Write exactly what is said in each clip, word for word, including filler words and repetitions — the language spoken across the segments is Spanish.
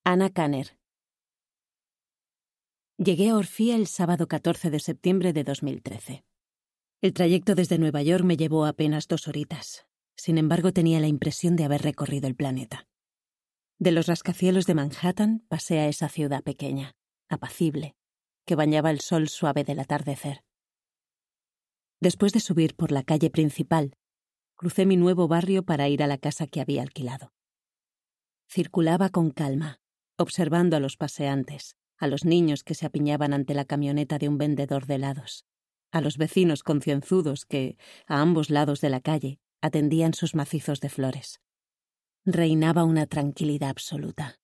Anna Kanner. Llegué a Orfía el sábado catorce de septiembre de dos mil trece. El trayecto desde Nueva York me llevó apenas dos horitas. Sin embargo, tenía la impresión de haber recorrido el planeta. De los rascacielos de Manhattan pasé a esa ciudad pequeña, apacible, que bañaba el sol suave del atardecer. Después de subir por la calle principal, crucé mi nuevo barrio para ir a la casa que había alquilado. Circulaba con calma, observando a los paseantes, a los niños que se apiñaban ante la camioneta de un vendedor de helados, a los vecinos concienzudos que, a ambos lados de la calle, atendían sus macizos de flores. Reinaba una tranquilidad absoluta.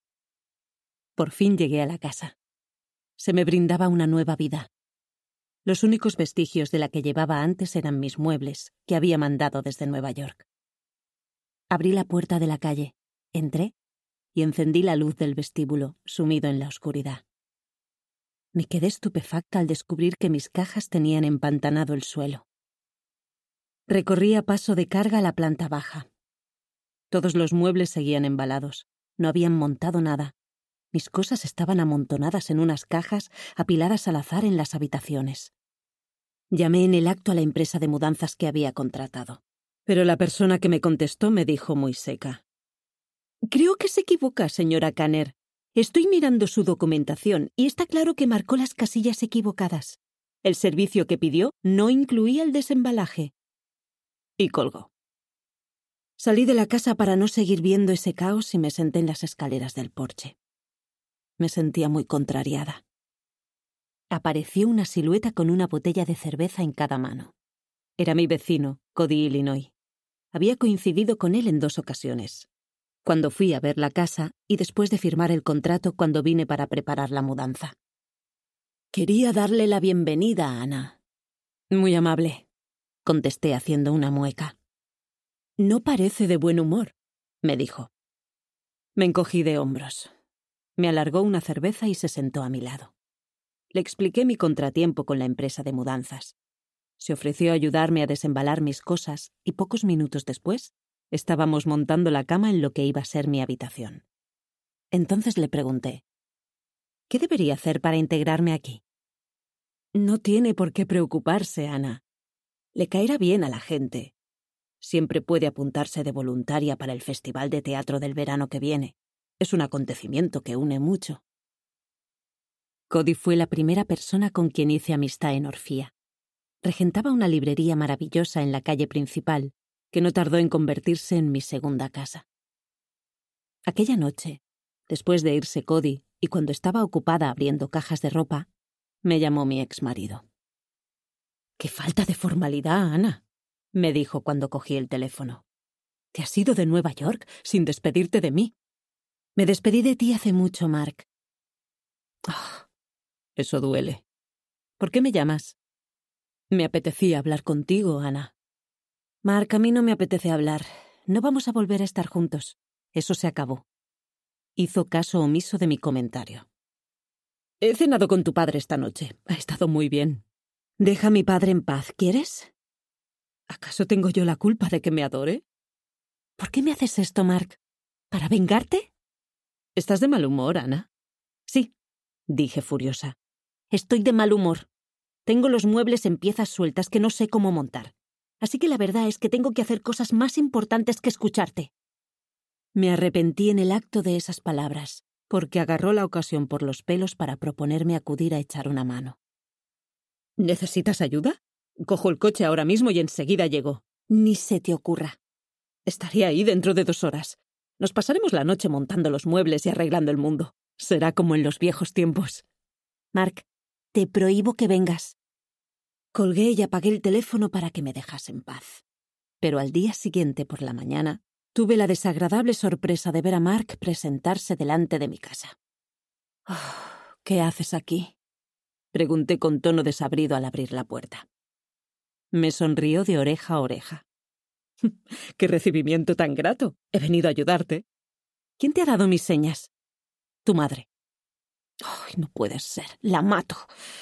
Por fin llegué a la casa. Se me brindaba una nueva vida. Los únicos vestigios de la que llevaba antes eran mis muebles, que había mandado desde Nueva York. Abrí la puerta de la calle, entré y encendí la luz del vestíbulo, sumido en la oscuridad. Me quedé estupefacta al descubrir que mis cajas tenían empantanado el suelo. Recorrí a paso de carga la planta baja. Todos los muebles seguían embalados. No habían montado nada. Mis cosas estaban amontonadas en unas cajas, apiladas al azar en las habitaciones. Llamé en el acto a la empresa de mudanzas que había contratado. Pero la persona que me contestó me dijo muy seca: «Creo que se equivoca, señora Kanner. Estoy mirando su documentación y está claro que marcó las casillas equivocadas. El servicio que pidió no incluía el desembalaje». Y colgó. Salí de la casa para no seguir viendo ese caos y me senté en las escaleras del porche. Me sentía muy contrariada. Apareció una silueta con una botella de cerveza en cada mano. Era mi vecino, Cody Illinois. Había coincidido con él en dos ocasiones. Cuando fui a ver la casa y después de firmar el contrato cuando vine para preparar la mudanza. Quería darle la bienvenida a Ana. Muy amable, contesté haciendo una mueca. No parece de buen humor, me dijo. Me encogí de hombros. Me alargó una cerveza y se sentó a mi lado. Le expliqué mi contratiempo con la empresa de mudanzas. Se ofreció a ayudarme a desembalar mis cosas y pocos minutos después estábamos montando la cama en lo que iba a ser mi habitación. Entonces le pregunté: ¿qué debería hacer para integrarme aquí? No tiene por qué preocuparse, Ana. Le caerá bien a la gente. Siempre puede apuntarse de voluntaria para el Festival de Teatro del verano que viene. Es un acontecimiento que une mucho. Cody fue la primera persona con quien hice amistad en Orfía. Regentaba una librería maravillosa en la calle principal, que no tardó en convertirse en mi segunda casa. Aquella noche, después de irse Cody y cuando estaba ocupada abriendo cajas de ropa, me llamó mi exmarido. «¡Qué falta de formalidad, Ana!», me dijo cuando cogí el teléfono. «¿Te has ido de Nueva York sin despedirte de mí?» «Me despedí de ti hace mucho, Mark». «Oh, eso duele. ¿Por qué me llamas?» «Me apetecía hablar contigo, Ana». «Mark, a mí no me apetece hablar. No vamos a volver a estar juntos. Eso se acabó». Hizo caso omiso de mi comentario. «He cenado con tu padre esta noche. Ha estado muy bien». «Deja a mi padre en paz, ¿quieres?» ¿Acaso tengo yo la culpa de que me adore? ¿Por qué me haces esto, Mark? ¿Para vengarte? ¿Estás de mal humor, Ana? Sí, dije furiosa. Estoy de mal humor. Tengo los muebles en piezas sueltas que no sé cómo montar. Así que la verdad es que tengo que hacer cosas más importantes que escucharte. Me arrepentí en el acto de esas palabras, porque agarró la ocasión por los pelos para proponerme acudir a echar una mano. ¿Necesitas ayuda? Cojo el coche ahora mismo y enseguida llego. Ni se te ocurra. Estaré ahí dentro de dos horas. Nos pasaremos la noche montando los muebles y arreglando el mundo. Será como en los viejos tiempos. Mark, te prohíbo que vengas. Colgué y apagué el teléfono para que me dejase en paz. Pero al día siguiente por la mañana tuve la desagradable sorpresa de ver a Mark presentarse delante de mi casa. Oh, ¿qué haces aquí?, pregunté con tono desabrido al abrir la puerta. Me sonrió de oreja a oreja. ¡Qué recibimiento tan grato! He venido a ayudarte. ¿Quién te ha dado mis señas? Tu madre. ¡Ay, no puede ser! ¡La mato!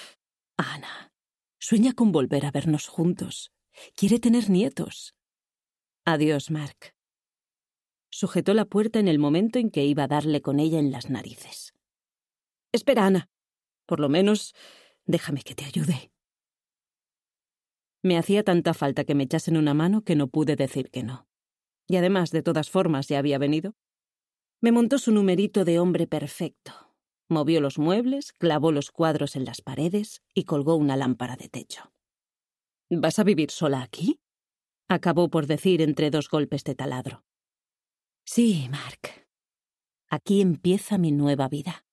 Ana, sueña con volver a vernos juntos. Quiere tener nietos. Adiós, Mark. Sujetó la puerta en el momento en que iba a darle con ella en las narices. «Espera, Ana. Por lo menos, déjame que te ayude». Me hacía tanta falta que me echasen una mano que no pude decir que no. Y además, de todas formas, ya había venido. Me montó su numerito de hombre perfecto. Movió los muebles, clavó los cuadros en las paredes y colgó una lámpara de techo. «¿Vas a vivir sola aquí?», acabó por decir entre dos golpes de taladro. «Sí, Mark. Aquí empieza mi nueva vida».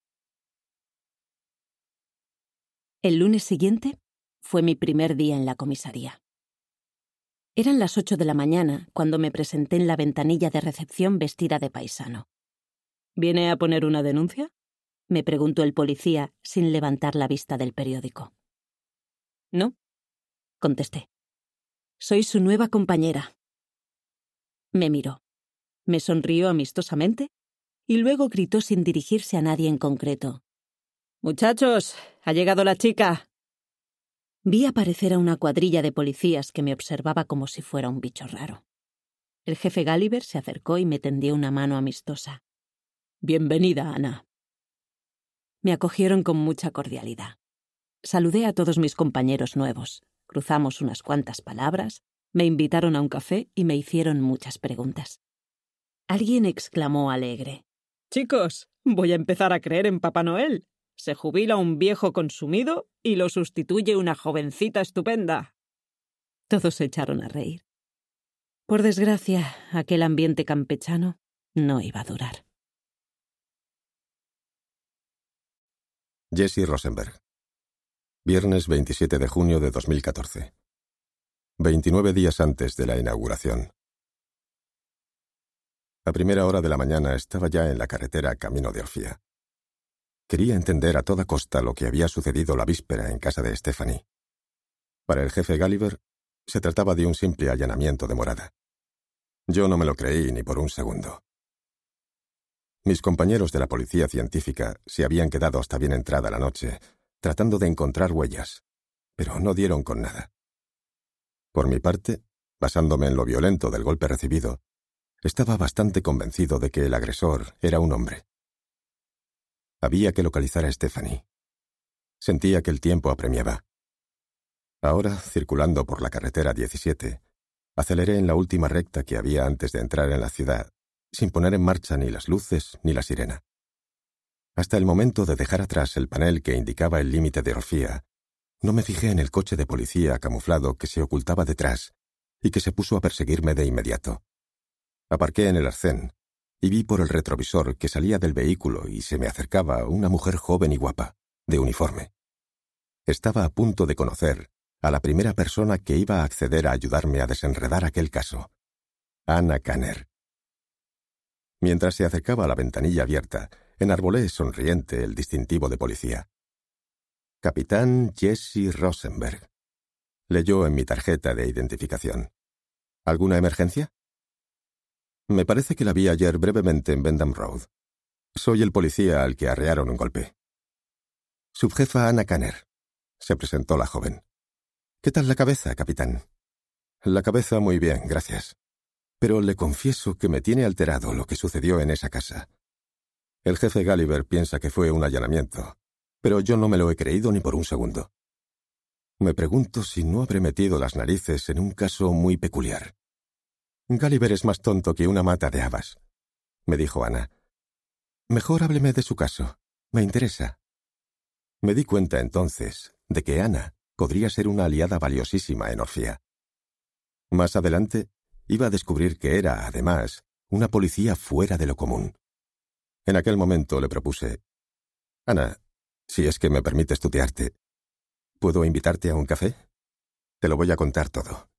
El lunes siguiente fue mi primer día en la comisaría. Eran las ocho de la mañana cuando me presenté en la ventanilla de recepción vestida de paisano. «¿Viene a poner una denuncia?», me preguntó el policía sin levantar la vista del periódico. «No», contesté. «Soy su nueva compañera». Me miró, me sonrió amistosamente y luego gritó sin dirigirse a nadie en concreto: «¡Muchachos, ha llegado la chica!». Vi aparecer a una cuadrilla de policías que me observaba como si fuera un bicho raro. El jefe Gulliver se acercó y me tendió una mano amistosa. «Bienvenida, Ana». Me acogieron con mucha cordialidad. Saludé a todos mis compañeros nuevos, cruzamos unas cuantas palabras, me invitaron a un café y me hicieron muchas preguntas. Alguien exclamó alegre: «Chicos, voy a empezar a creer en Papá Noel. Se jubila un viejo consumido y lo sustituye una jovencita estupenda». Todos se echaron a reír. Por desgracia, aquel ambiente campechano no iba a durar. Jesse Rosenberg. Viernes veintisiete de junio de dos mil catorce. veintinueve días antes de la inauguración. A primera hora de la mañana estaba ya en la carretera camino de Orfía. Quería entender a toda costa lo que había sucedido la víspera en casa de Stephanie. Para el jefe Gulliver, se trataba de un simple allanamiento de morada. Yo no me lo creí ni por un segundo. Mis compañeros de la policía científica se habían quedado hasta bien entrada la noche, tratando de encontrar huellas, pero no dieron con nada. Por mi parte, basándome en lo violento del golpe recibido, estaba bastante convencido de que el agresor era un hombre. Había que localizar a Stephanie. Sentía que el tiempo apremiaba. Ahora, circulando por la carretera diecisiete, aceleré en la última recta que había antes de entrar en la ciudad, sin poner en marcha ni las luces ni la sirena. Hasta el momento de dejar atrás el panel que indicaba el límite de Orfía, no me fijé en el coche de policía camuflado que se ocultaba detrás y que se puso a perseguirme de inmediato. Aparqué en el arcén y vi por el retrovisor que salía del vehículo y se me acercaba una mujer joven y guapa, de uniforme. Estaba a punto de conocer a la primera persona que iba a acceder a ayudarme a desenredar aquel caso, Anna Kanner. Mientras se acercaba a la ventanilla abierta, enarbolé sonriente el distintivo de policía. Capitán Jesse Rosenberg. Leyó en mi tarjeta de identificación. ¿Alguna emergencia? Me parece que la vi ayer brevemente en Bendham Road. Soy el policía al que arrearon un golpe. Subjefa Anna Kanner. Se presentó la joven. ¿Qué tal la cabeza, capitán? La cabeza muy bien, gracias. Pero le confieso que me tiene alterado lo que sucedió en esa casa. El jefe Gulliver piensa que fue un allanamiento, pero yo no me lo he creído ni por un segundo. Me pregunto si no habré metido las narices en un caso muy peculiar. Gulliver es más tonto que una mata de habas, me dijo Ana. Mejor hábleme de su caso. Me interesa. Me di cuenta entonces de que Ana podría ser una aliada valiosísima en Orfía. Más adelante, iba a descubrir que era, además, una policía fuera de lo común. En aquel momento le propuse: Ana, si es que me permites tutearte, ¿puedo invitarte a un café? Te lo voy a contar todo.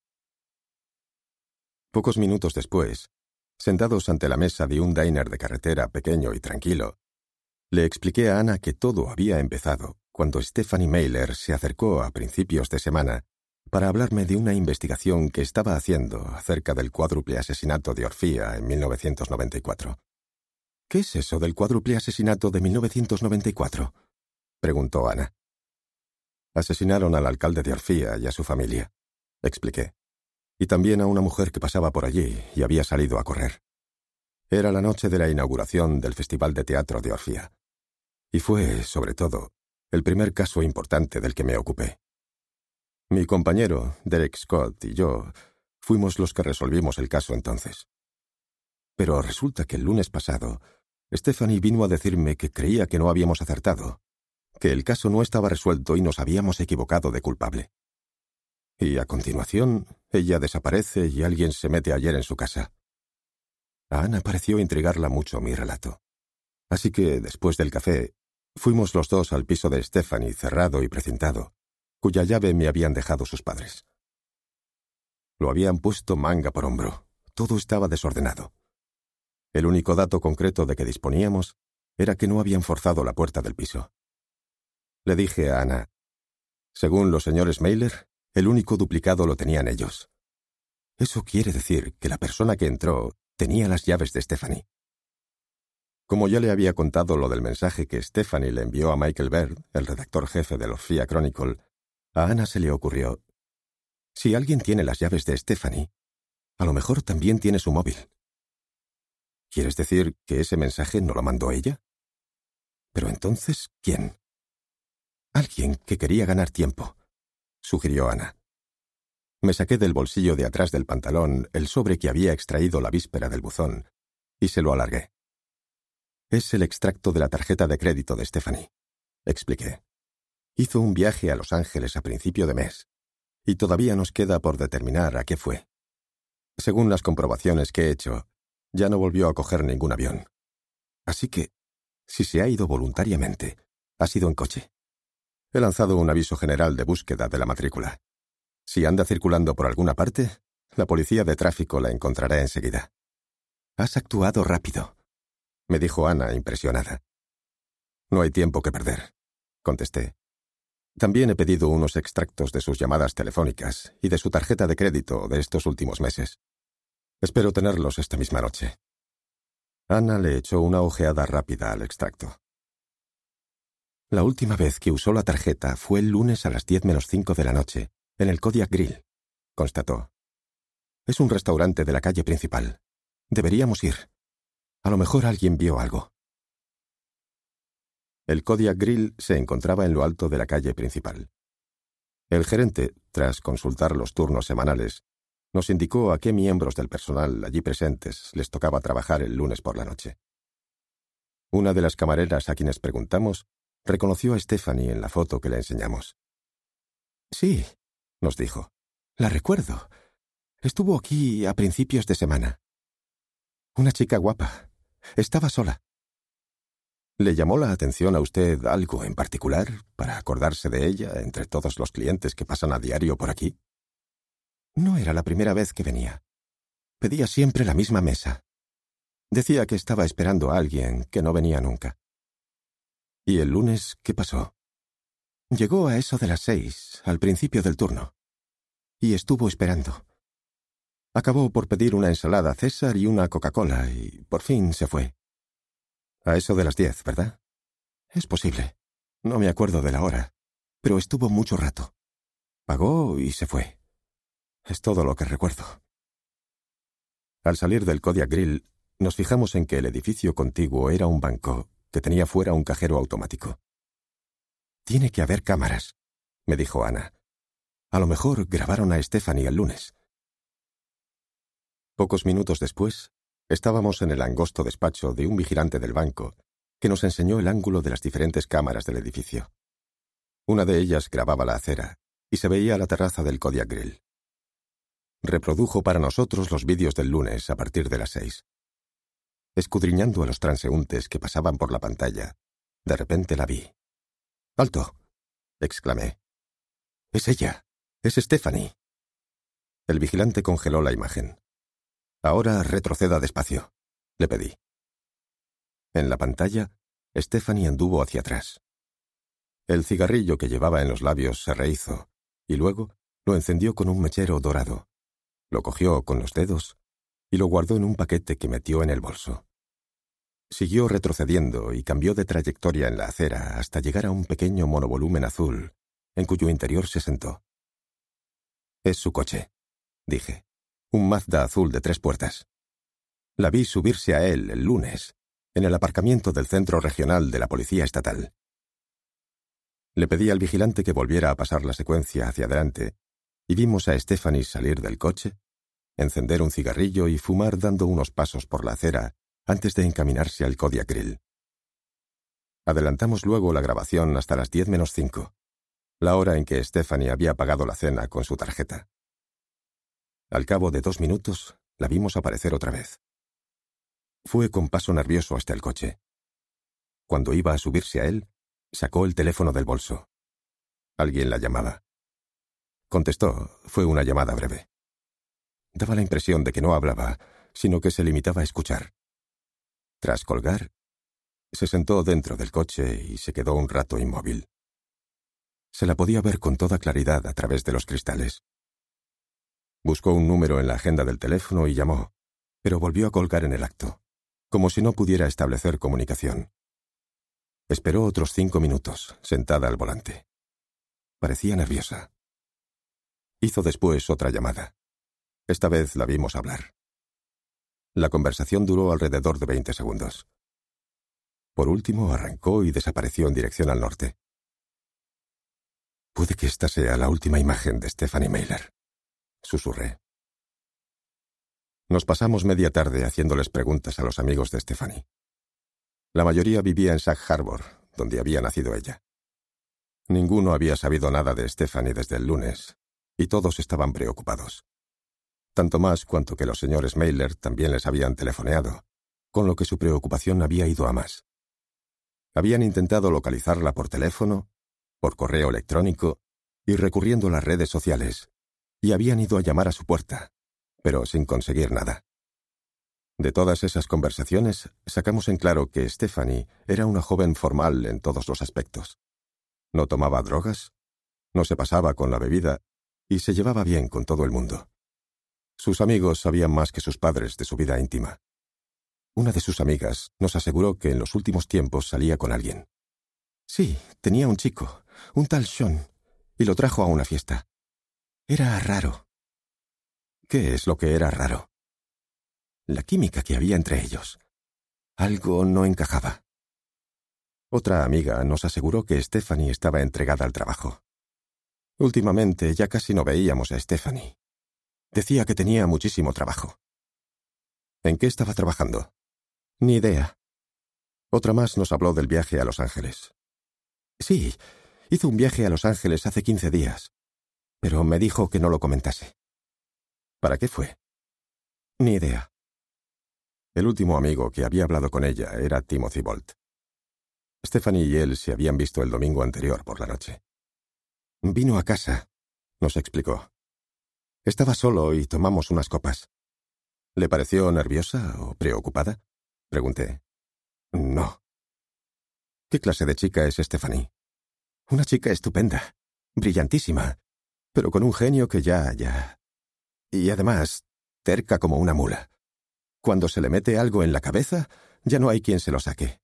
Pocos minutos después, sentados ante la mesa de un diner de carretera pequeño y tranquilo, le expliqué a Ana que todo había empezado cuando Stephanie Mailer se acercó a principios de semana para hablarme de una investigación que estaba haciendo acerca del cuádruple asesinato de Orfía en mil novecientos noventa y cuatro. ¿Qué es eso del cuádruple asesinato de mil novecientos noventa y cuatro? Preguntó Ana. Asesinaron al alcalde de Orfía y a su familia, expliqué, y también a una mujer que pasaba por allí y había salido a correr. Era la noche de la inauguración del Festival de Teatro de Orfía. Y fue, sobre todo, el primer caso importante del que me ocupé. Mi compañero, Derek Scott, y yo fuimos los que resolvimos el caso entonces. Pero resulta que el lunes pasado, Stephanie vino a decirme que creía que no habíamos acertado, que el caso no estaba resuelto y nos habíamos equivocado de culpable. Y a continuación, ella desaparece y alguien se mete ayer en su casa. A Ana pareció intrigarla mucho mi relato. Así que, después del café, fuimos los dos al piso de Stephanie, cerrado y precintado, cuya llave me habían dejado sus padres. Lo habían puesto manga por hombro. Todo estaba desordenado. El único dato concreto de que disponíamos era que no habían forzado la puerta del piso. Le dije a Ana, según los señores Mailer, el único duplicado lo tenían ellos. Eso quiere decir que la persona que entró tenía las llaves de Stephanie. Como ya le había contado lo del mensaje que Stephanie le envió a Michael Baird, el redactor jefe del Orfía Chronicle, a Ana se le ocurrió, si alguien tiene las llaves de Stephanie, a lo mejor también tiene su móvil. ¿Quieres decir que ese mensaje no lo mandó ella? Pero entonces, ¿quién? Alguien que quería ganar tiempo, sugirió Ana. Me saqué del bolsillo de atrás del pantalón el sobre que había extraído la víspera del buzón y se lo alargué. Es el extracto de la tarjeta de crédito de Stephanie, expliqué. Hizo un viaje a Los Ángeles a principio de mes, y todavía nos queda por determinar a qué fue. Según las comprobaciones que he hecho, ya no volvió a coger ningún avión. Así que, si se ha ido voluntariamente, ha sido en coche. He lanzado un aviso general de búsqueda de la matrícula. Si anda circulando por alguna parte, la policía de tráfico la encontrará enseguida. Has actuado rápido, me dijo Ana, impresionada. No hay tiempo que perder, contesté. También he pedido unos extractos de sus llamadas telefónicas y de su tarjeta de crédito de estos últimos meses. Espero tenerlos esta misma noche. Ana le echó una ojeada rápida al extracto. La última vez que usó la tarjeta fue el lunes a las diez menos cinco de la noche, en el Kodiak Grill, constató. Es un restaurante de la calle principal. Deberíamos ir. A lo mejor alguien vio algo. El Kodiak Grill se encontraba en lo alto de la calle principal. El gerente, tras consultar los turnos semanales, nos indicó a qué miembros del personal allí presentes les tocaba trabajar el lunes por la noche. Una de las camareras a quienes preguntamos reconoció a Stephanie en la foto que le enseñamos. Sí, nos dijo. La recuerdo. Estuvo aquí a principios de semana. Una chica guapa. Estaba sola. ¿Le llamó la atención a usted algo en particular para acordarse de ella entre todos los clientes que pasan a diario por aquí? No era la primera vez que venía. Pedía siempre la misma mesa. Decía que estaba esperando a alguien que no venía nunca. ¿Y el lunes qué pasó? Llegó a eso de las seis, al principio del turno. Y estuvo esperando. Acabó por pedir una ensalada César y una Coca-Cola y por fin se fue. A eso de las diez, ¿verdad? Es posible. No me acuerdo de la hora, pero estuvo mucho rato. Pagó y se fue. Es todo lo que recuerdo. Al salir del Kodiak Grill, nos fijamos en que el edificio contiguo era un banco que tenía fuera un cajero automático. Tiene que haber cámaras, me dijo Ana. A lo mejor grabaron a Stephanie el lunes. Pocos minutos después, estábamos en el angosto despacho de un vigilante del banco que nos enseñó el ángulo de las diferentes cámaras del edificio. Una de ellas grababa la acera y se veía la terraza del Kodiak Grill. Reprodujo para nosotros los vídeos del lunes a partir de las seis. Escudriñando a los transeúntes que pasaban por la pantalla, de repente la vi. ¡Alto!, exclamé. «Es ella. Es Stephanie». El vigilante congeló la imagen. «Ahora retroceda despacio», le pedí. En la pantalla, Stephanie anduvo hacia atrás. El cigarrillo que llevaba en los labios se rehizó, y luego lo encendió con un mechero dorado. Lo cogió con los dedos y lo guardó en un paquete que metió en el bolso. Siguió retrocediendo y cambió de trayectoria en la acera hasta llegar a un pequeño monovolumen azul, en cuyo interior se sentó. «Es su coche», dije. «Un Mazda azul de tres puertas». La vi subirse a él el lunes, en el aparcamiento del Centro Regional de la Policía Estatal. Le pedí al vigilante que volviera a pasar la secuencia hacia adelante, y vimos a Stephanie salir del coche, encender un cigarrillo y fumar dando unos pasos por la acera antes de encaminarse al Kodiak Grill. Adelantamos luego la grabación hasta las diez menos cinco, la hora en que Stephanie había pagado la cena con su tarjeta. Al cabo de dos minutos, la vimos aparecer otra vez. Fue con paso nervioso hasta el coche. Cuando iba a subirse a él, sacó el teléfono del bolso. Alguien la llamaba. Contestó. Fue una llamada breve. Daba la impresión de que no hablaba, sino que se limitaba a escuchar. Tras colgar, se sentó dentro del coche y se quedó un rato inmóvil. Se la podía ver con toda claridad a través de los cristales. Buscó un número en la agenda del teléfono y llamó, pero volvió a colgar en el acto, como si no pudiera establecer comunicación. Esperó otros cinco minutos, sentada al volante. Parecía nerviosa. Hizo después otra llamada. Esta vez la vimos hablar. La conversación duró alrededor de veinte segundos. Por último, arrancó y desapareció en dirección al norte. Puede que esta sea la última imagen de Stephanie Meyler, susurré. Nos pasamos media tarde haciéndoles preguntas a los amigos de Stephanie. La mayoría vivía en Sag Harbor, donde había nacido ella. Ninguno había sabido nada de Stephanie desde el lunes, y todos estaban preocupados. Tanto más cuanto que los señores Meyler también les habían telefoneado, con lo que su preocupación había ido a más. Habían intentado localizarla por teléfono, por correo electrónico y recurriendo a las redes sociales, y habían ido a llamar a su puerta, pero sin conseguir nada. De todas esas conversaciones, sacamos en claro que Stephanie era una joven formal en todos los aspectos. No tomaba drogas, no se pasaba con la bebida y se llevaba bien con todo el mundo. Sus amigos sabían más que sus padres de su vida íntima. Una de sus amigas nos aseguró que en los últimos tiempos salía con alguien. Sí, tenía un chico, un tal Sean, y lo trajo a una fiesta. Era raro. ¿Qué es lo que era raro? La química que había entre ellos. Algo no encajaba. Otra amiga nos aseguró que Stephanie estaba entregada al trabajo. Últimamente ya casi no veíamos a Stephanie. Decía que tenía muchísimo trabajo. ¿En qué estaba trabajando? Ni idea. Otra más nos habló del viaje a Los Ángeles. Sí, hizo un viaje a Los Ángeles hace quince días, pero me dijo que no lo comentase. ¿Para qué fue? Ni idea. El último amigo que había hablado con ella era Timothy Bolt. Stephanie y él se habían visto el domingo anterior por la noche. Vino a casa, nos explicó. Estaba solo y tomamos unas copas. ¿Le pareció nerviosa o preocupada? Pregunté. No. ¿Qué clase de chica es Stephanie? Una chica estupenda, brillantísima, pero con un genio que ya, ya... Y además, terca como una mula. Cuando se le mete algo en la cabeza, ya no hay quien se lo saque.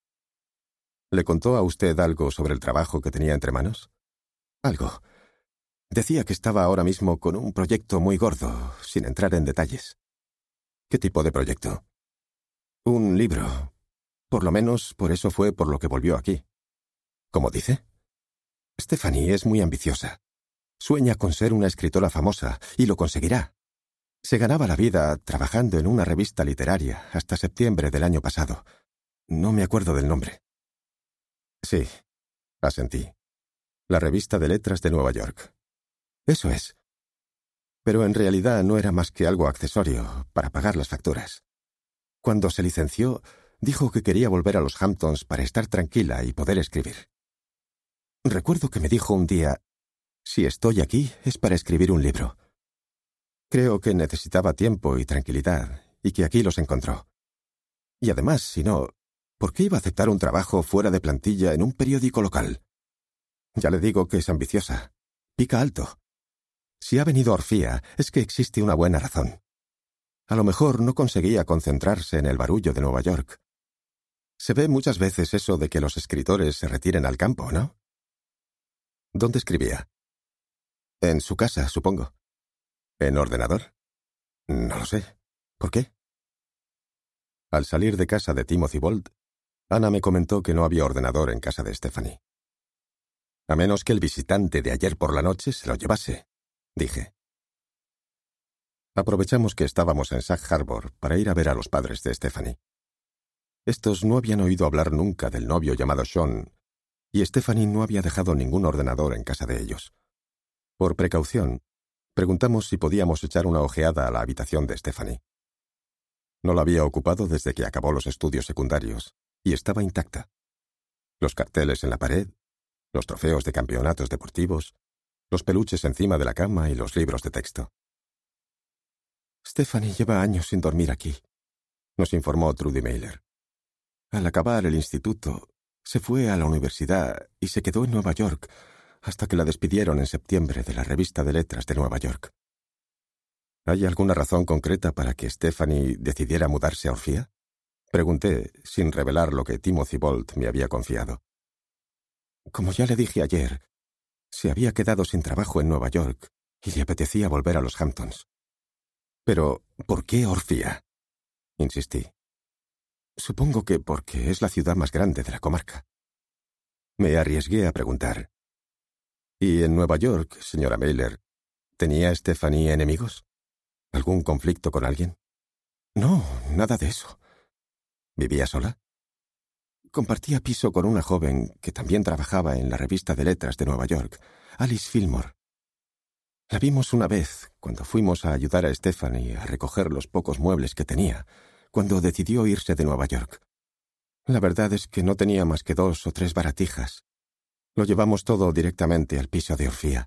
¿Le contó a usted algo sobre el trabajo que tenía entre manos? Algo. Decía que estaba ahora mismo con un proyecto muy gordo, sin entrar en detalles. ¿Qué tipo de proyecto? Un libro. Por lo menos por eso fue por lo que volvió aquí. ¿Cómo dice? Stephanie es muy ambiciosa. Sueña con ser una escritora famosa, y lo conseguirá. Se ganaba la vida trabajando en una revista literaria hasta septiembre del año pasado. No me acuerdo del nombre. Sí, asentí. La revista de letras de Nueva York. Eso es. Pero en realidad no era más que algo accesorio para pagar las facturas. Cuando se licenció, dijo que quería volver a los Hamptons para estar tranquila y poder escribir. Recuerdo que me dijo un día, si estoy aquí es para escribir un libro. Creo que necesitaba tiempo y tranquilidad, y que aquí los encontró. Y además, si no, ¿por qué iba a aceptar un trabajo fuera de plantilla en un periódico local? Ya le digo que es ambiciosa. Pica alto. Si ha venido a Orfía, es que existe una buena razón. A lo mejor no conseguía concentrarse en el barullo de Nueva York. Se ve muchas veces eso de que los escritores se retiren al campo, ¿no? ¿Dónde escribía? En su casa, supongo. ¿En ordenador? No lo sé. ¿Por qué? Al salir de casa de Timothy Bolt, Ana me comentó que no había ordenador en casa de Stephanie. «A menos que el visitante de ayer por la noche se lo llevase», dije. Aprovechamos que estábamos en Sag Harbor para ir a ver a los padres de Stephanie. Estos no habían oído hablar nunca del novio llamado Sean, y Stephanie no había dejado ningún ordenador en casa de ellos. Por precaución, preguntamos si podíamos echar una ojeada a la habitación de Stephanie. No la había ocupado desde que acabó los estudios secundarios, y estaba intacta. Los carteles en la pared, los trofeos de campeonatos deportivos, los peluches encima de la cama y los libros de texto. «Stephanie lleva años sin dormir aquí», nos informó Trudy Mailer. «Al acabar el instituto, se fue a la universidad y se quedó en Nueva York hasta que la despidieron en septiembre de la revista de letras de Nueva York». «¿Hay alguna razón concreta para que Stephanie decidiera mudarse a Orfía?», pregunté, sin revelar lo que Timothy Bolt me había confiado. «Como ya le dije ayer, se había quedado sin trabajo en Nueva York y le apetecía volver a los Hamptons». «Pero, ¿por qué Orfía?», insistí. «Supongo que porque es la ciudad más grande de la comarca». Me arriesgué a preguntar. «¿Y en Nueva York, señora Mailer, tenía Stephanie enemigos? ¿Algún conflicto con alguien?» «No, nada de eso». «¿Vivía sola?» «Compartía piso con una joven que también trabajaba en la revista de letras de Nueva York, Alice Fillmore. La vimos una vez, cuando fuimos a ayudar a Stephanie a recoger los pocos muebles que tenía, cuando decidió irse de Nueva York. La verdad es que no tenía más que dos o tres baratijas. Lo llevamos todo directamente al piso de Orfía».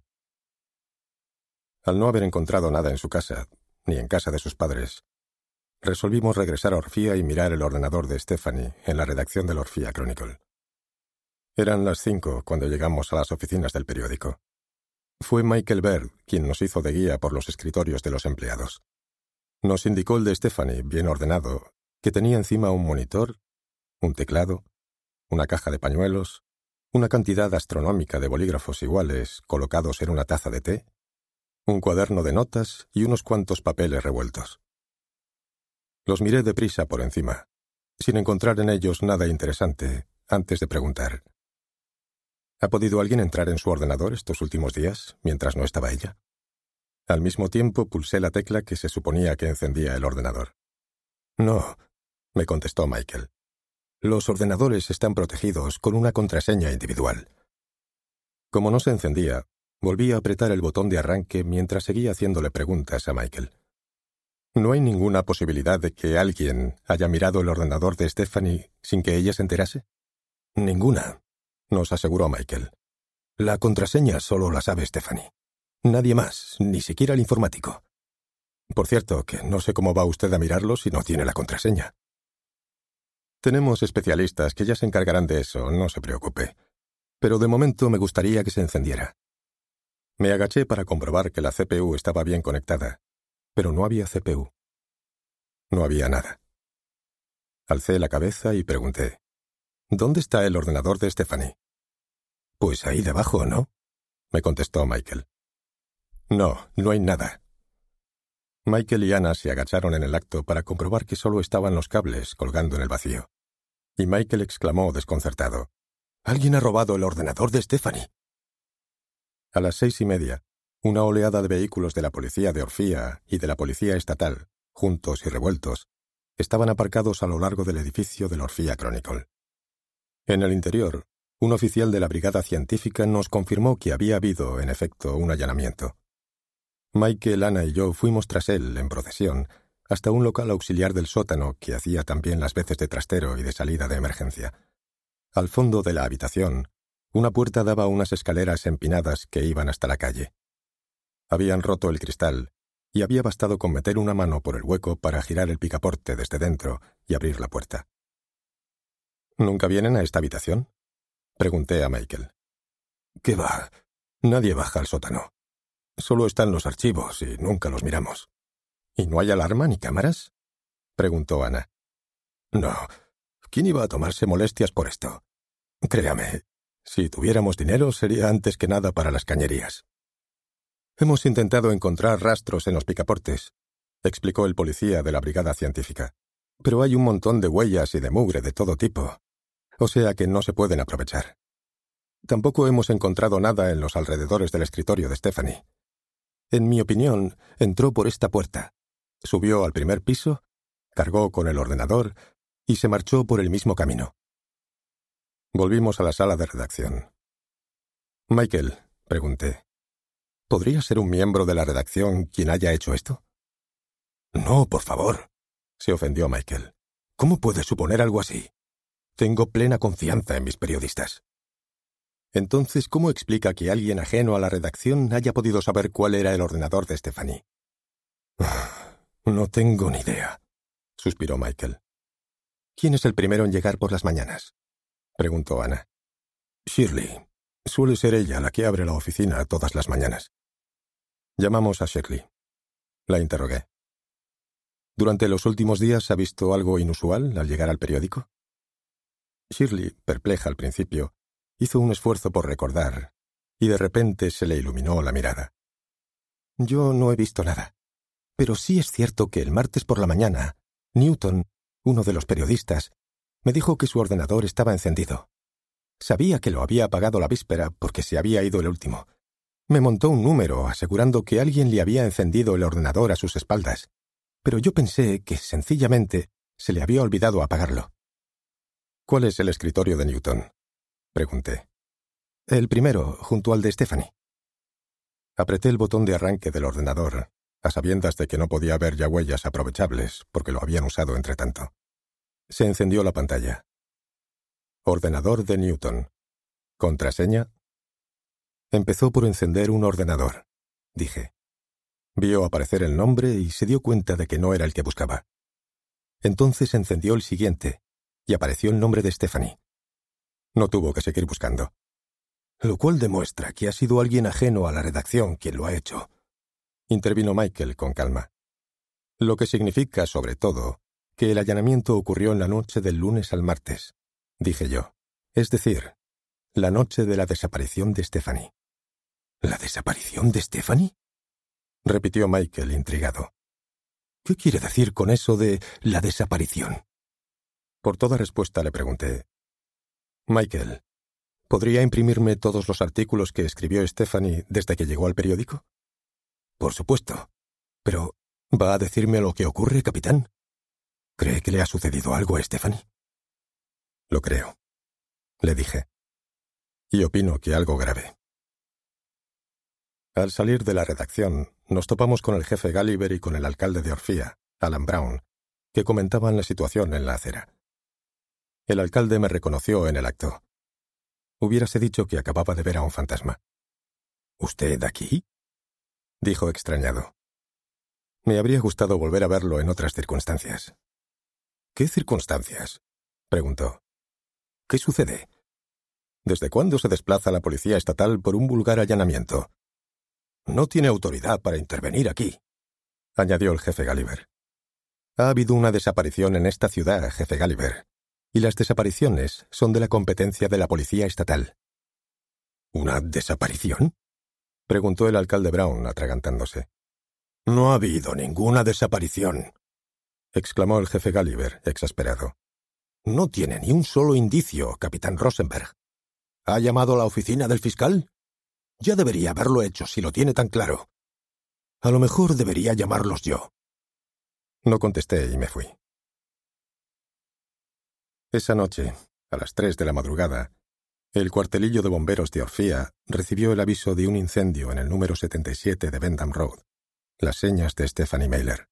Al no haber encontrado nada en su casa, ni en casa de sus padres, resolvimos regresar a Orfía y mirar el ordenador de Stephanie en la redacción del Orfía Chronicle. Eran las cinco cuando llegamos a las oficinas del periódico. Fue Michael Baird quien nos hizo de guía por los escritorios de los empleados. Nos indicó el de Stephanie, bien ordenado, que tenía encima un monitor, un teclado, una caja de pañuelos, una cantidad astronómica de bolígrafos iguales colocados en una taza de té, un cuaderno de notas y unos cuantos papeles revueltos. Los miré deprisa por encima, sin encontrar en ellos nada interesante, antes de preguntar: «¿Ha podido alguien entrar en su ordenador estos últimos días, mientras no estaba ella?» Al mismo tiempo pulsé la tecla que se suponía que encendía el ordenador. «No», me contestó Michael. «Los ordenadores están protegidos con una contraseña individual». Como no se encendía, volví a apretar el botón de arranque mientras seguía haciéndole preguntas a Michael. «¿No hay ninguna posibilidad de que alguien haya mirado el ordenador de Stephanie sin que ella se enterase?» «Ninguna», nos aseguró Michael. «La contraseña solo la sabe Stephanie. Nadie más, ni siquiera el informático. Por cierto, que no sé cómo va usted a mirarlo si no tiene la contraseña». «Tenemos especialistas que ya se encargarán de eso, no se preocupe. Pero de momento me gustaría que se encendiera». Me agaché para comprobar que la C P U estaba bien conectada, pero no había C P U. No había nada. Alcé la cabeza y pregunté: «¿Dónde está el ordenador de Stephanie?» «Pues ahí debajo, ¿no?», me contestó Michael. «No, no hay nada». Michael y Ana se agacharon en el acto para comprobar que solo estaban los cables colgando en el vacío. Y Michael exclamó desconcertado: «¡Alguien ha robado el ordenador de Stephanie!». A las seis y media, una oleada de vehículos de la policía de Orfía y de la policía estatal, juntos y revueltos, estaban aparcados a lo largo del edificio del Orfía Chronicle. En el interior, un oficial de la brigada científica nos confirmó que había habido, en efecto, un allanamiento. Michael, Ana y yo fuimos tras él, en procesión, hasta un local auxiliar del sótano que hacía también las veces de trastero y de salida de emergencia. Al fondo de la habitación, una puerta daba a unas escaleras empinadas que iban hasta la calle. Habían roto el cristal, y había bastado con meter una mano por el hueco para girar el picaporte desde dentro y abrir la puerta. «¿Nunca vienen a esta habitación?», pregunté a Michael. «¿Qué va? Nadie baja al sótano. Solo están los archivos y nunca los miramos». «¿Y no hay alarma ni cámaras?», preguntó Ana. «No. ¿Quién iba a tomarse molestias por esto? Créame, si tuviéramos dinero sería antes que nada para las cañerías». «Hemos intentado encontrar rastros en los picaportes», explicó el policía de la brigada científica. pero hay un montón de huellas y de mugre de todo tipo, o sea que no se pueden aprovechar. Tampoco hemos encontrado nada en los alrededores del escritorio de Stephanie. En mi opinión, entró por esta puerta, subió al primer piso, cargó con el ordenador y se marchó por el mismo camino. Volvimos a la sala de redacción. Michael, pregunté, ¿podría ser un miembro de la redacción quien haya hecho esto? No, por favor, se ofendió Michael. ¿Cómo puedes suponer algo así? Tengo plena confianza en mis periodistas. Entonces, ¿cómo explica que alguien ajeno a la redacción haya podido saber cuál era el ordenador de Stephanie? No tengo ni idea, suspiró Michael. ¿Quién es el primero en llegar por las mañanas?, preguntó Ana. Shirley. Suele ser ella la que abre la oficina todas las mañanas. Llamamos a Shirley. La interrogué. ¿Durante los últimos días ha visto algo inusual al llegar al periódico? Shirley, perpleja al principio, hizo un esfuerzo por recordar, y de repente se le iluminó la mirada. Yo no he visto nada, pero sí es cierto que el martes por la mañana, Newton, uno de los periodistas, me dijo que su ordenador estaba encendido. Sabía que lo había apagado la víspera porque se había ido el último. Me montó un número asegurando que alguien le había encendido el ordenador a sus espaldas, pero yo pensé que, sencillamente, se le había olvidado apagarlo. ¿Cuál es el escritorio de Newton?, pregunté. El primero, junto al de Stephanie. Apreté el botón de arranque del ordenador, a sabiendas de que no podía haber ya huellas aprovechables porque lo habían usado entre tanto. Se encendió la pantalla. Ordenador de Newton. ¿Contraseña? Empezó por encender un ordenador, dije. Vio aparecer el nombre y se dio cuenta de que no era el que buscaba. Entonces encendió el siguiente y apareció el nombre de Stephanie. No tuvo que seguir buscando. Lo cual demuestra que ha sido alguien ajeno a la redacción quien lo ha hecho. Intervino Michael con calma. Lo que significa, sobre todo, que el allanamiento ocurrió en la noche del lunes al martes, dije yo. Es decir, la noche de la desaparición de Stephanie. ¿La desaparición de Stephanie?, repitió Michael intrigado. ¿Qué quiere decir con eso de la desaparición? Por toda respuesta le pregunté. Michael, ¿podría imprimirme todos los artículos que escribió Stephanie desde que llegó al periódico? Por supuesto. Pero, ¿va a decirme lo que ocurre, capitán? ¿Cree que le ha sucedido algo a Stephanie? Lo creo, le dije. Y opino que algo grave. Al salir de la redacción, nos topamos con el jefe Gulliver y con el alcalde de Orfía, Alan Brown, que comentaban la situación en la acera. El alcalde me reconoció en el acto. Hubiérase dicho que acababa de ver a un fantasma. ¿Usted aquí?, dijo extrañado. Me habría gustado volver a verlo en otras circunstancias. ¿Qué circunstancias?, preguntó. ¿Qué sucede? ¿Desde cuándo se desplaza la policía estatal por un vulgar allanamiento? No tiene autoridad para intervenir aquí, añadió el jefe Gulliver. Ha habido una desaparición en esta ciudad, jefe Gulliver, y las desapariciones son de la competencia de la policía estatal. ¿Una desaparición?, preguntó el alcalde Brown, atragantándose. No ha habido ninguna desaparición, exclamó el jefe Gulliver, exasperado. No tiene ni un solo indicio, capitán Rosenberg. ¿Ha llamado a la oficina del fiscal? Ya debería haberlo hecho si lo tiene tan claro. A lo mejor debería llamarlos yo. No contesté y me fui. Esa noche, a las tres de la madrugada, el cuartelillo de bomberos de Orfía recibió el aviso de un incendio en el número setenta y siete de Bendham Road, las señas de Stephanie Mailer.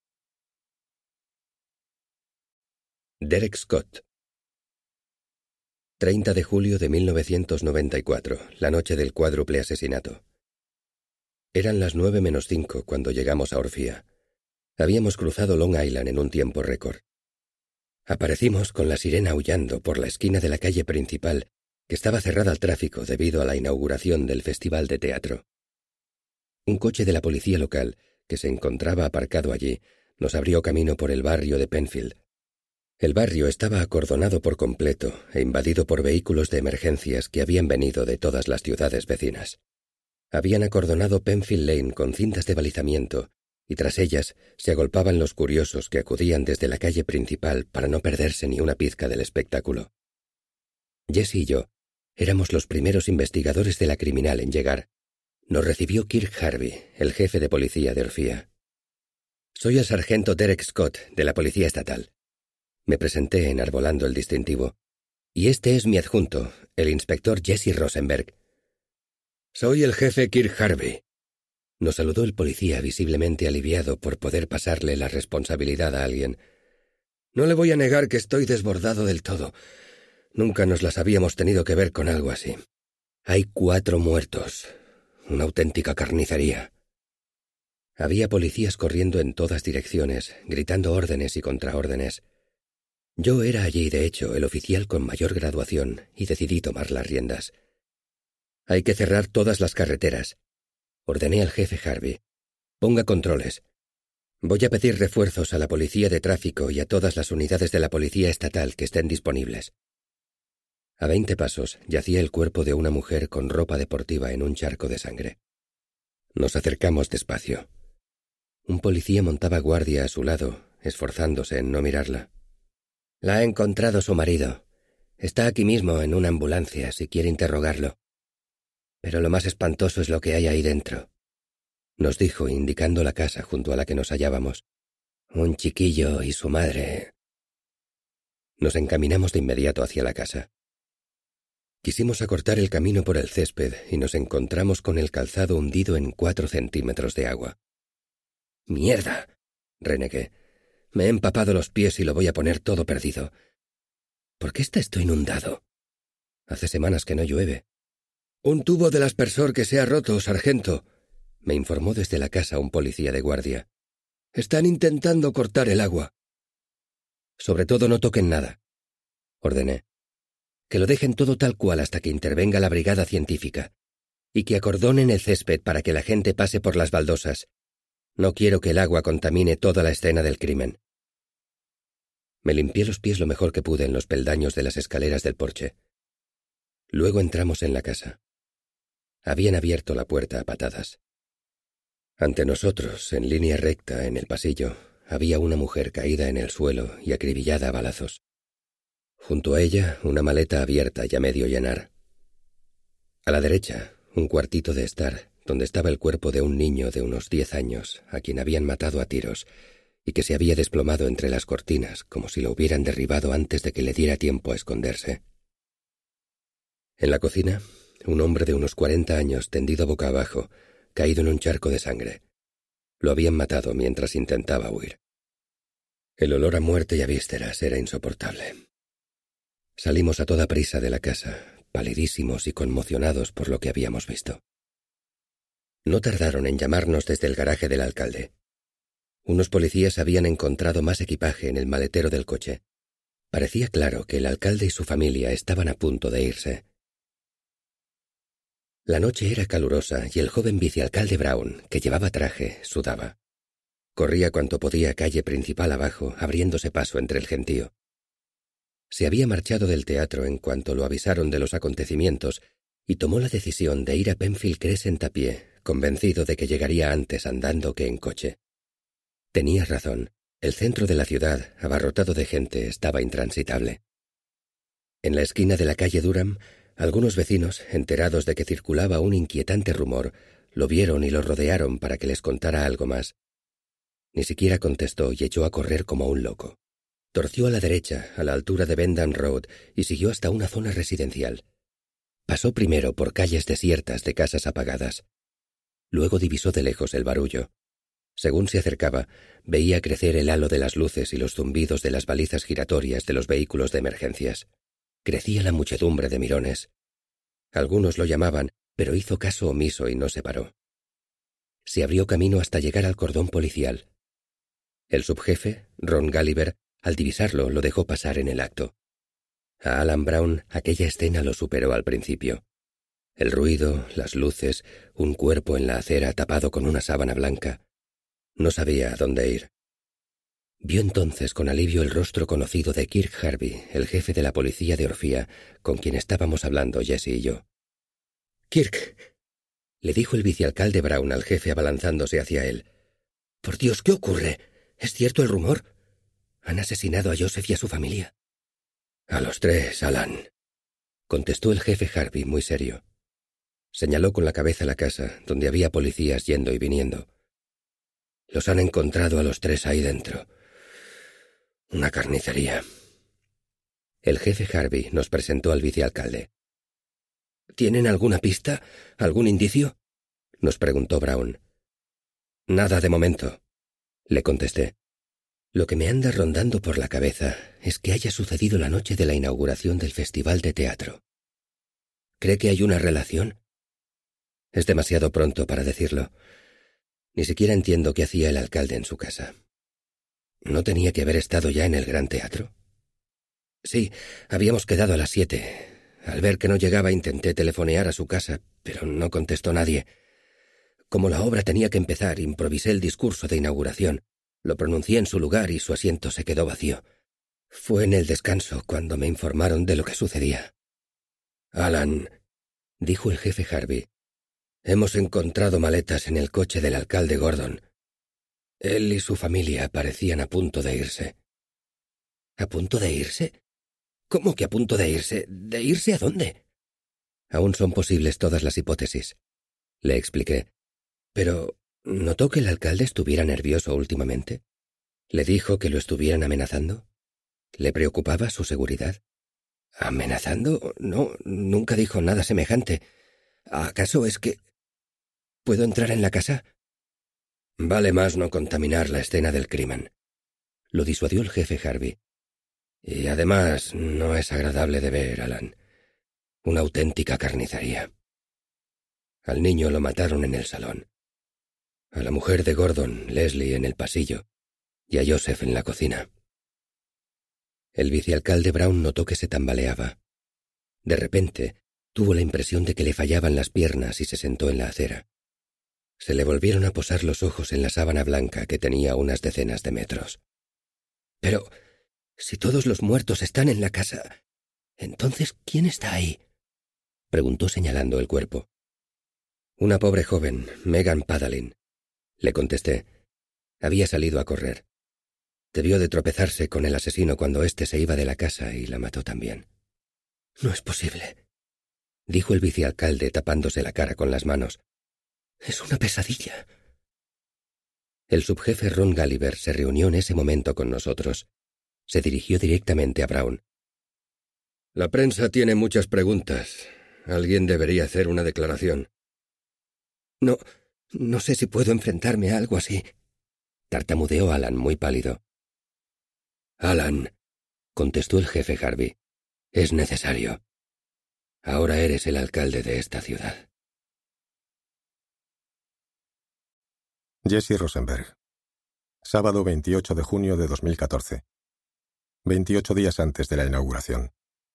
Derek Scott. treinta de julio de mil novecientos noventa y cuatro, la noche del cuádruple asesinato. Eran las nueve menos cinco cuando llegamos a Orfía. Habíamos cruzado Long Island en un tiempo récord. Aparecimos con la sirena aullando por la esquina de la calle principal, que estaba cerrada al tráfico debido a la inauguración del festival de teatro. Un coche de la policía local, que se encontraba aparcado allí, nos abrió camino por el barrio de Penfield. El barrio estaba acordonado por completo e invadido por vehículos de emergencias que habían venido de todas las ciudades vecinas. Habían acordonado Penfield Lane con cintas de balizamiento y tras ellas se agolpaban los curiosos que acudían desde la calle principal para no perderse ni una pizca del espectáculo. Jesse y yo éramos los primeros investigadores de la criminal en llegar. Nos recibió Kirk Harvey, el jefe de policía de Orfía. Soy el sargento Derek Scott, de la Policía Estatal. Me presenté enarbolando el distintivo. Y este es mi adjunto, el inspector Jesse Rosenberg. Soy el jefe Kirk Harvey. Nos saludó el policía, visiblemente aliviado por poder pasarle la responsabilidad a alguien. No le voy a negar que estoy desbordado del todo. Nunca nos las habíamos tenido que ver con algo así. Hay cuatro muertos. Una auténtica carnicería. Había policías corriendo en todas direcciones, gritando órdenes y contraórdenes. Yo era allí, de hecho, el oficial con mayor graduación, y decidí tomar las riendas. Hay que cerrar todas las carreteras. Ordené al jefe Harvey. Ponga controles. Voy a pedir refuerzos a la policía de tráfico y a todas las unidades de la policía estatal que estén disponibles. A veinte pasos yacía el cuerpo de una mujer con ropa deportiva en un charco de sangre. Nos acercamos despacio. Un policía montaba guardia a su lado, esforzándose en no mirarla. La ha encontrado su marido. Está aquí mismo en una ambulancia si quiere interrogarlo. Pero lo más espantoso es lo que hay ahí dentro, nos dijo, indicando la casa junto a la que nos hallábamos. Un chiquillo y su madre. Nos encaminamos de inmediato hacia la casa. Quisimos acortar el camino por el césped y nos encontramos con el calzado hundido en cuatro centímetros de agua. ¡Mierda!, renegué. Me he empapado los pies y lo voy a poner todo perdido. ¿Por qué está esto inundado? Hace semanas que no llueve. Un tubo del aspersor que se ha roto, sargento, me informó desde la casa un policía de guardia. Están intentando cortar el agua. Sobre todo no toquen nada, ordené. Que lo dejen todo tal cual hasta que intervenga la brigada científica. Y que acordonen el césped para que la gente pase por las baldosas. No quiero que el agua contamine toda la escena del crimen. Me limpié los pies lo mejor que pude en los peldaños de las escaleras del porche. Luego entramos en la casa. Habían abierto la puerta a patadas. Ante nosotros, en línea recta en el pasillo, había una mujer caída en el suelo y acribillada a balazos. Junto a ella, una maleta abierta y a medio llenar. A la derecha, un cuartito de estar, donde estaba el cuerpo de un niño de unos diez años, a quien habían matado a tiros, y que se había desplomado entre las cortinas, como si lo hubieran derribado antes de que le diera tiempo a esconderse. En la cocina, un hombre de unos cuarenta años tendido boca abajo, caído en un charco de sangre. Lo habían matado mientras intentaba huir. El olor a muerte y a vísceras era insoportable. Salimos a toda prisa de la casa, palidísimos y conmocionados por lo que habíamos visto. No tardaron en llamarnos desde el garaje del alcalde. Unos policías habían encontrado más equipaje en el maletero del coche. Parecía claro que el alcalde y su familia estaban a punto de irse. La noche era calurosa y el joven vicealcalde Brown, que llevaba traje, sudaba. Corría cuanto podía calle principal abajo, abriéndose paso entre el gentío. Se había marchado del teatro en cuanto lo avisaron de los acontecimientos y tomó la decisión de ir a Penfield Crescent a pie, convencido de que llegaría antes andando que en coche. Tenía razón. El centro de la ciudad, abarrotado de gente, estaba intransitable. En la esquina de la calle Durham, algunos vecinos, enterados de que circulaba un inquietante rumor, lo vieron y lo rodearon para que les contara algo más. Ni siquiera contestó y echó a correr como un loco. Torció a la derecha, a la altura de Bendham Road, y siguió hasta una zona residencial. Pasó primero por calles desiertas de casas apagadas. Luego divisó de lejos el barullo. Según se acercaba, veía crecer el halo de las luces y los zumbidos de las balizas giratorias de los vehículos de emergencias. Crecía la muchedumbre de mirones. Algunos lo llamaban, pero hizo caso omiso y no se paró. Se abrió camino hasta llegar al cordón policial. El subjefe, Ron Gulliver, al divisarlo, lo dejó pasar en el acto. A Alan Brown aquella escena lo superó al principio. El ruido, las luces, un cuerpo en la acera tapado con una sábana blanca. No sabía a dónde ir. Vio entonces con alivio el rostro conocido de Kirk Harvey, el jefe de la policía de Orfía, con quien estábamos hablando Jesse y yo. «Kirk», le dijo el vicealcalde Brown al jefe abalanzándose hacia él. Por Dios, ¿qué ocurre? ¿Es cierto el rumor? ¿Han asesinado a Joseph y a su familia? A los tres, Alan, contestó el jefe Harvey muy serio. Señaló con la cabeza la casa, donde había policías yendo y viniendo. Los han encontrado a los tres ahí dentro. Una carnicería. El jefe Harvey nos presentó al vicealcalde. ¿Tienen alguna pista? ¿Algún indicio? Nos preguntó Brown. Nada de momento, le contesté. Lo que me anda rondando por la cabeza es que haya sucedido la noche de la inauguración del festival de teatro. ¿Cree que hay una relación? Es demasiado pronto para decirlo. Ni siquiera entiendo qué hacía el alcalde en su casa. ¿No tenía que haber estado ya en el Gran Teatro? Sí, habíamos quedado a las siete. Al ver que no llegaba intenté telefonear a su casa, pero no contestó nadie. Como la obra tenía que empezar, improvisé el discurso de inauguración. Lo pronuncié en su lugar y su asiento se quedó vacío. Fue en el descanso cuando me informaron de lo que sucedía. Alan, dijo el jefe Harvey, hemos encontrado maletas en el coche del alcalde Gordon. Él y su familia parecían a punto de irse. ¿A punto de irse? ¿Cómo que a punto de irse? ¿De irse a dónde? Aún son posibles todas las hipótesis, le expliqué. Pero, ¿notó que el alcalde estuviera nervioso últimamente? ¿Le dijo que lo estuvieran amenazando? ¿Le preocupaba su seguridad? ¿Amenazando? No, nunca dijo nada semejante. ¿Acaso es que... ¿Puedo entrar en la casa? Vale más no contaminar la escena del crimen, lo disuadió el jefe Harvey. Y además no es agradable de ver, Alan. Una auténtica carnicería. Al niño lo mataron en el salón. A la mujer de Gordon, Leslie, en el pasillo, y a Joseph en la cocina. El vicealcalde Brown notó que se tambaleaba. De repente, tuvo la impresión de que le fallaban las piernas y se sentó en la acera. Se le volvieron a posar los ojos en la sábana blanca que tenía unas decenas de metros. Pero, si todos los muertos están en la casa, ¿entonces quién está ahí? Preguntó señalando el cuerpo. Una pobre joven, Megan Padalin, le contesté. Había salido a correr. Debió de tropezarse con el asesino cuando éste se iba de la casa y la mató también. No es posible, dijo el vicealcalde tapándose la cara con las manos. Es una pesadilla. El subjefe Ron Gulliver se reunió en ese momento con nosotros. Se dirigió directamente a Brown. La prensa tiene muchas preguntas. Alguien debería hacer una declaración. No, no sé si puedo enfrentarme a algo así, tartamudeó Alan muy pálido. Alan, contestó el jefe Harvey, es necesario. Ahora eres el alcalde de esta ciudad. Jesse Rosenberg. Sábado veintiocho de junio de dos mil catorce. veintiocho días antes de la inauguración.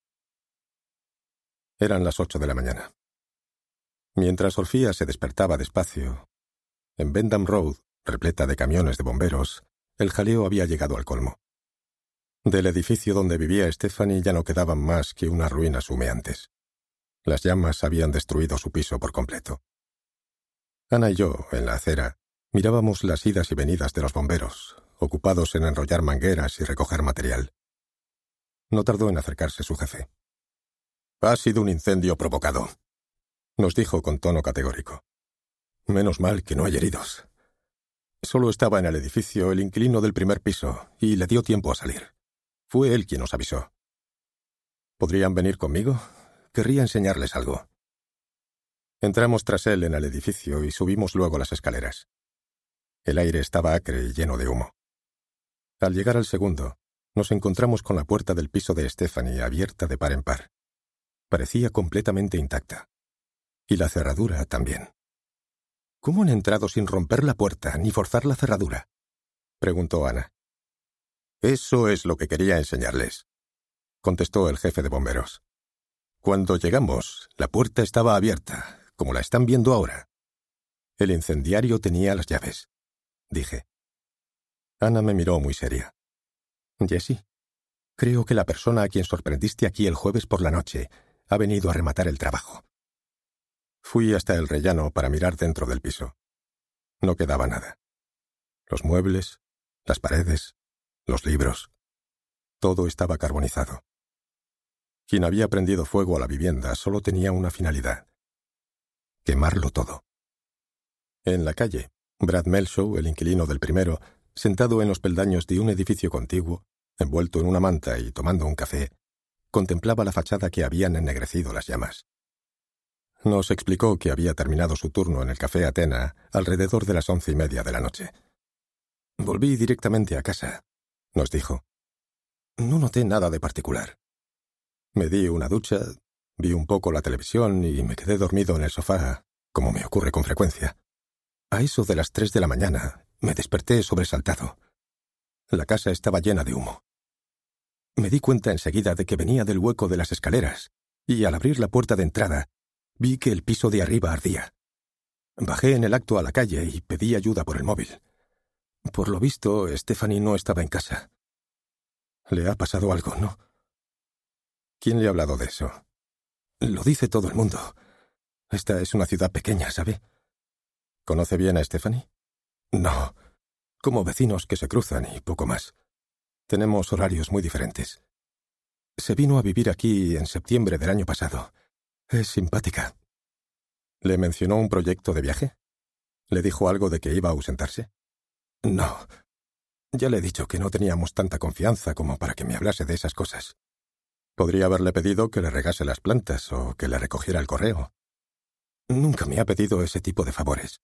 Eran las ocho de la mañana. Mientras Sofía se despertaba despacio, en Bendham Road, repleta de camiones de bomberos, el jaleo había llegado al colmo. Del edificio donde vivía Stephanie ya no quedaban más que unas ruinas humeantes. Las llamas habían destruido su piso por completo. Ana y yo, en la acera, mirábamos las idas y venidas de los bomberos, ocupados en enrollar mangueras y recoger material. No tardó en acercarse su jefe. «Ha sido un incendio provocado», nos dijo con tono categórico. «Menos mal que no hay heridos. Solo estaba en el edificio el inquilino del primer piso y le dio tiempo a salir. Fue él quien nos avisó. ¿Podrían venir conmigo? Querría enseñarles algo». Entramos tras él en el edificio y subimos luego las escaleras. El aire estaba acre y lleno de humo. Al llegar al segundo, nos encontramos con la puerta del piso de Stephanie abierta de par en par. Parecía completamente intacta. Y la cerradura también. ¿Cómo han entrado sin romper la puerta ni forzar la cerradura?, preguntó Ana. Eso es lo que quería enseñarles, contestó el jefe de bomberos. Cuando llegamos, la puerta estaba abierta, como la están viendo ahora. El incendiario tenía las llaves, dije. Ana me miró muy seria. Jessie, creo que la persona a quien sorprendiste aquí el jueves por la noche ha venido a rematar el trabajo. Fui hasta el rellano para mirar dentro del piso. No quedaba nada. Los muebles, las paredes, los libros. Todo estaba carbonizado. Quien había prendido fuego a la vivienda solo tenía una finalidad: quemarlo todo. En la calle, Brad Melshaw, el inquilino del primero, sentado en los peldaños de un edificio contiguo, envuelto en una manta y tomando un café, contemplaba la fachada que habían ennegrecido las llamas. Nos explicó que había terminado su turno en el Café Atena alrededor de las once y media de la noche. «Volví directamente a casa», nos dijo. «No noté nada de particular. Me di una ducha, vi un poco la televisión y me quedé dormido en el sofá, como me ocurre con frecuencia. A eso de las tres de la mañana me desperté sobresaltado. La casa estaba llena de humo. Me di cuenta enseguida de que venía del hueco de las escaleras y al abrir la puerta de entrada vi que el piso de arriba ardía. Bajé en el acto a la calle y pedí ayuda por el móvil. Por lo visto, Stephanie no estaba en casa. Le ha pasado algo, ¿no?» «¿Quién le ha hablado de eso?» «Lo dice todo el mundo. Esta es una ciudad pequeña, ¿sabe?» «¿Conoce bien a Stephanie?» «No. Como vecinos que se cruzan y poco más. Tenemos horarios muy diferentes. Se vino a vivir aquí en septiembre del año pasado. Es simpática». «¿Le mencionó un proyecto de viaje? ¿Le dijo algo de que iba a ausentarse?» «No. Ya le he dicho que no teníamos tanta confianza como para que me hablase de esas cosas. Podría haberle pedido que le regase las plantas o que le recogiera el correo. Nunca me ha pedido ese tipo de favores».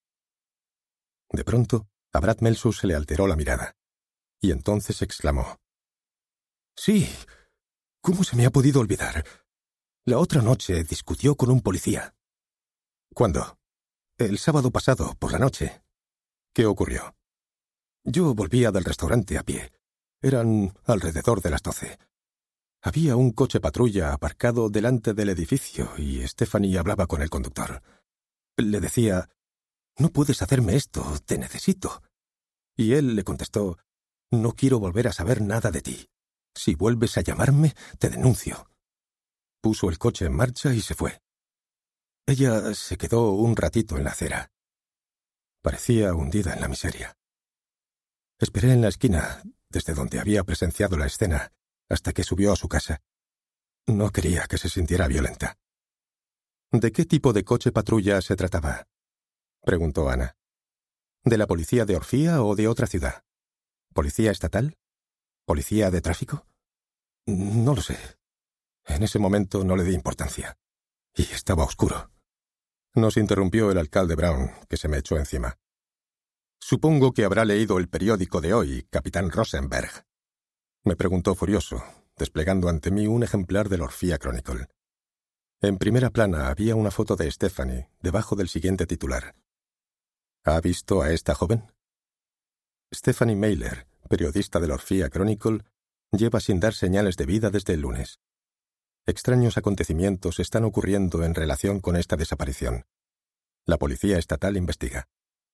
De pronto, a Brad Melshaw se le alteró la mirada, y entonces exclamó: «Sí, ¿cómo se me ha podido olvidar? La otra noche discutió con un policía». «¿Cuándo?» «El sábado pasado, por la noche». «¿Qué ocurrió?» «Yo volvía del restaurante a pie. Eran alrededor de las doce. Había un coche patrulla aparcado delante del edificio y Stephanie hablaba con el conductor. Le decía: «No puedes hacerme esto, te necesito». Y él le contestó: «No quiero volver a saber nada de ti. Si vuelves a llamarme, te denuncio». Puso el coche en marcha y se fue. Ella se quedó un ratito en la acera. Parecía hundida en la miseria. Esperé en la esquina, desde donde había presenciado la escena, hasta que subió a su casa. No quería que se sintiera violenta. «¿De qué tipo de coche patrulla se trataba?», preguntó Ana. «¿De la policía de Orfía o de otra ciudad? ¿Policía estatal? ¿Policía de tráfico?» «No lo sé. En ese momento no le di importancia. Y estaba oscuro». Nos interrumpió el alcalde Brown, que se me echó encima. «Supongo que habrá leído el periódico de hoy, capitán Rosenberg», me preguntó furioso, desplegando ante mí un ejemplar del Orfía Chronicle. En primera plana había una foto de Stephanie, debajo del siguiente titular: «¿Ha visto a esta joven?». Stephanie Mailer, periodista del Orfía Chronicle, lleva sin dar señales de vida desde el lunes. Extraños acontecimientos están ocurriendo en relación con esta desaparición. La policía estatal investiga.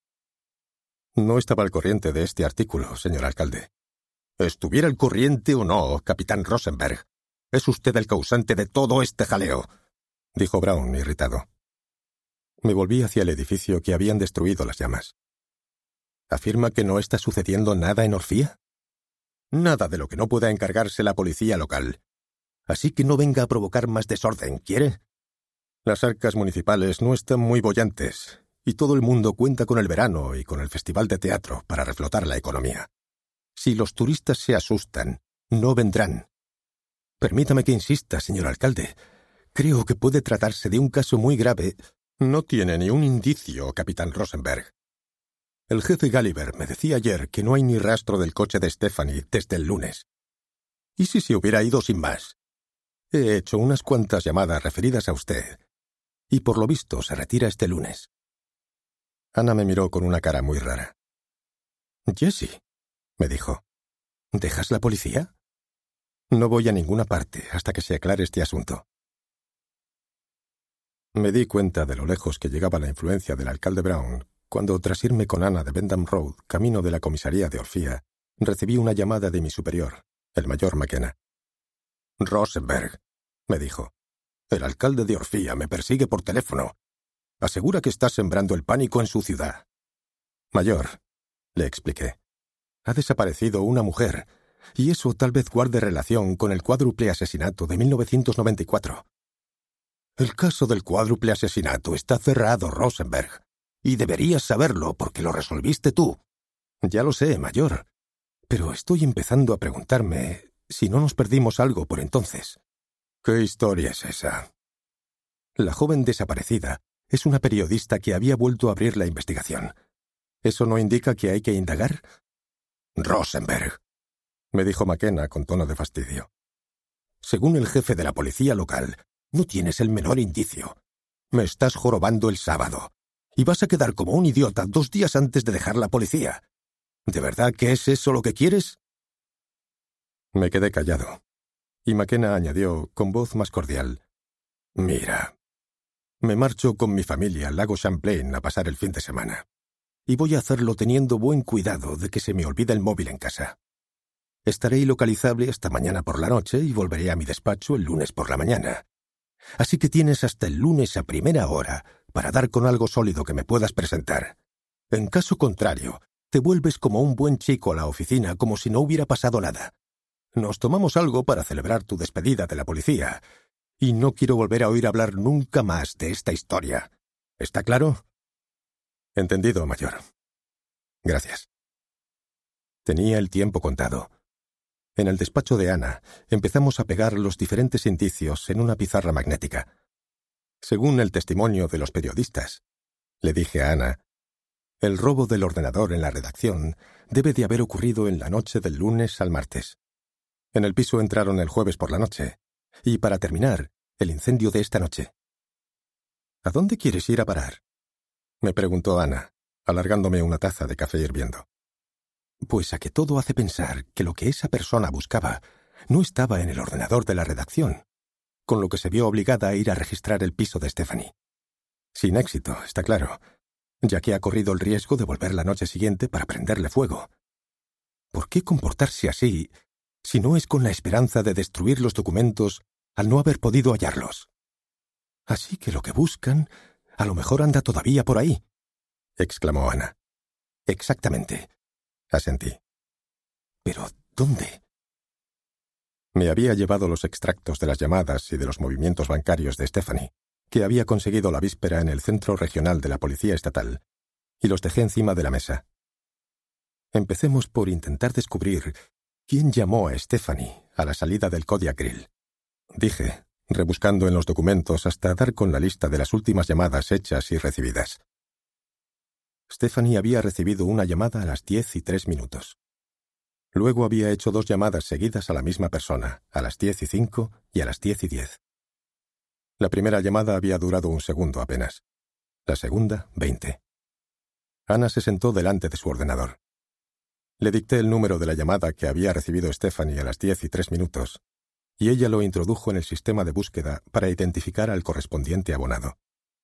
«No estaba al corriente de este artículo, señor alcalde». «Estuviera al corriente o no, capitán Rosenberg, es usted el causante de todo este jaleo», dijo Brown, irritado. Me volví hacia el edificio que habían destruido las llamas. ¿Afirma que no está sucediendo nada en Orfía? Nada de lo que no pueda encargarse la policía local. Así que no venga a provocar más desorden, ¿quiere? Las arcas municipales no están muy bollantes, y todo el mundo cuenta con el verano y con el festival de teatro para reflotar la economía. Si los turistas se asustan, no vendrán. Permítame que insista, señor alcalde. Creo que puede tratarse de un caso muy grave. No tiene ni un indicio, capitán Rosenberg. El jefe Gulliver me decía ayer que no hay ni rastro del coche de Stephanie desde el lunes. ¿Y si se hubiera ido sin más? He hecho unas cuantas llamadas referidas a usted, y por lo visto se retira este lunes. Ana me miró con una cara muy rara. «Jessie», me dijo, «¿dejas la policía?» «No voy a ninguna parte hasta que se aclare este asunto». Me di cuenta de lo lejos que llegaba la influencia del alcalde Brown cuando, tras irme con Ana de Bendham Road, camino de la comisaría de Orfía, recibí una llamada de mi superior, el mayor McKenna. «Rosenberg», me dijo, «el alcalde de Orfía me persigue por teléfono. Asegura que está sembrando el pánico en su ciudad». «Mayor», le expliqué. Ha desaparecido una mujer, y eso tal vez guarde relación con el cuádruple asesinato de mil novecientos noventa y cuatro. El caso del cuádruple asesinato está cerrado, Rosenberg, y deberías saberlo porque lo resolviste tú. Ya lo sé, mayor, pero estoy empezando a preguntarme si no nos perdimos algo por entonces. ¿Qué historia es esa? La joven desaparecida es una periodista que había vuelto a abrir la investigación. ¿Eso no indica que hay que indagar? Rosenberg, me dijo McKenna con tono de fastidio. Según el jefe de la policía local, no tienes el menor indicio. Me estás jorobando el sábado, y vas a quedar como un idiota dos días antes de dejar la policía. ¿De verdad que es eso lo que quieres? Me quedé callado, y McKenna añadió con voz más cordial. Mira, me marcho con mi familia al lago Champlain a pasar el fin de semana, y voy a hacerlo teniendo buen cuidado de que se me olvide el móvil en casa. Estaré ilocalizable hasta mañana por la noche y volveré a mi despacho el lunes por la mañana. Así que tienes hasta el lunes a primera hora para dar con algo sólido que me puedas presentar. En caso contrario, te vuelves como un buen chico a la oficina como si no hubiera pasado nada. Nos tomamos algo para celebrar tu despedida de la policía, y no quiero volver a oír hablar nunca más de esta historia. ¿Está claro? Entendido, mayor. Gracias. Tenía el tiempo contado. En el despacho de Ana empezamos a pegar los diferentes indicios en una pizarra magnética. Según el testimonio de los periodistas, le dije a Ana, el robo del ordenador en la redacción debe de haber ocurrido en la noche del lunes al martes. En el piso entraron el jueves por la noche, y para terminar, el incendio de esta noche. ¿A dónde quieres ir a parar?, me preguntó Ana, alargándome una taza de café hirviendo. Pues a que todo hace pensar que lo que esa persona buscaba no estaba en el ordenador de la redacción, con lo que se vio obligada a ir a registrar el piso de Stephanie. Sin éxito, está claro, ya que ha corrido el riesgo de volver la noche siguiente para prenderle fuego. ¿Por qué comportarse así si no es con la esperanza de destruir los documentos al no haber podido hallarlos? Así que lo que buscan a lo mejor anda todavía por ahí, exclamó Ana. Exactamente, asentí. ¿Pero dónde? Me había llevado los extractos de las llamadas y de los movimientos bancarios de Stephanie, que había conseguido la víspera en el Centro Regional de la Policía Estatal, y los dejé encima de la mesa. Empecemos por intentar descubrir quién llamó a Stephanie a la salida del Kodiak Grill, dije, rebuscando en los documentos hasta dar con la lista de las últimas llamadas hechas y recibidas. Stephanie había recibido una llamada a las diez y tres minutos. Luego había hecho dos llamadas seguidas a la misma persona, a las diez y cinco y a las diez y diez. La primera llamada había durado un segundo apenas. La segunda, veinte. Ana se sentó delante de su ordenador. Le dicté el número de la llamada que había recibido Stephanie a las diez y tres minutos, y ella lo introdujo en el sistema de búsqueda para identificar al correspondiente abonado.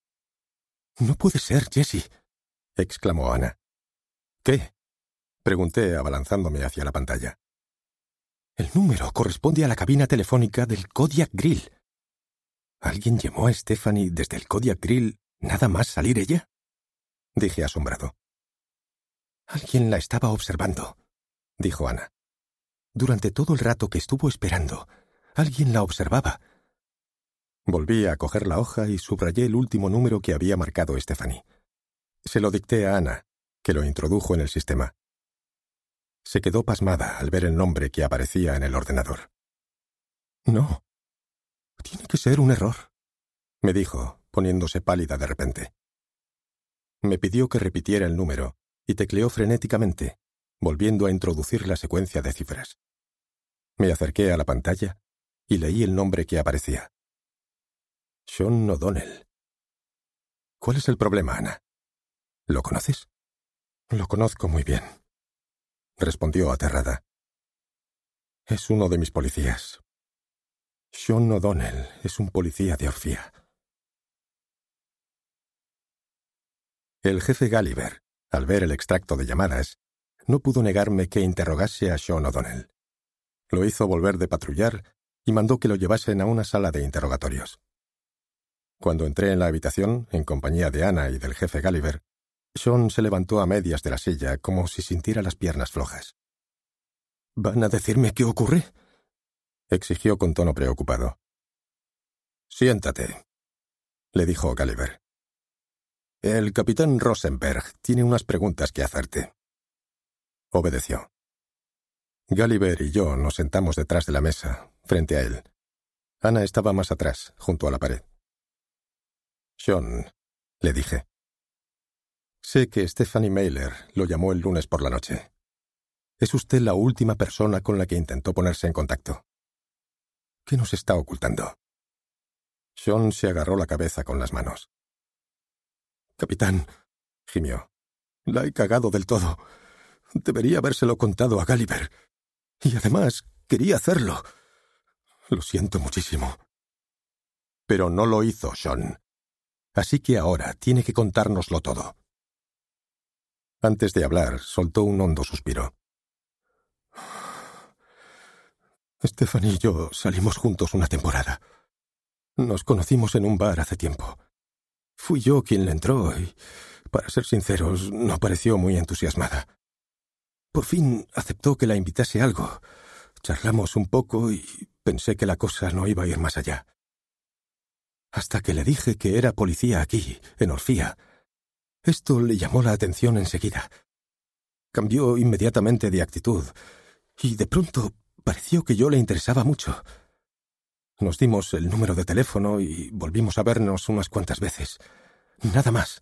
«No puede ser, Jessie», exclamó Ana. «¿Qué?», pregunté abalanzándome hacia la pantalla. «El número corresponde a la cabina telefónica del Kodiak Grill». ¿Alguien llamó a Stephanie desde el Kodiak Grill nada más salir ella?, dije asombrado. «Alguien la estaba observando», dijo Ana. «Durante todo el rato que estuvo esperando, alguien la observaba». Volví a coger la hoja y subrayé el último número que había marcado Stephanie. Se lo dicté a Ana, que lo introdujo en el sistema. Se quedó pasmada al ver el nombre que aparecía en el ordenador. «No, tiene que ser un error», me dijo, poniéndose pálida de repente. Me pidió que repitiera el número y tecleó frenéticamente, volviendo a introducir la secuencia de cifras. Me acerqué a la pantalla y leí el nombre que aparecía. Sean O'Donnell. ¿Cuál es el problema, Ana? ¿Lo conoces? Lo conozco muy bien, respondió aterrada. Es uno de mis policías. Sean O'Donnell es un policía de Orfía. El jefe Gulliver, al ver el extracto de llamadas, no pudo negarme que interrogase a Sean O'Donnell. Lo hizo volver de patrullar y mandó que lo llevasen a una sala de interrogatorios. Cuando entré en la habitación, en compañía de Ana y del jefe Gulliver, Sean se levantó a medias de la silla, como si sintiera las piernas flojas. «¿Van a decirme qué ocurre?», exigió con tono preocupado. «Siéntate», le dijo Gulliver. «El capitán Rosenberg tiene unas preguntas que hacerte». Obedeció. Gulliver y yo nos sentamos detrás de la mesa, frente a él. Ana estaba más atrás, junto a la pared. «Sean», le dije. «Sé que Stephanie Mailer lo llamó el lunes por la noche. Es usted la última persona con la que intentó ponerse en contacto. ¿Qué nos está ocultando?». Sean se agarró la cabeza con las manos. «Capitán», gimió, «la he cagado del todo. Debería habérselo contado a Gulliver. Y además, quería hacerlo. Lo siento muchísimo». «Pero no lo hizo, Sean. Así que ahora tiene que contárnoslo todo». Antes de hablar, soltó un hondo suspiro. «Stephanie y yo salimos juntos una temporada. Nos conocimos en un bar hace tiempo. Fui yo quien le entró y, para ser sinceros, no pareció muy entusiasmada. Por fin aceptó que la invitase a algo. Charlamos un poco y pensé que la cosa no iba a ir más allá. Hasta que le dije que era policía aquí, en Orfía. Esto le llamó la atención enseguida. Cambió inmediatamente de actitud y de pronto pareció que yo le interesaba mucho. Nos dimos el número de teléfono y volvimos a vernos unas cuantas veces. Nada más.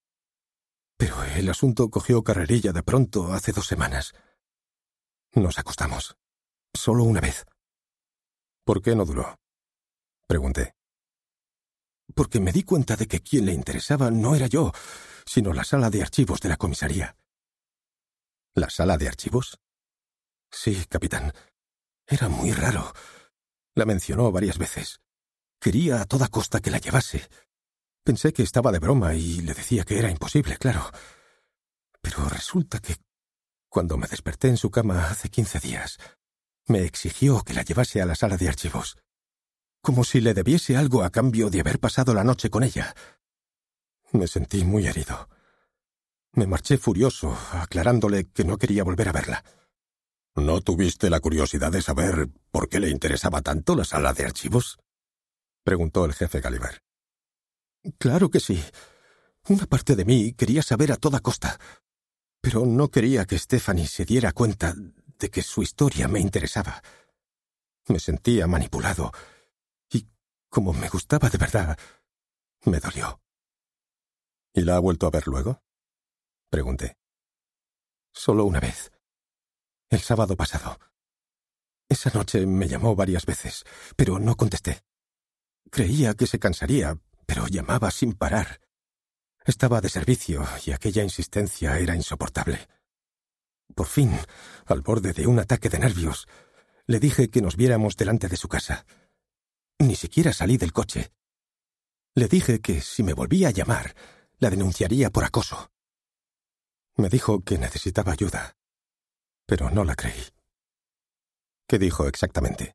Pero el asunto cogió carrerilla de pronto hace dos semanas. Nos acostamos. Solo una vez». «¿Por qué no duró?», pregunté. «Porque me di cuenta de que quien le interesaba no era yo, sino la sala de archivos de la comisaría». «¿La sala de archivos?». «Sí, capitán. Era muy raro. La mencionó varias veces. Quería a toda costa que la llevase. Pensé que estaba de broma y le decía que era imposible, claro. Pero resulta que, cuando me desperté en su cama hace quince días, me exigió que la llevase a la sala de archivos. Como si le debiese algo a cambio de haber pasado la noche con ella. Me sentí muy herido. Me marché furioso, aclarándole que no quería volver a verla». «¿No tuviste la curiosidad de saber por qué le interesaba tanto la sala de archivos?», preguntó el jefe Gulliver. «Claro que sí. Una parte de mí quería saber a toda costa. Pero no quería que Stephanie se diera cuenta de que su historia me interesaba. Me sentía manipulado y, como me gustaba de verdad, me dolió». «¿Y la ha vuelto a ver luego?», pregunté. «Solo una vez. El sábado pasado. Esa noche me llamó varias veces, pero no contesté. Creía que se cansaría, pero llamaba sin parar. Estaba de servicio y aquella insistencia era insoportable. Por fin, al borde de un ataque de nervios, le dije que nos viéramos delante de su casa. Ni siquiera salí del coche. Le dije que si me volvía a llamar, la denunciaría por acoso. Me dijo que necesitaba ayuda, pero no la creí». «¿Qué dijo exactamente?».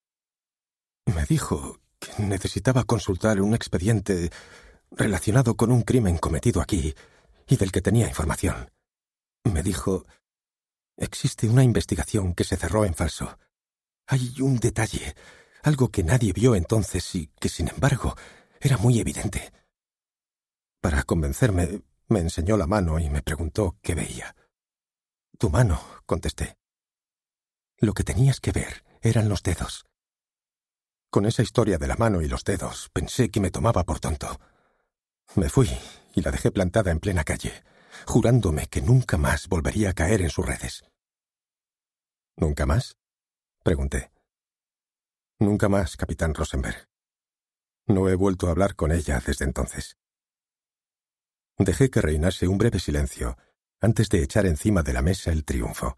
«Me dijo que necesitaba consultar un expediente relacionado con un crimen cometido aquí y del que tenía información. Me dijo, existe una investigación que se cerró en falso. Hay un detalle, algo que nadie vio entonces y que, sin embargo, era muy evidente. Para convencerme, me enseñó la mano y me preguntó qué veía. Tu mano, contesté. Lo que tenías que ver eran los dedos. Con esa historia de la mano y los dedos, pensé que me tomaba por tonto. Me fui y la dejé plantada en plena calle, jurándome que nunca más volvería a caer en sus redes. ¿Nunca más?, pregunté. Nunca más, capitán Rosenberg. No he vuelto a hablar con ella desde entonces. Dejé que reinase un breve silencio antes de echar encima de la mesa el triunfo.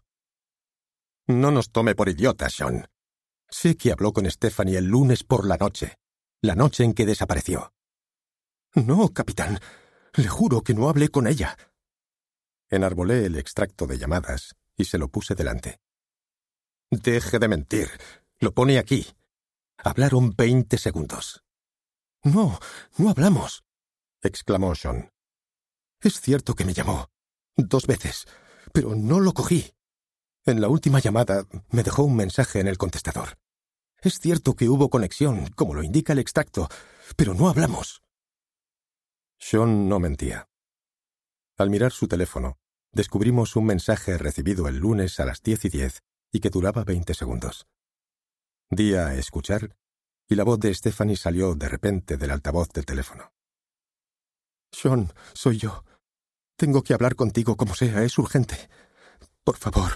No nos tome por idiotas, Sean. Sé que habló con Stephanie el lunes por la noche, la noche en que desapareció. No, capitán. Le juro que no hablé con ella. Enarbolé el extracto de llamadas y se lo puse delante. Deje de mentir. Lo pone aquí. Hablaron veinte segundos. No, no hablamos, exclamó Sean. Es cierto que me llamó. Dos veces. Pero no lo cogí. En la última llamada me dejó un mensaje en el contestador. Es cierto que hubo conexión, como lo indica el extracto, pero no hablamos. Sean no mentía. Al mirar su teléfono, descubrimos un mensaje recibido el lunes a las diez y diez y que duraba veinte segundos. Di a escuchar y la voz de Stephanie salió de repente del altavoz del teléfono. Sean, soy yo. Tengo que hablar contigo como sea, es urgente. Por favor.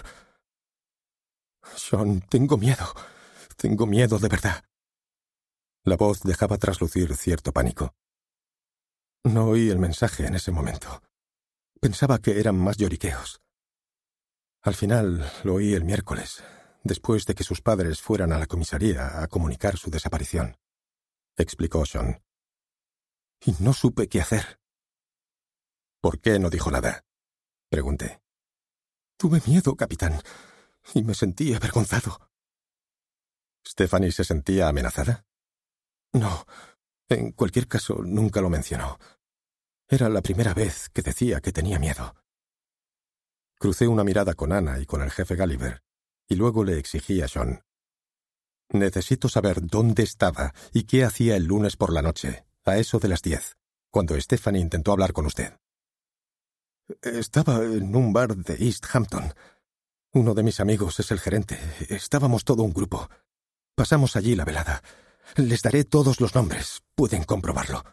Sean, tengo miedo. Tengo miedo de verdad. La voz dejaba traslucir cierto pánico. No oí el mensaje en ese momento. Pensaba que eran más lloriqueos. Al final lo oí el miércoles, después de que sus padres fueran a la comisaría a comunicar su desaparición, explicó Sean. Y no supe qué hacer. ¿Por qué no dijo nada?, pregunté. Tuve miedo, capitán, y me sentí avergonzado. ¿Stephanie se sentía amenazada? No. En cualquier caso, nunca lo mencionó. Era la primera vez que decía que tenía miedo. Crucé una mirada con Anna y con el jefe Gulliver, y luego le exigí a Sean. Necesito saber dónde estaba y qué hacía el lunes por la noche, a eso de las diez, cuando Stephanie intentó hablar con usted. Estaba en un bar de East Hampton. Uno de mis amigos es el gerente. Estábamos todo un grupo. Pasamos allí la velada. Les daré todos los nombres. Pueden comprobarlo.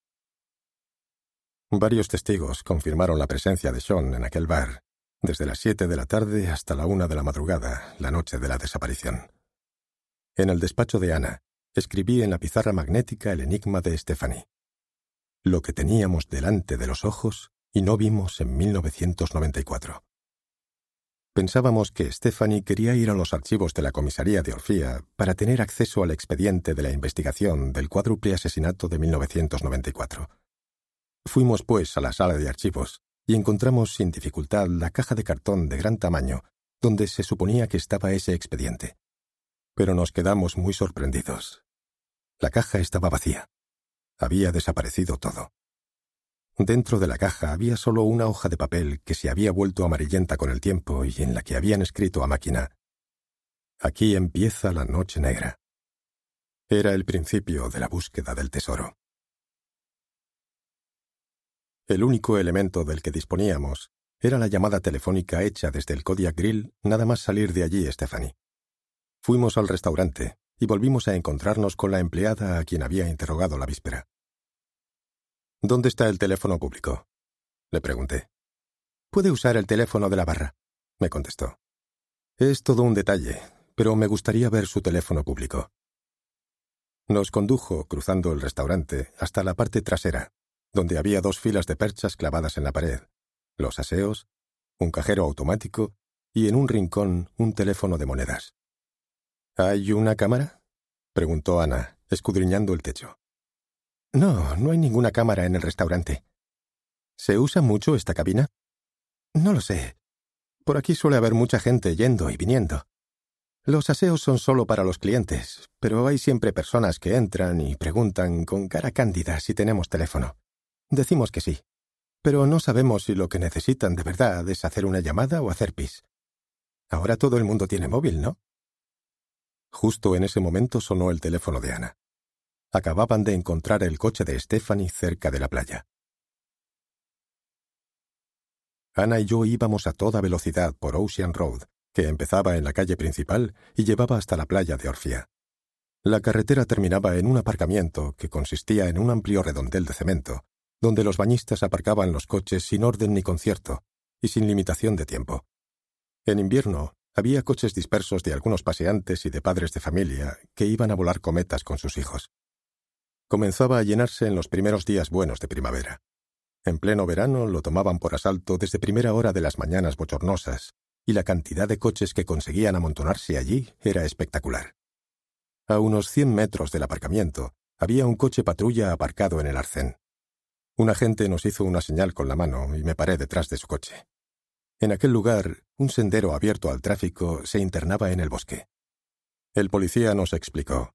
Varios testigos confirmaron la presencia de Sean en aquel bar, desde las siete de la tarde hasta la una de la madrugada, la noche de la desaparición. En el despacho de Anna, escribí en la pizarra magnética el enigma de Stephanie. Lo que teníamos delante de los ojos y no vimos en mil novecientos noventa y cuatro. Pensábamos que Stephanie quería ir a los archivos de la comisaría de Orfía para tener acceso al expediente de la investigación del cuádruple asesinato de mil novecientos noventa y cuatro. Fuimos, pues, a la sala de archivos y encontramos sin dificultad la caja de cartón de gran tamaño donde se suponía que estaba ese expediente. Pero nos quedamos muy sorprendidos. La caja estaba vacía. Había desaparecido todo. Dentro de la caja había solo una hoja de papel que se había vuelto amarillenta con el tiempo y en la que habían escrito a máquina: «Aquí empieza la noche negra». Era el principio de la búsqueda del tesoro. El único elemento del que disponíamos era la llamada telefónica hecha desde el Kodiak Grill nada más salir de allí Stephanie. Fuimos al restaurante y volvimos a encontrarnos con la empleada a quien había interrogado la víspera. «¿Dónde está el teléfono público?», le pregunté. «Puede usar el teléfono de la barra», me contestó. «Es todo un detalle, pero me gustaría ver su teléfono público». Nos condujo, cruzando el restaurante, hasta la parte trasera, donde había dos filas de perchas clavadas en la pared, los aseos, un cajero automático y en un rincón un teléfono de monedas. «¿Hay una cámara?», preguntó Anna, escudriñando el techo. No, no hay ninguna cámara en el restaurante. ¿Se usa mucho esta cabina? No lo sé. Por aquí suele haber mucha gente yendo y viniendo. Los aseos son solo para los clientes, pero hay siempre personas que entran y preguntan con cara cándida si tenemos teléfono. Decimos que sí, pero no sabemos si lo que necesitan de verdad es hacer una llamada o hacer pis. Ahora todo el mundo tiene móvil, ¿no? Justo en ese momento sonó el teléfono de Anna. Acababan de encontrar el coche de Stephanie cerca de la playa. Anna y yo íbamos a toda velocidad por Ocean Road, que empezaba en la calle principal y llevaba hasta la playa de Orfía. La carretera terminaba en un aparcamiento que consistía en un amplio redondel de cemento, donde los bañistas aparcaban los coches sin orden ni concierto y sin limitación de tiempo. En invierno, había coches dispersos de algunos paseantes y de padres de familia que iban a volar cometas con sus hijos. Comenzaba a llenarse en los primeros días buenos de primavera. En pleno verano lo tomaban por asalto desde primera hora de las mañanas bochornosas, y la cantidad de coches que conseguían amontonarse allí era espectacular. A unos cien metros del aparcamiento había un coche patrulla aparcado en el arcén. Un agente nos hizo una señal con la mano y me paré detrás de su coche. En aquel lugar, un sendero abierto al tráfico se internaba en el bosque. El policía nos explicó: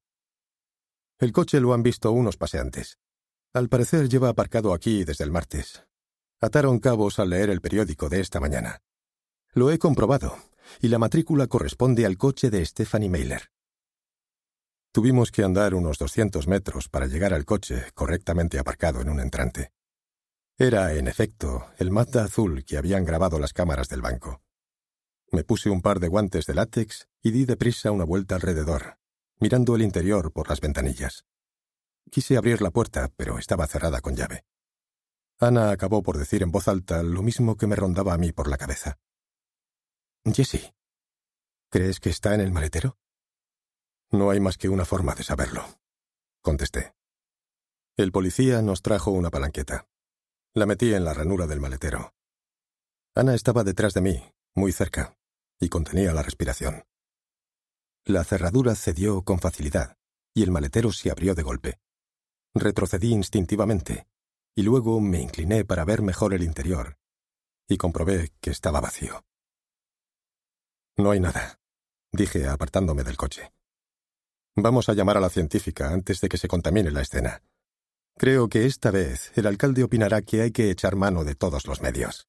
«El coche lo han visto unos paseantes. Al parecer lleva aparcado aquí desde el martes. Ataron cabos al leer el periódico de esta mañana. Lo he comprobado, y la matrícula corresponde al coche de Stephanie Mailer. Tuvimos que andar unos doscientos metros para llegar al coche correctamente aparcado en un entrante. Era, en efecto, el Mazda azul que habían grabado las cámaras del banco. Me puse un par de guantes de látex y di deprisa una vuelta alrededor, mirando el interior por las ventanillas. Quise abrir la puerta, pero estaba cerrada con llave. Ana acabó por decir en voz alta lo mismo que me rondaba a mí por la cabeza. «Jessie, ¿crees que está en el maletero?» «No hay más que una forma de saberlo», contesté. El policía nos trajo una palanqueta. La metí en la ranura del maletero. Ana estaba detrás de mí, muy cerca, y contenía la respiración. La cerradura cedió con facilidad, y el maletero se abrió de golpe. Retrocedí instintivamente, y luego me incliné para ver mejor el interior, y comprobé que estaba vacío. «No hay nada», dije apartándome del coche. «Vamos a llamar a la científica antes de que se contamine la escena. Creo que esta vez el alcalde opinará que hay que echar mano de todos los medios».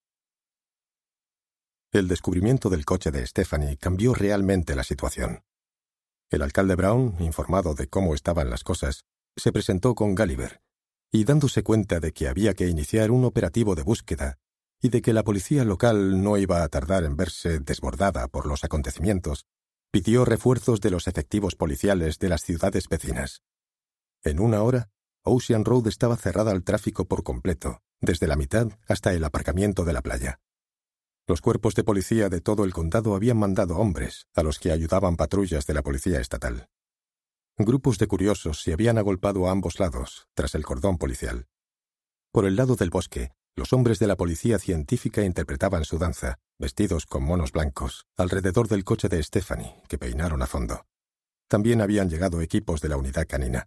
El descubrimiento del coche de Stephanie cambió realmente la situación. El alcalde Brown, informado de cómo estaban las cosas, se presentó con Gulliver, y dándose cuenta de que había que iniciar un operativo de búsqueda y de que la policía local no iba a tardar en verse desbordada por los acontecimientos, pidió refuerzos de los efectivos policiales de las ciudades vecinas. En una hora, Ocean Road estaba cerrada al tráfico por completo, desde la mitad hasta el aparcamiento de la playa. Los cuerpos de policía de todo el condado habían mandado hombres, a los que ayudaban patrullas de la policía estatal. Grupos de curiosos se habían agolpado a ambos lados, tras el cordón policial. Por el lado del bosque, los hombres de la policía científica interpretaban su danza, vestidos con monos blancos, alrededor del coche de Stephanie, que peinaron a fondo. También habían llegado equipos de la unidad canina.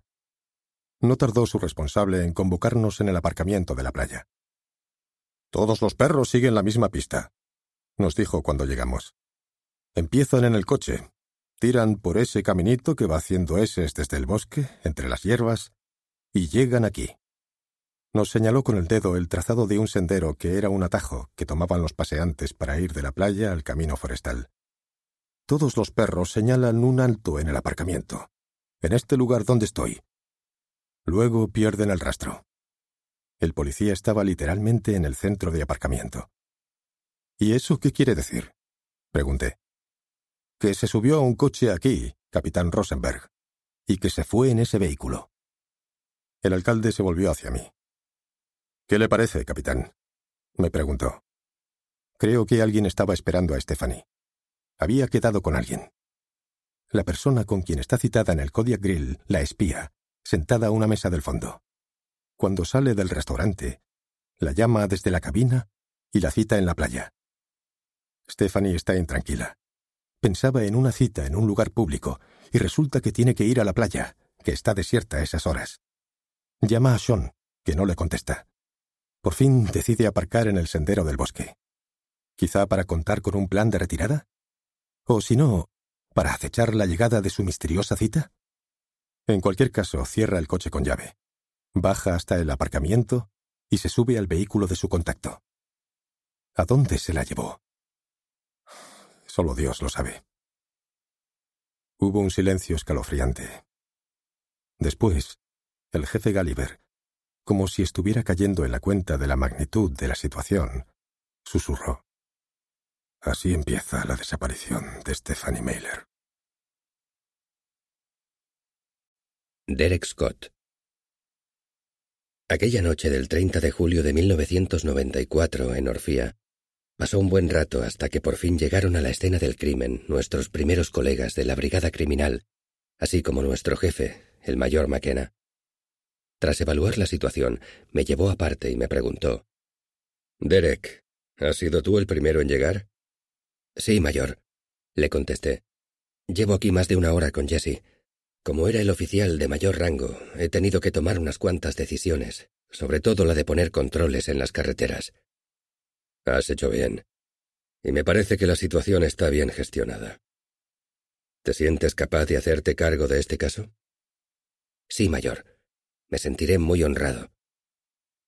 No tardó su responsable en convocarnos en el aparcamiento de la playa. «Todos los perros siguen la misma pista», nos dijo cuando llegamos. «Empiezan en el coche, tiran por ese caminito que va haciendo eses desde el bosque, entre las hierbas, y llegan aquí». Nos señaló con el dedo el trazado de un sendero que era un atajo que tomaban los paseantes para ir de la playa al camino forestal. «Todos los perros señalan un alto en el aparcamiento, en este lugar donde estoy. Luego pierden el rastro». El policía estaba literalmente en el centro de aparcamiento. «¿Y eso qué quiere decir?», pregunté. «Que se subió a un coche aquí, capitán Rosenberg, y que se fue en ese vehículo». El alcalde se volvió hacia mí. «¿Qué le parece, capitán?», me preguntó. Creo que alguien estaba esperando a Stephanie. Había quedado con alguien. La persona con quien está citada en el Kodiak Grill la espía, sentada a una mesa del fondo. Cuando sale del restaurante, la llama desde la cabina y la cita en la playa. Stephanie está intranquila. Pensaba en una cita en un lugar público y resulta que tiene que ir a la playa, que está desierta a esas horas. Llama a Sean, que no le contesta. Por fin decide aparcar en el sendero del bosque. ¿Quizá para contar con un plan de retirada? O si no, para acechar la llegada de su misteriosa cita? En cualquier caso, cierra el coche con llave. Baja hasta el aparcamiento y se sube al vehículo de su contacto. ¿A dónde se la llevó? Solo Dios lo sabe. Hubo un silencio escalofriante. Después, el jefe Gulliver, como si estuviera cayendo en la cuenta de la magnitud de la situación, susurró: «Así empieza la desaparición de Stephanie Mailer». Derek Scott. Aquella noche del treinta de julio de mil novecientos noventa y cuatro, en Orfía, pasó un buen rato hasta que por fin llegaron a la escena del crimen nuestros primeros colegas de la brigada criminal, así como nuestro jefe, el mayor McKenna. Tras evaluar la situación, me llevó aparte y me preguntó: «Derek, ¿has sido tú el primero en llegar?» «Sí, mayor», le contesté. «Llevo aquí más de una hora con Jessie. Como era el oficial de mayor rango, he tenido que tomar unas cuantas decisiones, sobre todo la de poner controles en las carreteras». «Has hecho bien. Y me parece que la situación está bien gestionada. ¿Te sientes capaz de hacerte cargo de este caso?» «Sí, mayor. Me sentiré muy honrado».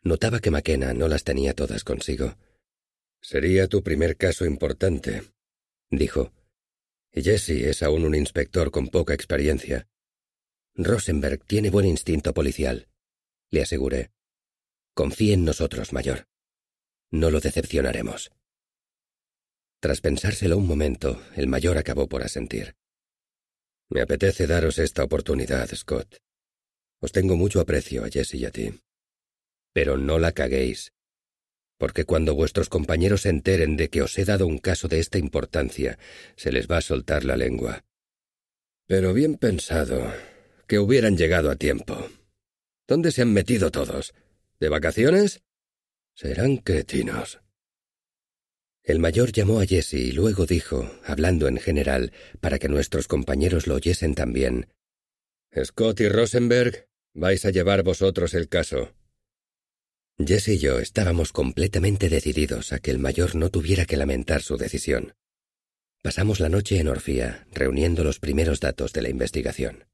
Notaba que McKenna no las tenía todas consigo. «Sería tu primer caso importante», dijo. «Y Jesse es aún un inspector con poca experiencia». «Rosenberg tiene buen instinto policial», le aseguré. «Confíe en nosotros, mayor. No lo decepcionaremos». Tras pensárselo un momento, el mayor acabó por asentir. «Me apetece daros esta oportunidad, Scott. Os tengo mucho aprecio a Jesse y a ti. Pero no la caguéis, porque cuando vuestros compañeros se enteren de que os he dado un caso de esta importancia, se les va a soltar la lengua. Pero bien pensado, que hubieran llegado a tiempo. ¿Dónde se han metido todos? ¿De vacaciones? Serán cretinos». El mayor llamó a Jesse y luego dijo, hablando en general, para que nuestros compañeros lo oyesen también: «Scott y Rosenberg, vais a llevar vosotros el caso». Jesse y yo estábamos completamente decididos a que el mayor no tuviera que lamentar su decisión. Pasamos la noche en Orfía, reuniendo los primeros datos de la investigación.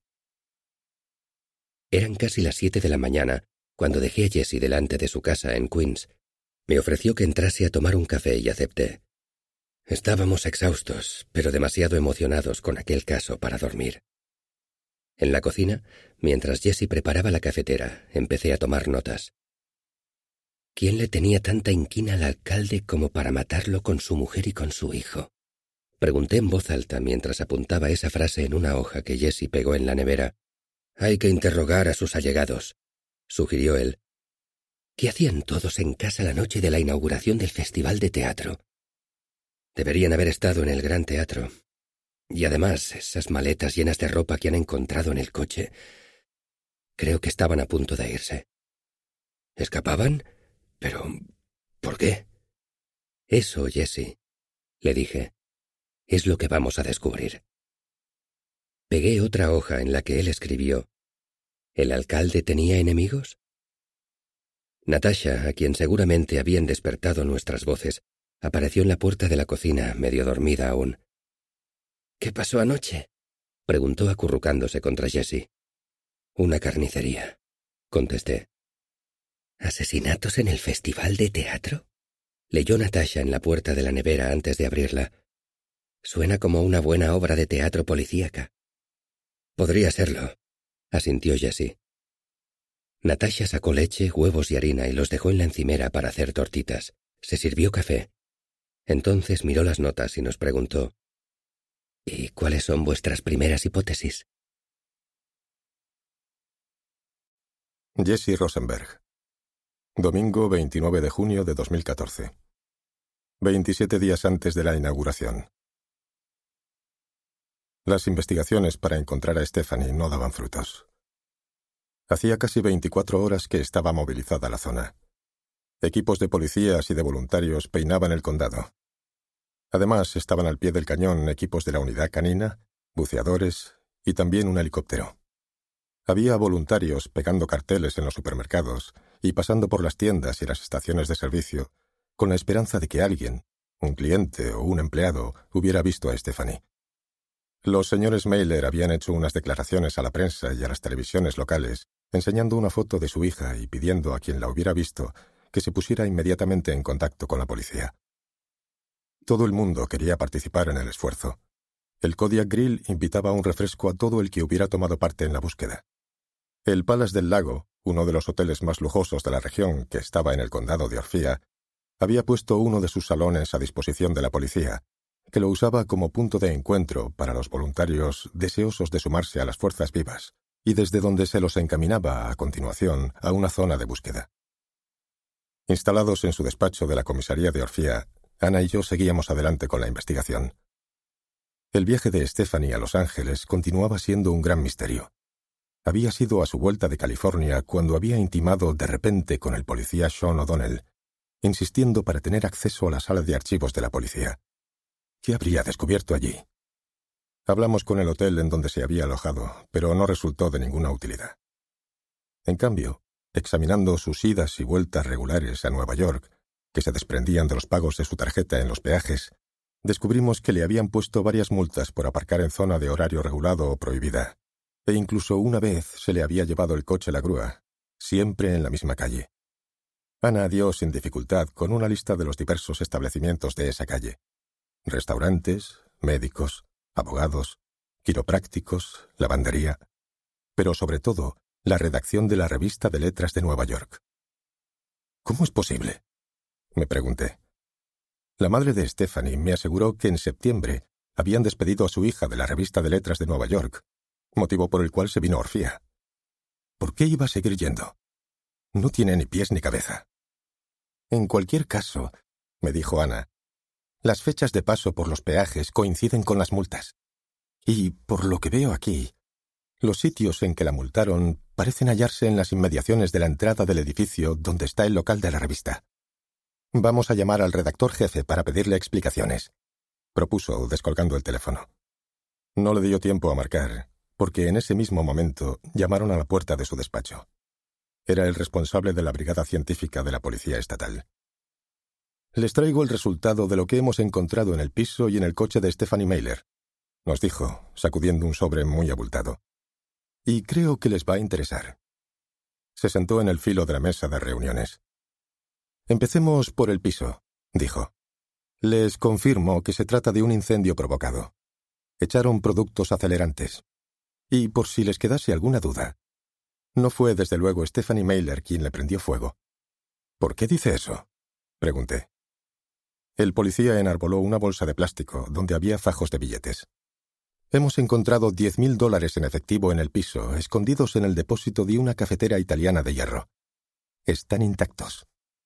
Eran casi las siete de la mañana cuando dejé a Jesse delante de su casa en Queens. Me ofreció que entrase a tomar un café y acepté. Estábamos exhaustos, pero demasiado emocionados con aquel caso para dormir. En la cocina, mientras Jesse preparaba la cafetera, empecé a tomar notas. ¿Quién le tenía tanta inquina al alcalde como para matarlo con su mujer y con su hijo? Pregunté en voz alta mientras apuntaba esa frase en una hoja que Jesse pegó en la nevera. «Hay que interrogar a sus allegados», sugirió él. «¿Qué hacían todos en casa la noche de la inauguración del Festival de Teatro? Deberían haber estado en el Gran Teatro. Y además, esas maletas llenas de ropa que han encontrado en el coche. Creo que estaban a punto de irse». «¿Escapaban? Pero, ¿por qué?» «Eso, Jesse», le dije, «es lo que vamos a descubrir». Pegué otra hoja en la que él escribió: ¿El alcalde tenía enemigos? Natasha, a quien seguramente habían despertado nuestras voces, apareció en la puerta de la cocina, medio dormida aún. «¿Qué pasó anoche?», preguntó acurrucándose contra Jesse. «Una carnicería», contesté. «¿Asesinatos en el Festival de Teatro?», leyó Natasha en la puerta de la nevera antes de abrirla. «Suena como una buena obra de teatro policíaca». «Podría serlo», asintió Jesse. Natasha sacó leche, huevos y harina y los dejó en la encimera para hacer tortitas. Se sirvió café. Entonces miró las notas y nos preguntó: «¿Y cuáles son vuestras primeras hipótesis?». Jesse Rosenberg. Domingo veintinueve de junio de dos mil catorce. veintisiete días antes de la inauguración. Las investigaciones para encontrar a Stephanie no daban frutos. Hacía casi veinticuatro horas que estaba movilizada la zona. Equipos de policías y de voluntarios peinaban el condado. Además, estaban al pie del cañón equipos de la unidad canina, buceadores y también un helicóptero. Había voluntarios pegando carteles en los supermercados y pasando por las tiendas y las estaciones de servicio con la esperanza de que alguien, un cliente o un empleado, hubiera visto a Stephanie. Los señores Mailer habían hecho unas declaraciones a la prensa y a las televisiones locales, enseñando una foto de su hija y pidiendo a quien la hubiera visto que se pusiera inmediatamente en contacto con la policía. Todo el mundo quería participar en el esfuerzo. El Kodiak Grill invitaba a un refresco a todo el que hubiera tomado parte en la búsqueda. El Palace del Lago, uno de los hoteles más lujosos de la región que estaba en el condado de Orfía, había puesto uno de sus salones a disposición de la policía, que lo usaba como punto de encuentro para los voluntarios deseosos de sumarse a las fuerzas vivas, y desde donde se los encaminaba a continuación a una zona de búsqueda. Instalados en su despacho de la comisaría de Orfía, Ana y yo seguíamos adelante con la investigación. El viaje de Stephanie a Los Ángeles continuaba siendo un gran misterio. Había sido a su vuelta de California cuando había intimado de repente con el policía Sean O'Donnell, insistiendo para tener acceso a la sala de archivos de la policía. ¿Qué habría descubierto allí? Hablamos con el hotel en donde se había alojado, pero no resultó de ninguna utilidad. En cambio, examinando sus idas y vueltas regulares a Nueva York, que se desprendían de los pagos de su tarjeta en los peajes, descubrimos que le habían puesto varias multas por aparcar en zona de horario regulado o prohibida, e incluso una vez se le había llevado el coche la grúa, siempre en la misma calle. Ana dio sin dificultad con una lista de los diversos establecimientos de esa calle. Restaurantes, médicos, abogados, quiroprácticos, lavandería, pero sobre todo la redacción de la Revista de Letras de Nueva York. ¿Cómo es posible?, me pregunté. La madre de Stephanie me aseguró que en septiembre habían despedido a su hija de la Revista de Letras de Nueva York, motivo por el cual se vino a Orfía. ¿Por qué iba a seguir yendo? No tiene ni pies ni cabeza. En cualquier caso, me dijo Ana, las fechas de paso por los peajes coinciden con las multas. Y, por lo que veo aquí, los sitios en que la multaron parecen hallarse en las inmediaciones de la entrada del edificio donde está el local de la revista. Vamos a llamar al redactor jefe para pedirle explicaciones, propuso descolgando el teléfono. No le dio tiempo a marcar, porque en ese mismo momento llamaron a la puerta de su despacho. Era el responsable de la brigada científica de la policía estatal. Les traigo el resultado de lo que hemos encontrado en el piso y en el coche de Stephanie Mailer, nos dijo, sacudiendo un sobre muy abultado. Y creo que les va a interesar. Se sentó en el filo de la mesa de reuniones. Empecemos por el piso, dijo. Les confirmo que se trata de un incendio provocado. Echaron productos acelerantes. Y por si les quedase alguna duda, no fue desde luego Stephanie Mailer quien le prendió fuego. ¿Por qué dice eso?, pregunté. El policía enarboló una bolsa de plástico donde había fajos de billetes. Hemos encontrado diez mil dólares en efectivo en el piso, escondidos en el depósito de una cafetera italiana de hierro. Están intactos.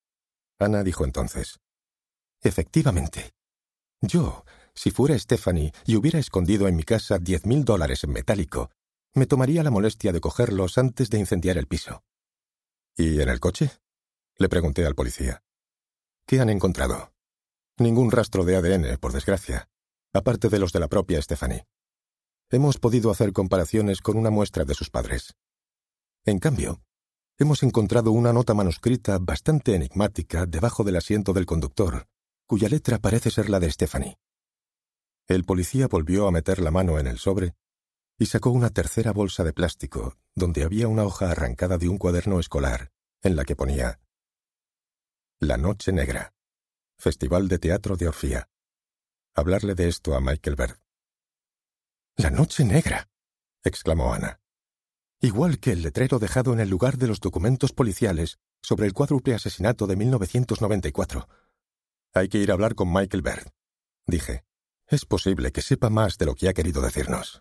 Ana dijo entonces. Efectivamente. Yo, si fuera Stephanie y hubiera escondido en mi casa diez mil dólares en metálico, me tomaría la molestia de cogerlos antes de incendiar el piso. ¿Y en el coche?, le pregunté al policía. ¿Qué han encontrado? Ningún rastro de A D N, por desgracia, aparte de los de la propia Stephanie. Hemos podido hacer comparaciones con una muestra de sus padres. En cambio, hemos encontrado una nota manuscrita bastante enigmática debajo del asiento del conductor, cuya letra parece ser la de Stephanie. El policía volvió a meter la mano en el sobre y sacó una tercera bolsa de plástico donde había una hoja arrancada de un cuaderno escolar en la que ponía La Noche Negra, Festival de Teatro de Orfía. Hablarle de esto a Michael Baird. «¡La Noche Negra!», exclamó Ana. Igual que el letrero dejado en el lugar de los documentos policiales sobre el cuádruple asesinato de mil novecientos noventa y cuatro. Hay que ir a hablar con Michael Baird, dije. Es posible que sepa más de lo que ha querido decirnos.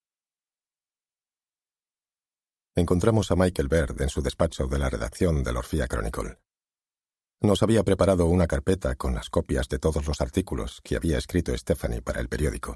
Encontramos a Michael Baird en su despacho de la redacción del Orfía Chronicle. Nos había preparado una carpeta con las copias de todos los artículos que había escrito Stephanie para el periódico.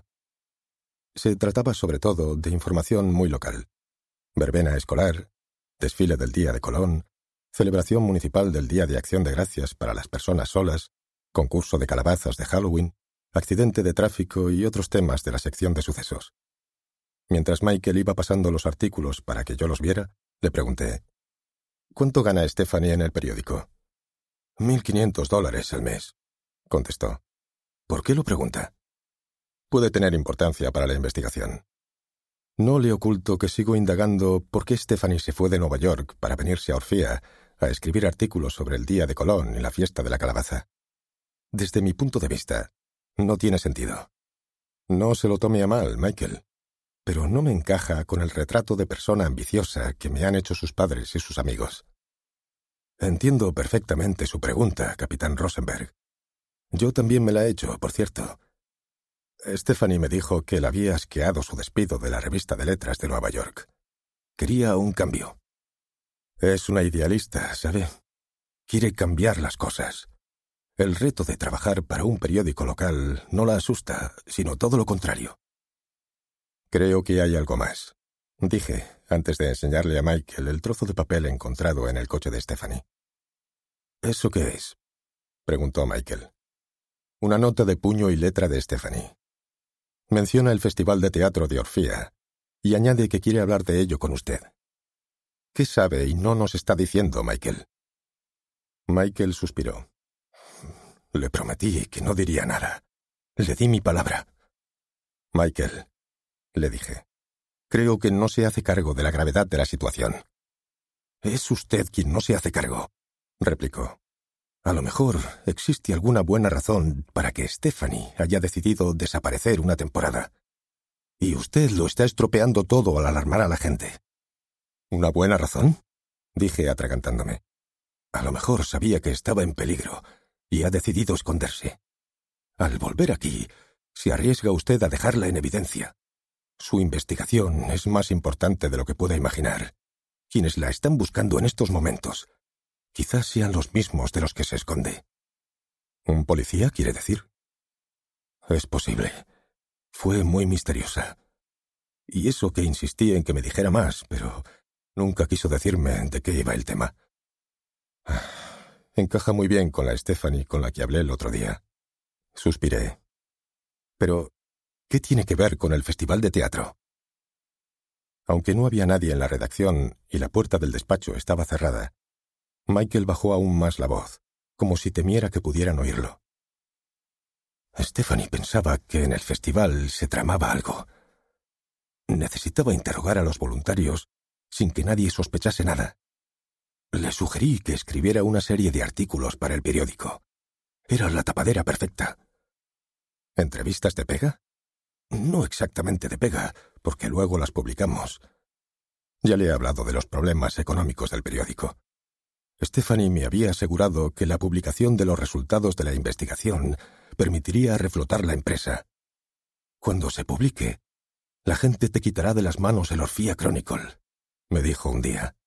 Se trataba sobre todo de información muy local. Verbena escolar, desfile del Día de Colón, celebración municipal del Día de Acción de Gracias para las personas solas, concurso de calabazas de Halloween, accidente de tráfico y otros temas de la sección de sucesos. Mientras Michael iba pasando los artículos para que yo los viera, le pregunté, «¿Cuánto gana Stephanie en el periódico?» «Mil quinientos dólares al mes», contestó. «¿Por qué lo pregunta?» «Puede tener importancia para la investigación. No le oculto que sigo indagando por qué Stephanie se fue de Nueva York para venirse a Orfía a escribir artículos sobre el Día de Colón y la fiesta de la calabaza. Desde mi punto de vista, no tiene sentido. No se lo tome a mal, Michael, pero no me encaja con el retrato de persona ambiciosa que me han hecho sus padres y sus amigos. Entiendo perfectamente su pregunta, capitán Rosenberg. Yo también me la he hecho, por cierto. Stephanie me dijo que le había asqueado su despido de la revista de letras de Nueva York. Quería un cambio. Es una idealista, ¿sabe? Quiere cambiar las cosas. El reto de trabajar para un periódico local no la asusta, sino todo lo contrario. Creo que hay algo más, dije, antes de enseñarle a Michael el trozo de papel encontrado en el coche de Stephanie. ¿Eso qué es?, preguntó Michael. Una nota de puño y letra de Stephanie. Menciona el Festival de Teatro de Orfía y añade que quiere hablar de ello con usted. ¿Qué sabe y no nos está diciendo, Michael? Michael suspiró. Le prometí que no diría nada. Le di mi palabra. Michael, le dije, creo que no se hace cargo de la gravedad de la situación. Es usted quien no se hace cargo, replicó. A lo mejor existe alguna buena razón para que Stephanie haya decidido desaparecer una temporada. Y usted lo está estropeando todo al alarmar a la gente. ¿Una buena razón?, dije atragantándome. A lo mejor sabía que estaba en peligro y ha decidido esconderse. Al volver aquí, se arriesga usted a dejarla en evidencia. Su investigación es más importante de lo que pueda imaginar. Quienes la están buscando en estos momentos quizás sean los mismos de los que se esconde. ¿Un policía, quiere decir? Es posible. Fue muy misteriosa. Y eso que insistí en que me dijera más, pero nunca quiso decirme de qué iba el tema. Encaja muy bien con la Stephanie con la que hablé el otro día. Suspiré. Pero, ¿qué tiene que ver con el festival de teatro? Aunque no había nadie en la redacción y la puerta del despacho estaba cerrada, Michael bajó aún más la voz, como si temiera que pudieran oírlo. Stephanie pensaba que en el festival se tramaba algo. Necesitaba interrogar a los voluntarios sin que nadie sospechase nada. Le sugerí que escribiera una serie de artículos para el periódico. Era la tapadera perfecta. ¿Entrevistas de pega? No exactamente de pega, porque luego las publicamos. Ya le he hablado de los problemas económicos del periódico. Stephanie me había asegurado que la publicación de los resultados de la investigación permitiría reflotar la empresa. Cuando se publique, la gente te quitará de las manos el Orphea Chronicle, me dijo un día.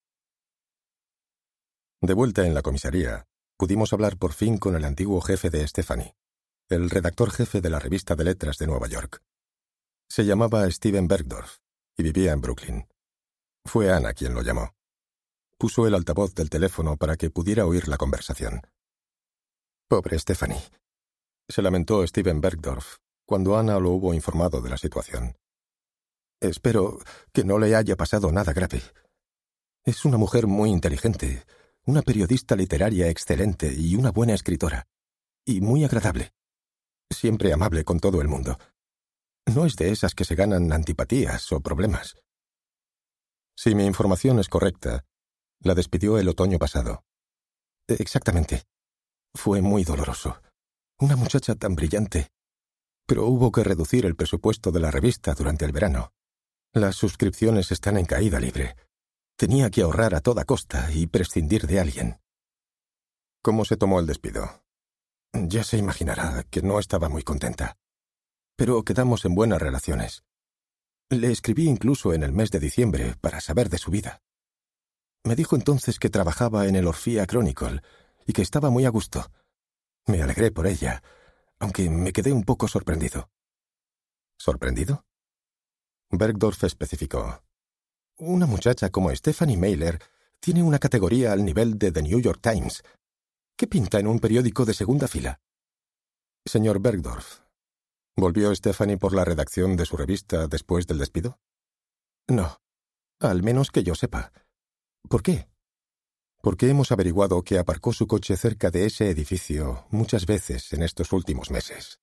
De vuelta en la comisaría, pudimos hablar por fin con el antiguo jefe de Stephanie, el redactor jefe de la revista de letras de Nueva York. Se llamaba Steven Bergdorf y vivía en Brooklyn. Fue Ana quien lo llamó. Puso el altavoz del teléfono para que pudiera oír la conversación. Pobre Stephanie, se lamentó Steven Bergdorf cuando Ana lo hubo informado de la situación. Espero que no le haya pasado nada grave. Es una mujer muy inteligente, una periodista literaria excelente y una buena escritora. Y muy agradable. Siempre amable con todo el mundo. No es de esas que se ganan antipatías o problemas. Si mi información es correcta, la despidió el otoño pasado. Exactamente. Fue muy doloroso. Una muchacha tan brillante. Pero hubo que reducir el presupuesto de la revista durante el verano. Las suscripciones están en caída libre. Tenía que ahorrar a toda costa y prescindir de alguien. ¿Cómo se tomó el despido? Ya se imaginará que no estaba muy contenta. Pero quedamos en buenas relaciones. Le escribí incluso en el mes de diciembre para saber de su vida. Me dijo entonces que trabajaba en el Orphea Chronicle y que estaba muy a gusto. Me alegré por ella, aunque me quedé un poco sorprendido. ¿Sorprendido? Bergdorf especificó. Una muchacha como Stephanie Mailer tiene una categoría al nivel de The New York Times. ¿Qué pinta en un periódico de segunda fila? Señor Bergdorf, ¿volvió Stephanie por la redacción de su revista después del despido? No, al menos que yo sepa. ¿Por qué? Porque hemos averiguado que aparcó su coche cerca de ese edificio muchas veces en estos últimos meses.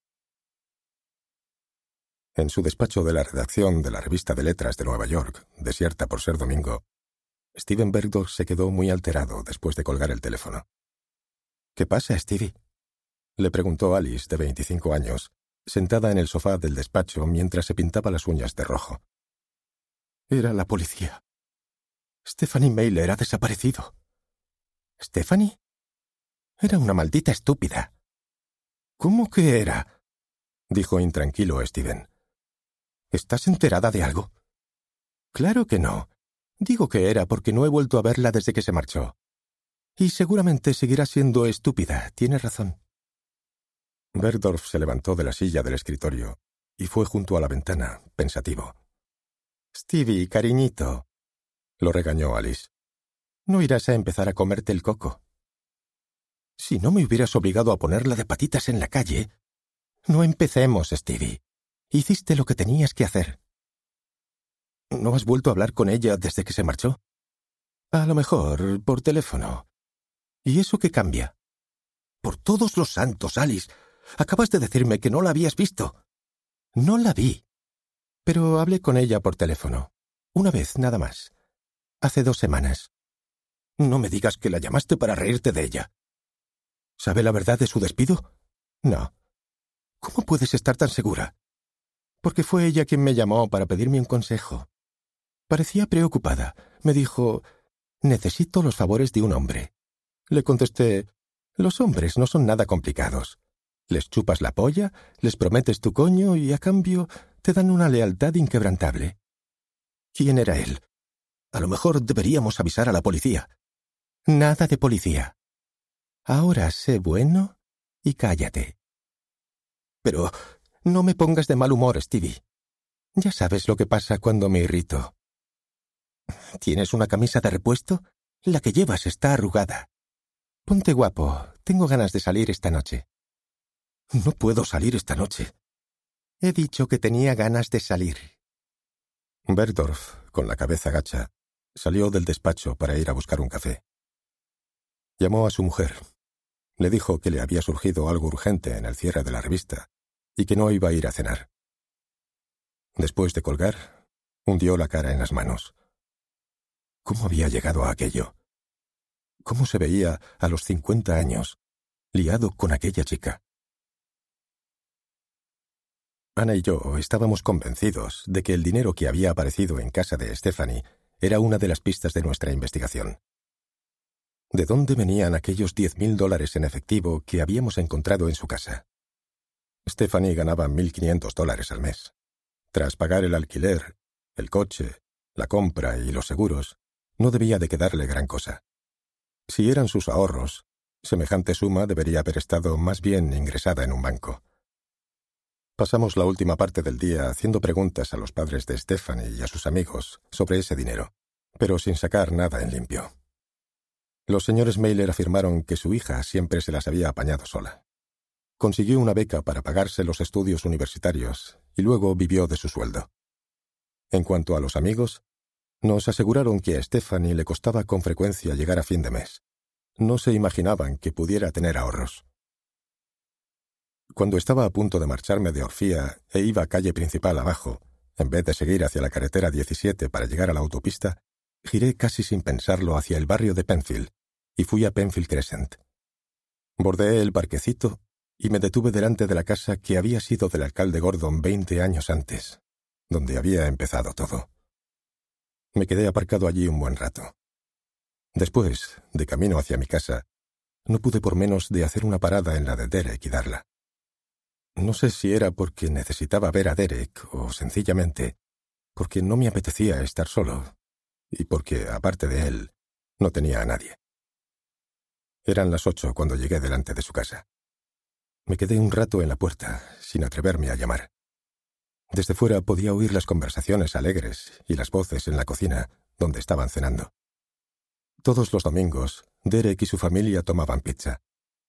En su despacho de la redacción de la revista de letras de Nueva York, desierta por ser domingo, Steven Bergdorf se quedó muy alterado después de colgar el teléfono. ¿Qué pasa, Stevie?, le preguntó Alice, de veinticinco años, sentada en el sofá del despacho mientras se pintaba las uñas de rojo. Era la policía. Stephanie Mailer ha desaparecido. ¿Stephanie? Era una maldita estúpida. ¿Cómo que era?, dijo intranquilo Steven. ¿Estás enterada de algo? Claro que no. Digo que era porque no he vuelto a verla desde que se marchó. Y seguramente seguirá siendo estúpida, tienes razón. Bergdorf se levantó de la silla del escritorio y fue junto a la ventana, pensativo. Stevie, cariñito, lo regañó Alice. ¿No irás a empezar a comerte el coco? Si no me hubieras obligado a ponerla de patitas en la calle... No empecemos, Stevie. Hiciste lo que tenías que hacer. ¿No has vuelto a hablar con ella desde que se marchó? A lo mejor por teléfono. ¿Y eso qué cambia? Por todos los santos, Alice. Acabas de decirme que no la habías visto. No la vi. Pero hablé con ella por teléfono. Una vez, nada más. Hace dos semanas. No me digas que la llamaste para reírte de ella. ¿Sabe la verdad de su despido? No. ¿Cómo puedes estar tan segura? Porque fue ella quien me llamó para pedirme un consejo. Parecía preocupada. Me dijo, necesito los favores de un hombre. Le contesté, los hombres no son nada complicados. Les chupas la polla, les prometes tu coño y a cambio te dan una lealtad inquebrantable. ¿Quién era él? A lo mejor deberíamos avisar a la policía. Nada de policía. Ahora sé bueno y cállate. Pero no me pongas de mal humor, Stevie. Ya sabes lo que pasa cuando me irrito. ¿Tienes una camisa de repuesto? La que llevas está arrugada. Ponte guapo, tengo ganas de salir esta noche. No puedo salir esta noche. He dicho que tenía ganas de salir. Bergdorf, con la cabeza gacha, salió del despacho para ir a buscar un café. Llamó a su mujer. Le dijo que le había surgido algo urgente en el cierre de la revista y que no iba a ir a cenar. Después de colgar, hundió la cara en las manos. ¿Cómo había llegado a aquello? ¿Cómo se veía a los cincuenta años, liado con aquella chica? Ana y yo estábamos convencidos de que el dinero que había aparecido en casa de Stephanie era una de las pistas de nuestra investigación. ¿De dónde venían aquellos diez mil dólares en efectivo que habíamos encontrado en su casa? Stephanie ganaba mil quinientos dólares al mes. Tras pagar el alquiler, el coche, la compra y los seguros, no debía de quedarle gran cosa. Si eran sus ahorros, semejante suma debería haber estado más bien ingresada en un banco. Pasamos la última parte del día haciendo preguntas a los padres de Stephanie y a sus amigos sobre ese dinero, pero sin sacar nada en limpio. Los señores Mailer afirmaron que su hija siempre se las había apañado sola. Consiguió una beca para pagarse los estudios universitarios y luego vivió de su sueldo. En cuanto a los amigos, nos aseguraron que a Stephanie le costaba con frecuencia llegar a fin de mes. No se imaginaban que pudiera tener ahorros. Cuando estaba a punto de marcharme de Orfía e iba calle principal abajo, en vez de seguir hacia la carretera diecisiete para llegar a la autopista, giré casi sin pensarlo hacia el barrio de Penfield y fui a Penfield Crescent. Bordeé el parquecito y me detuve delante de la casa que había sido del alcalde Gordon veinte años antes, donde había empezado todo. Me quedé aparcado allí un buen rato. Después, de camino hacia mi casa, no pude por menos de hacer una parada en la de Derek y darla. No sé si era porque necesitaba ver a Derek o sencillamente porque no me apetecía estar solo y porque, aparte de él, no tenía a nadie. Eran las ocho cuando llegué delante de su casa. Me quedé un rato en la puerta, sin atreverme a llamar. Desde fuera podía oír las conversaciones alegres y las voces en la cocina, donde estaban cenando. Todos los domingos, Derek y su familia tomaban pizza.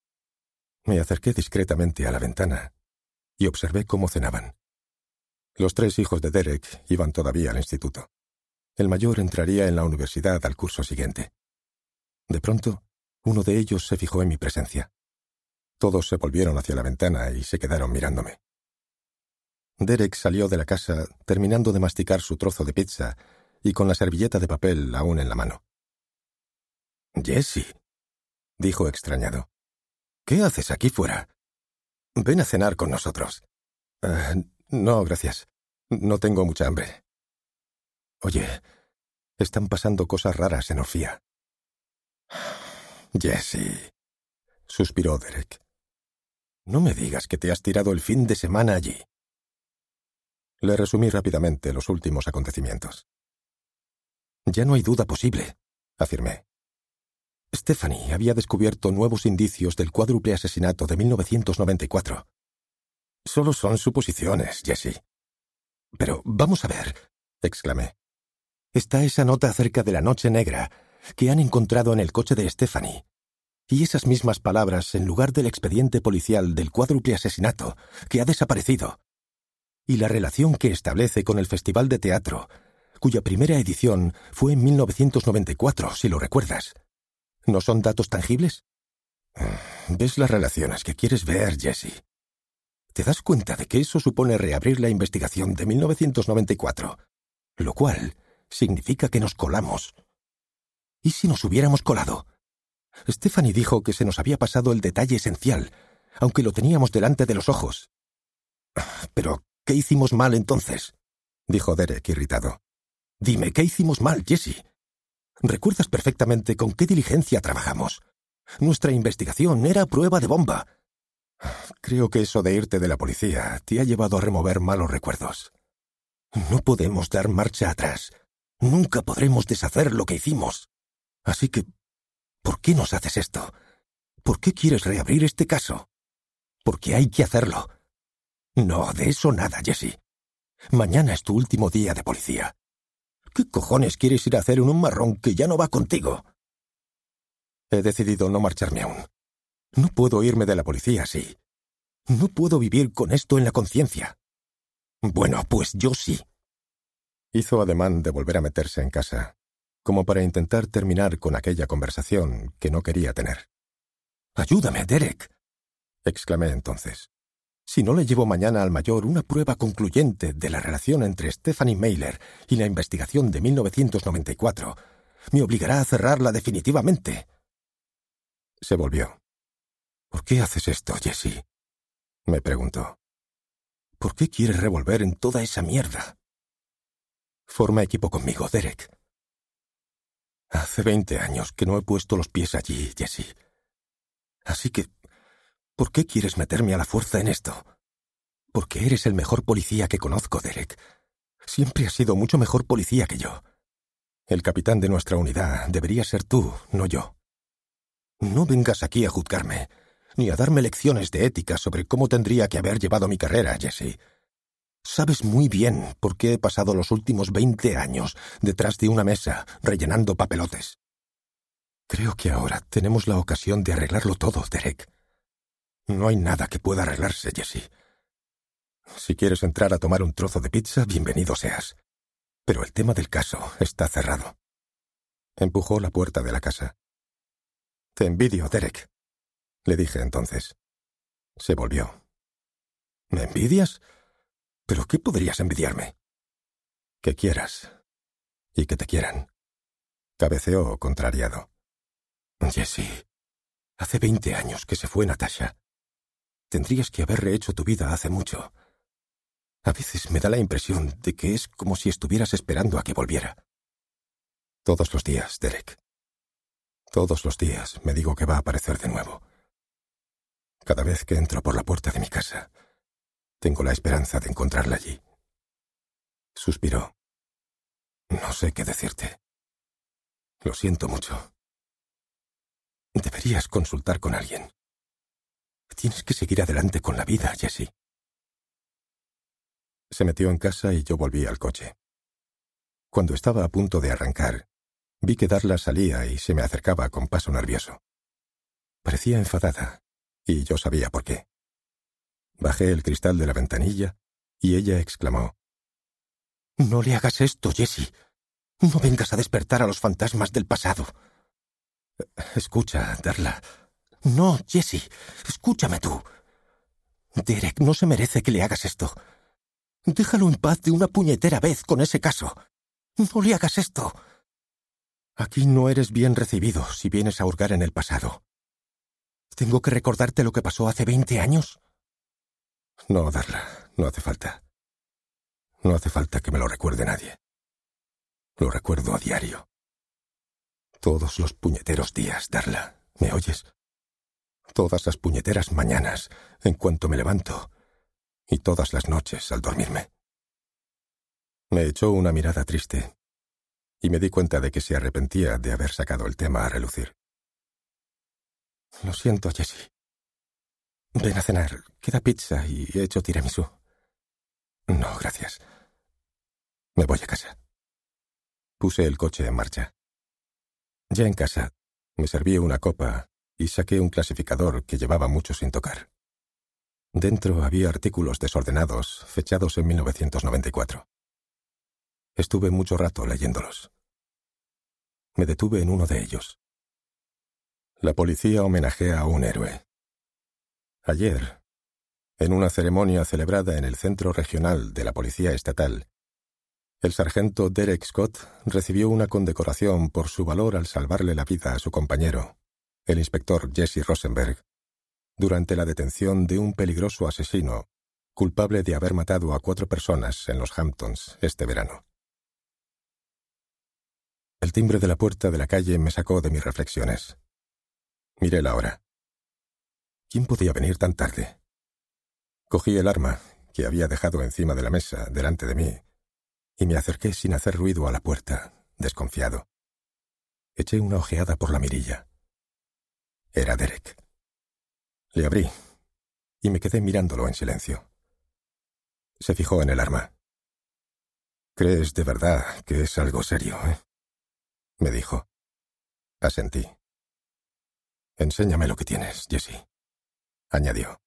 Me acerqué discretamente a la ventana y observé cómo cenaban. Los tres hijos de Derek iban todavía al instituto. El mayor entraría en la universidad al curso siguiente. De pronto, uno de ellos se fijó en mi presencia. Todos se volvieron hacia la ventana y se quedaron mirándome. Derek salió de la casa terminando de masticar su trozo de pizza y con la servilleta de papel aún en la mano. «Jessie», dijo extrañado, «¿qué haces aquí fuera? Ven a cenar con nosotros». Uh, «No, gracias. No tengo mucha hambre». «Oye, están pasando cosas raras en Orfía». «Jessie», suspiró Derek. «No me digas que te has tirado el fin de semana allí». Le resumí rápidamente los últimos acontecimientos. «Ya no hay duda posible», afirmé. Stephanie había descubierto nuevos indicios del cuádruple asesinato de mil novecientos noventa y cuatro. «Solo son suposiciones, Jessie». «Pero vamos a ver», exclamé. «Está esa nota acerca de la noche negra que han encontrado en el coche de Stephanie, y esas mismas palabras en lugar del expediente policial del cuádruple asesinato que ha desaparecido, y la relación que establece con el Festival de Teatro, cuya primera edición fue en mil novecientos noventa y cuatro, si lo recuerdas. ¿No son datos tangibles? ¿Ves las relaciones que quieres ver, Jessie? ¿Te das cuenta de que eso supone reabrir la investigación de mil novecientos noventa y cuatro? Lo cual significa que nos colamos. ¿Y si nos hubiéramos colado? Stephanie dijo que se nos había pasado el detalle esencial, aunque lo teníamos delante de los ojos. «¿Pero qué hicimos mal entonces?», dijo Derek irritado. «Dime, ¿qué hicimos mal, Jesse? Recuerdas perfectamente con qué diligencia trabajamos. Nuestra investigación era prueba de bomba. Creo que eso de irte de la policía te ha llevado a remover malos recuerdos. No podemos dar marcha atrás. Nunca podremos deshacer lo que hicimos. Así que, ¿por qué nos haces esto? ¿Por qué quieres reabrir este caso? Porque hay que hacerlo. No, de eso nada, Jesse. Mañana es tu último día de policía. ¿Qué cojones quieres ir a hacer en un marrón que ya no va contigo? He decidido no marcharme aún. No puedo irme de la policía así. No puedo vivir con esto en la conciencia. Bueno, pues yo sí. Hizo ademán de volver a meterse en casa, como para intentar terminar con aquella conversación que no quería tener. «Ayúdame, Derek», exclamé entonces. «Si no le llevo mañana al mayor una prueba concluyente de la relación entre Stephanie Meyler y la investigación de mil novecientos noventa y cuatro, me obligará a cerrarla definitivamente». Se volvió. «¿Por qué haces esto, Jesse?», me preguntó. «¿Por qué quieres revolver en toda esa mierda? Forma equipo conmigo, Derek. Hace veinte años que no he puesto los pies allí, Jesse. Así que, ¿por qué quieres meterme a la fuerza en esto? Porque eres el mejor policía que conozco, Derek. Siempre has sido mucho mejor policía que yo. El capitán de nuestra unidad debería ser tú, no yo. No vengas aquí a juzgarme, ni a darme lecciones de ética sobre cómo tendría que haber llevado mi carrera, Jesse. Sabes muy bien por qué he pasado los últimos veinte años detrás de una mesa rellenando papelotes. Creo que ahora tenemos la ocasión de arreglarlo todo, Derek. No hay nada que pueda arreglarse, Jesse. Si quieres entrar a tomar un trozo de pizza, bienvenido seas. Pero el tema del caso está cerrado. Empujó la puerta de la casa. «Te envidio, Derek», le dije entonces. Se volvió. «¿Me envidias? ¿Pero qué podrías envidiarme?» «Que quieras. Y que te quieran». Cabeceó contrariado. «Jesse, hace veinte años que se fue Natasha. Tendrías que haber rehecho tu vida hace mucho. A veces me da la impresión de que es como si estuvieras esperando a que volviera. Todos los días, Derek. Todos los días me digo que va a aparecer de nuevo. Cada vez que entro por la puerta de mi casa, tengo la esperanza de encontrarla allí». Suspiró. «No sé qué decirte. Lo siento mucho. Deberías consultar con alguien. Tienes que seguir adelante con la vida, Jesse». Se metió en casa y yo volví al coche. Cuando estaba a punto de arrancar, vi que Darla salía y se me acercaba con paso nervioso. Parecía enfadada, y yo sabía por qué. Bajé el cristal de la ventanilla y ella exclamó: «No le hagas esto, Jesse. No vengas a despertar a los fantasmas del pasado». «Escucha, Darla». «No, Jesse, escúchame tú. Derek no se merece que le hagas esto. Déjalo en paz de una puñetera vez con ese caso. No le hagas esto. Aquí no eres bien recibido si vienes a hurgar en el pasado. ¿Tengo que recordarte lo que pasó hace veinte años? No, Darla, no hace falta. No hace falta que me lo recuerde nadie. Lo recuerdo a diario. Todos los puñeteros días, Darla, ¿me oyes? Todas las puñeteras mañanas, en cuanto me levanto, y todas las noches al dormirme». Me echó una mirada triste, y me di cuenta de que se arrepentía de haber sacado el tema a relucir. «Lo siento, Jesse. Ven a cenar, queda pizza y he hecho tiramisú». «No, gracias. Me voy a casa». Puse el coche en marcha. Ya en casa, me serví una copa y saqué un clasificador que llevaba mucho sin tocar. Dentro había artículos desordenados fechados en mil novecientos noventa y cuatro. Estuve mucho rato leyéndolos. Me detuve en uno de ellos. La policía homenajea a un héroe. Ayer, en una ceremonia celebrada en el Centro Regional de la Policía Estatal, el sargento Derek Scott recibió una condecoración por su valor al salvarle la vida a su compañero, el inspector Jesse Rosenberg, durante la detención de un peligroso asesino culpable de haber matado a cuatro personas en los Hamptons este verano. El timbre de la puerta de la calle me sacó de mis reflexiones. Miré la hora. ¿Quién podía venir tan tarde? Cogí el arma, que había dejado encima de la mesa, delante de mí, y me acerqué sin hacer ruido a la puerta, desconfiado. Eché una ojeada por la mirilla. Era Derek. Le abrí, y me quedé mirándolo en silencio. Se fijó en el arma. «¿Crees de verdad que es algo serio, eh?», me dijo. Asentí. «Enséñame lo que tienes, Jesse», añadió.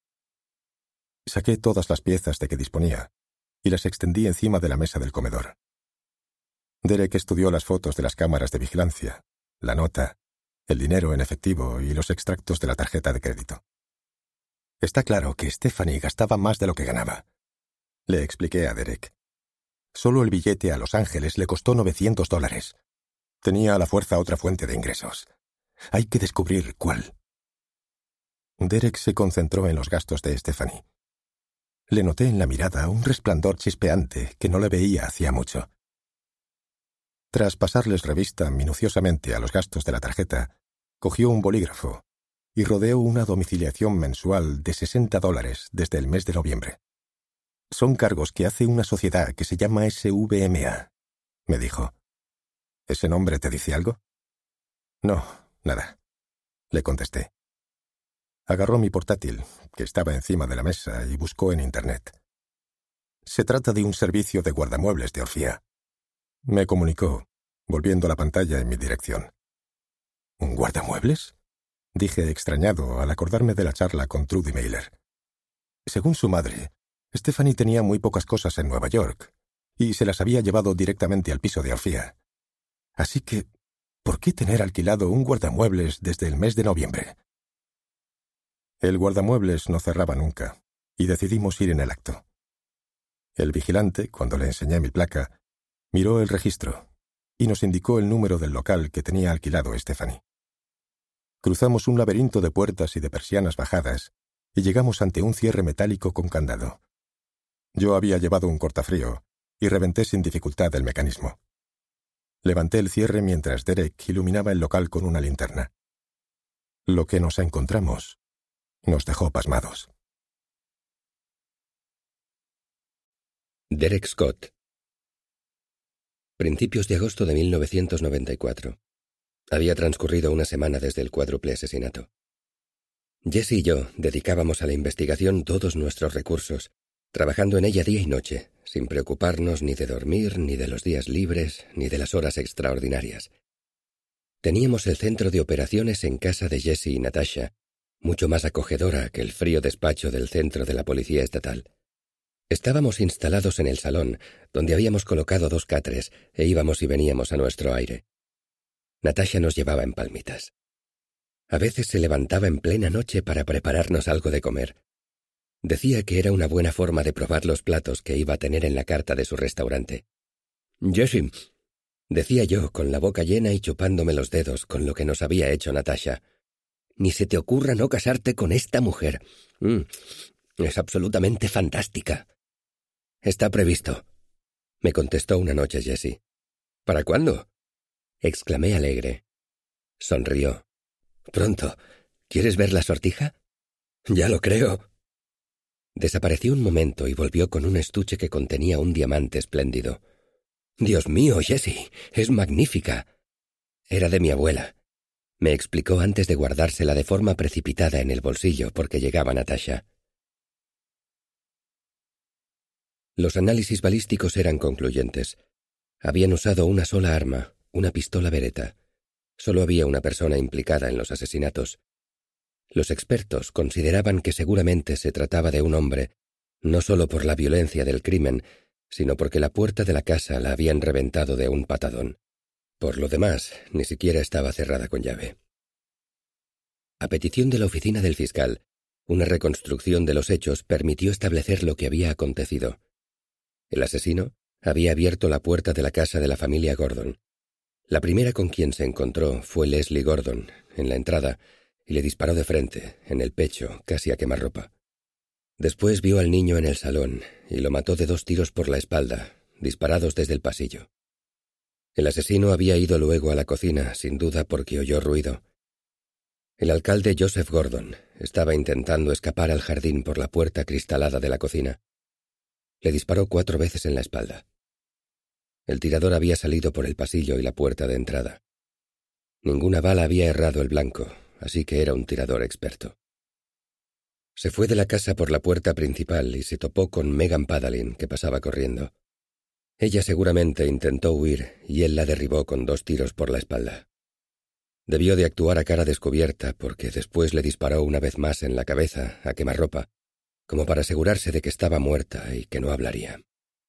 Saqué todas las piezas de que disponía y las extendí encima de la mesa del comedor. Derek estudió las fotos de las cámaras de vigilancia, la nota, el dinero en efectivo y los extractos de la tarjeta de crédito. «Está claro que Stephanie gastaba más de lo que ganaba», le expliqué a Derek. «Solo el billete a Los Ángeles le costó novecientos dólares. Tenía a la fuerza otra fuente de ingresos. Hay que descubrir cuál». Derek se concentró en los gastos de Stephanie. Le noté en la mirada un resplandor chispeante que no le veía hacía mucho. Tras pasarles revista minuciosamente a los gastos de la tarjeta, cogió un bolígrafo y rodeó una domiciliación mensual de sesenta dólares desde el mes de noviembre. «Son cargos que hace una sociedad que se llama S V M A», me dijo. «¿Ese nombre te dice algo?» «No, nada», le contesté. Agarró mi portátil, que estaba encima de la mesa, y buscó en Internet. «Se trata de un servicio de guardamuebles de Orfía», me comunicó, volviendo la pantalla en mi dirección. «¿Un guardamuebles?», dije extrañado al acordarme de la charla con Trudy Mailer. Según su madre, Stephanie tenía muy pocas cosas en Nueva York, y se las había llevado directamente al piso de Orfía. Así que, ¿por qué tener alquilado un guardamuebles desde el mes de noviembre? El guardamuebles no cerraba nunca, y decidimos ir en el acto. El vigilante, cuando le enseñé mi placa, miró el registro y nos indicó el número del local que tenía alquilado Stephanie. Cruzamos un laberinto de puertas y de persianas bajadas y llegamos ante un cierre metálico con candado. Yo había llevado un cortafrío y reventé sin dificultad el mecanismo. Levanté el cierre mientras Derek iluminaba el local con una linterna. Lo que nos encontramos nos dejó pasmados. Derek Scott. Principios de agosto de mil novecientos noventa y cuatro. Había transcurrido una semana desde el cuádruple asesinato. Jesse y yo dedicábamos a la investigación todos nuestros recursos, trabajando en ella día y noche, sin preocuparnos ni de dormir, ni de los días libres, ni de las horas extraordinarias. Teníamos el centro de operaciones en casa de Jesse y Natasha, mucho más acogedora que el frío despacho del centro de la policía estatal. Estábamos instalados en el salón, donde habíamos colocado dos catres, e íbamos y veníamos a nuestro aire. Natasha nos llevaba en palmitas. A veces se levantaba en plena noche para prepararnos algo de comer. Decía que era una buena forma de probar los platos que iba a tener en la carta de su restaurante. «Jesse», decía yo, con la boca llena y chupándome los dedos con lo que nos había hecho Natasha, «ni se te ocurra no casarte con esta mujer. Mm, es absolutamente fantástica». «Está previsto», me contestó una noche Jesse. «¿Para cuándo?», exclamé alegre. Sonrió. «Pronto. ¿Quieres ver la sortija?». «Ya lo creo». Desapareció un momento y volvió con un estuche que contenía un diamante espléndido. «Dios mío, Jesse, es magnífica». Era de mi abuela. Me explicó antes de guardársela de forma precipitada en el bolsillo porque llegaba Natasha. Los análisis balísticos eran concluyentes. Habían usado una sola arma, una pistola Beretta. Solo había una persona implicada en los asesinatos. Los expertos consideraban que seguramente se trataba de un hombre, no solo por la violencia del crimen, sino porque la puerta de la casa la habían reventado de un patadón. Por lo demás, ni siquiera estaba cerrada con llave. A petición de la oficina del fiscal, una reconstrucción de los hechos permitió establecer lo que había acontecido. El asesino había abierto la puerta de la casa de la familia Gordon. La primera con quien se encontró fue Leslie Gordon, en la entrada, y le disparó de frente, en el pecho, casi a quemarropa. Después vio al niño en el salón y lo mató de dos tiros por la espalda, disparados desde el pasillo. El asesino había ido luego a la cocina, sin duda porque oyó ruido. El alcalde Joseph Gordon estaba intentando escapar al jardín por la puerta cristalada de la cocina. Le disparó cuatro veces en la espalda. El tirador había salido por el pasillo y la puerta de entrada. Ninguna bala había errado el blanco, así que era un tirador experto. Se fue de la casa por la puerta principal y se topó con Megan Padalin, que pasaba corriendo. Ella seguramente intentó huir y él la derribó con dos tiros por la espalda. Debió de actuar a cara descubierta porque después le disparó una vez más en la cabeza, a quemarropa, como para asegurarse de que estaba muerta y que no hablaría.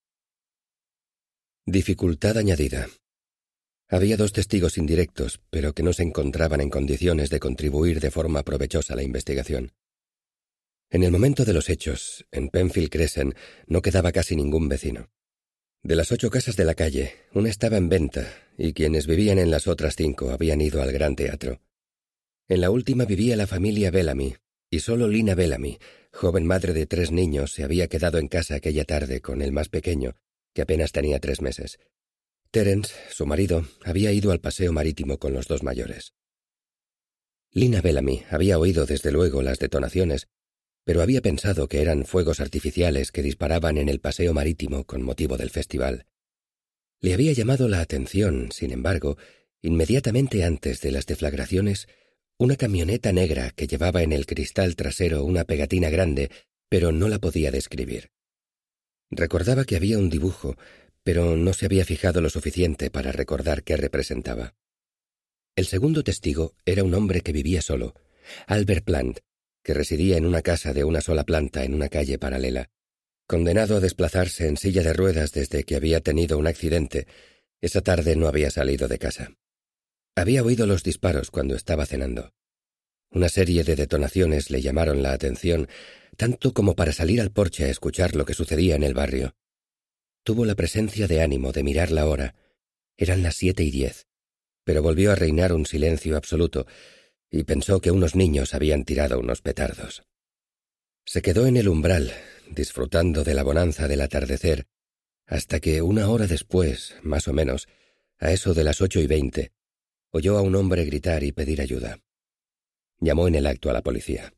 Dificultad añadida. Había dos testigos indirectos, pero que no se encontraban en condiciones de contribuir de forma provechosa a la investigación. En el momento de los hechos, en Penfield Crescent, no quedaba casi ningún vecino. De las ocho casas de la calle, una estaba en venta, y quienes vivían en las otras cinco habían ido al Gran Teatro. En la última vivía la familia Bellamy, y solo Lina Bellamy, joven madre de tres niños, se había quedado en casa aquella tarde con el más pequeño, que apenas tenía tres meses. Terence, su marido, había ido al paseo marítimo con los dos mayores. Lina Bellamy había oído desde luego las detonaciones, pero había pensado que eran fuegos artificiales que disparaban en el paseo marítimo con motivo del festival. Le había llamado la atención, sin embargo, inmediatamente antes de las deflagraciones, una camioneta negra que llevaba en el cristal trasero una pegatina grande, pero no la podía describir. Recordaba que había un dibujo, pero no se había fijado lo suficiente para recordar qué representaba. El segundo testigo era un hombre que vivía solo, Albert Plant, que residía en una casa de una sola planta en una calle paralela. Condenado a desplazarse en silla de ruedas desde que había tenido un accidente, esa tarde no había salido de casa. Había oído los disparos cuando estaba cenando. Una serie de detonaciones le llamaron la atención, tanto como para salir al porche a escuchar lo que sucedía en el barrio. Tuvo la presencia de ánimo de mirar la hora. Eran las siete y diez, pero volvió a reinar un silencio absoluto, y pensó que unos niños habían tirado unos petardos. Se quedó en el umbral, disfrutando de la bonanza del atardecer, hasta que una hora después, más o menos, a eso de las ocho y veinte, oyó a un hombre gritar y pedir ayuda. Llamó en el acto a la policía.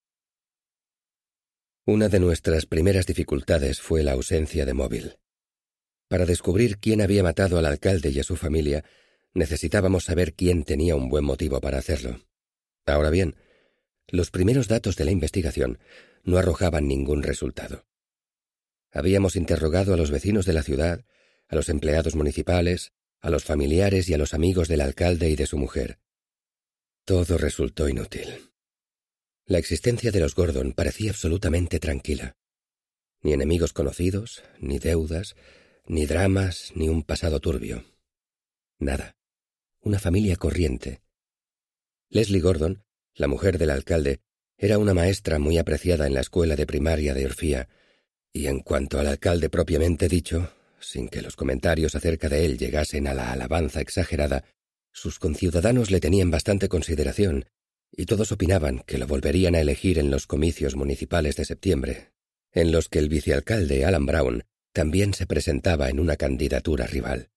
Una de nuestras primeras dificultades fue la ausencia de móvil. Para descubrir quién había matado al alcalde y a su familia, necesitábamos saber quién tenía un buen motivo para hacerlo. Ahora bien, los primeros datos de la investigación no arrojaban ningún resultado. Habíamos interrogado a los vecinos de la ciudad, a los empleados municipales, a los familiares y a los amigos del alcalde y de su mujer. Todo resultó inútil. La existencia de los Gordon parecía absolutamente tranquila. Ni enemigos conocidos, ni deudas, ni dramas, ni un pasado turbio. Nada. Una familia corriente. Leslie Gordon, la mujer del alcalde, era una maestra muy apreciada en la escuela de primaria de Orfía, y en cuanto al alcalde propiamente dicho, sin que los comentarios acerca de él llegasen a la alabanza exagerada, sus conciudadanos le tenían bastante consideración, y todos opinaban que lo volverían a elegir en los comicios municipales de septiembre, en los que el vicealcalde Alan Brown también se presentaba en una candidatura rival.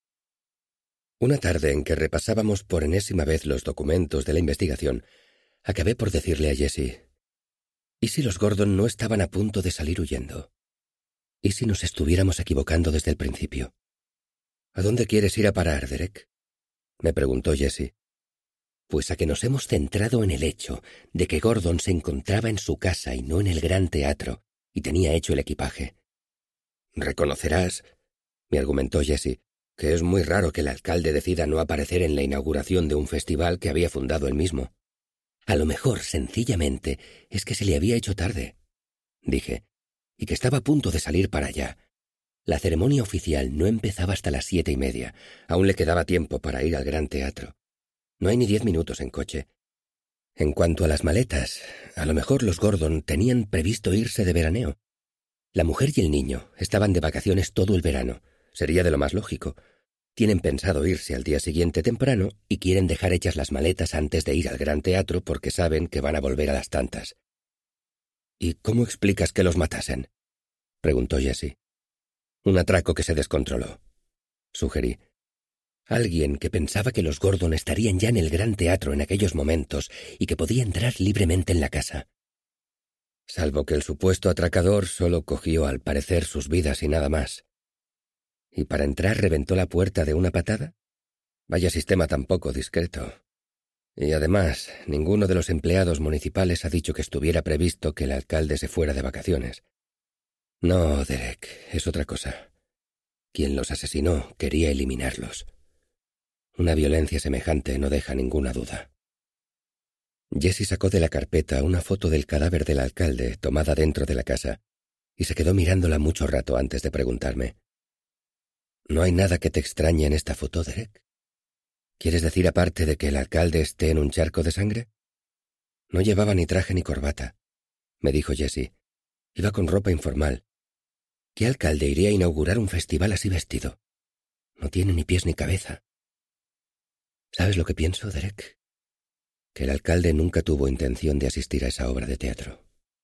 Una tarde en que repasábamos por enésima vez los documentos de la investigación, acabé por decirle a Jessie, ¿y si los Gordon no estaban a punto de salir huyendo? ¿Y si nos estuviéramos equivocando desde el principio? ¿A dónde quieres ir a parar, Derek?, me preguntó Jessie. Pues a que nos hemos centrado en el hecho de que Gordon se encontraba en su casa y no en el Gran Teatro, y tenía hecho el equipaje. Reconocerás, me argumentó Jessie, que es muy raro que el alcalde decida no aparecer en la inauguración de un festival que había fundado él mismo. A lo mejor, sencillamente, es que se le había hecho tarde, dije, y que estaba a punto de salir para allá. La ceremonia oficial no empezaba hasta las siete y media. Aún le quedaba tiempo para ir al Gran Teatro. No hay ni diez minutos en coche. En cuanto a las maletas, a lo mejor los Gordon tenían previsto irse de veraneo. La mujer y el niño estaban de vacaciones todo el verano. Sería de lo más lógico. Tienen pensado irse al día siguiente temprano y quieren dejar hechas las maletas antes de ir al Gran Teatro porque saben que van a volver a las tantas. ¿Y cómo explicas que los matasen?, preguntó Jessie. Un atraco que se descontroló, sugerí. Alguien que pensaba que los Gordon estarían ya en el Gran Teatro en aquellos momentos y que podía entrar libremente en la casa. Salvo que el supuesto atracador solo cogió al parecer sus vidas y nada más. ¿Y para entrar reventó la puerta de una patada? Vaya sistema tan poco discreto. Y además, ninguno de los empleados municipales ha dicho que estuviera previsto que el alcalde se fuera de vacaciones. No, Derek, es otra cosa. Quien los asesinó quería eliminarlos. Una violencia semejante no deja ninguna duda. Jessie sacó de la carpeta una foto del cadáver del alcalde tomada dentro de la casa y se quedó mirándola mucho rato antes de preguntarme. ¿No hay nada que te extrañe en esta foto, Derek? ¿Quieres decir aparte de que el alcalde esté en un charco de sangre? No llevaba ni traje ni corbata, me dijo Jessie. Iba con ropa informal. ¿Qué alcalde iría a inaugurar un festival así vestido? No tiene ni pies ni cabeza. ¿Sabes lo que pienso, Derek? Que el alcalde nunca tuvo intención de asistir a esa obra de teatro.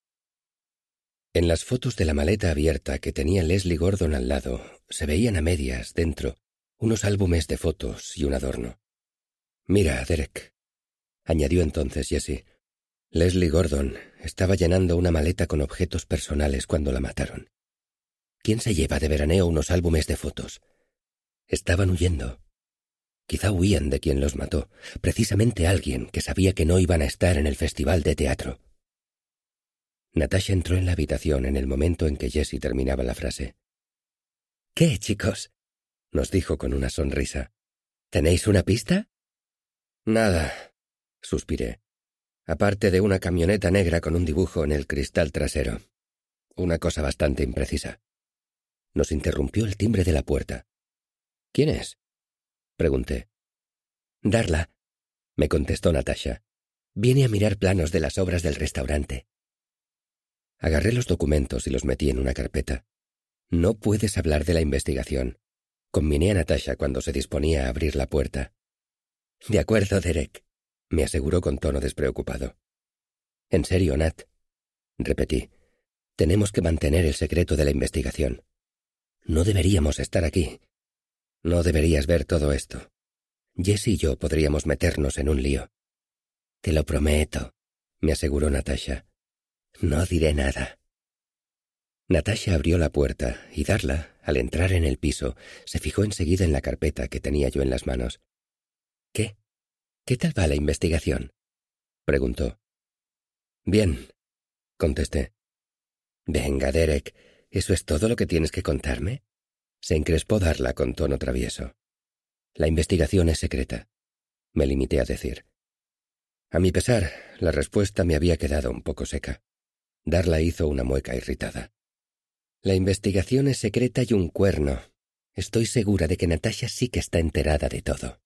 En las fotos de la maleta abierta que tenía Leslie Gordon al lado, se veían a medias, dentro, unos álbumes de fotos y un adorno. Mira, Derek, añadió entonces Jessie. Leslie Gordon estaba llenando una maleta con objetos personales cuando la mataron. ¿Quién se lleva de veraneo unos álbumes de fotos? Estaban huyendo. Quizá huían de quien los mató, precisamente alguien que sabía que no iban a estar en el festival de teatro. Natasha entró en la habitación en el momento en que Jessie terminaba la frase. «¿Qué, chicos?», nos dijo con una sonrisa. «¿Tenéis una pista?» «Nada», suspiré. «Aparte de una camioneta negra con un dibujo en el cristal trasero. Una cosa bastante imprecisa». Nos interrumpió el timbre de la puerta. «¿Quién es?», pregunté. «Darla», me contestó Natasha. «Viene a mirar planos de las obras del restaurante». Agarré los documentos y los metí en una carpeta. «No puedes hablar de la investigación», conminé a Natasha cuando se disponía a abrir la puerta. «De acuerdo, Derek», me aseguró con tono despreocupado. «En serio, Nat», repetí. «Tenemos que mantener el secreto de la investigación. No deberíamos estar aquí. No deberías ver todo esto. Jessie y yo podríamos meternos en un lío». «Te lo prometo», me aseguró Natasha. «No diré nada». Natasha abrió la puerta y Darla, al entrar en el piso, se fijó enseguida en la carpeta que tenía yo en las manos. «¿Qué? ¿Qué tal va la investigación?», preguntó. «Bien», contesté. «Venga, Derek, ¿eso es todo lo que tienes que contarme?», se encrespó Darla con tono travieso. «La investigación es secreta», me limité a decir. A mi pesar, la respuesta me había quedado un poco seca. Darla hizo una mueca irritada. «La investigación es secreta y un cuerno. Estoy segura de que Natasha sí que está enterada de todo».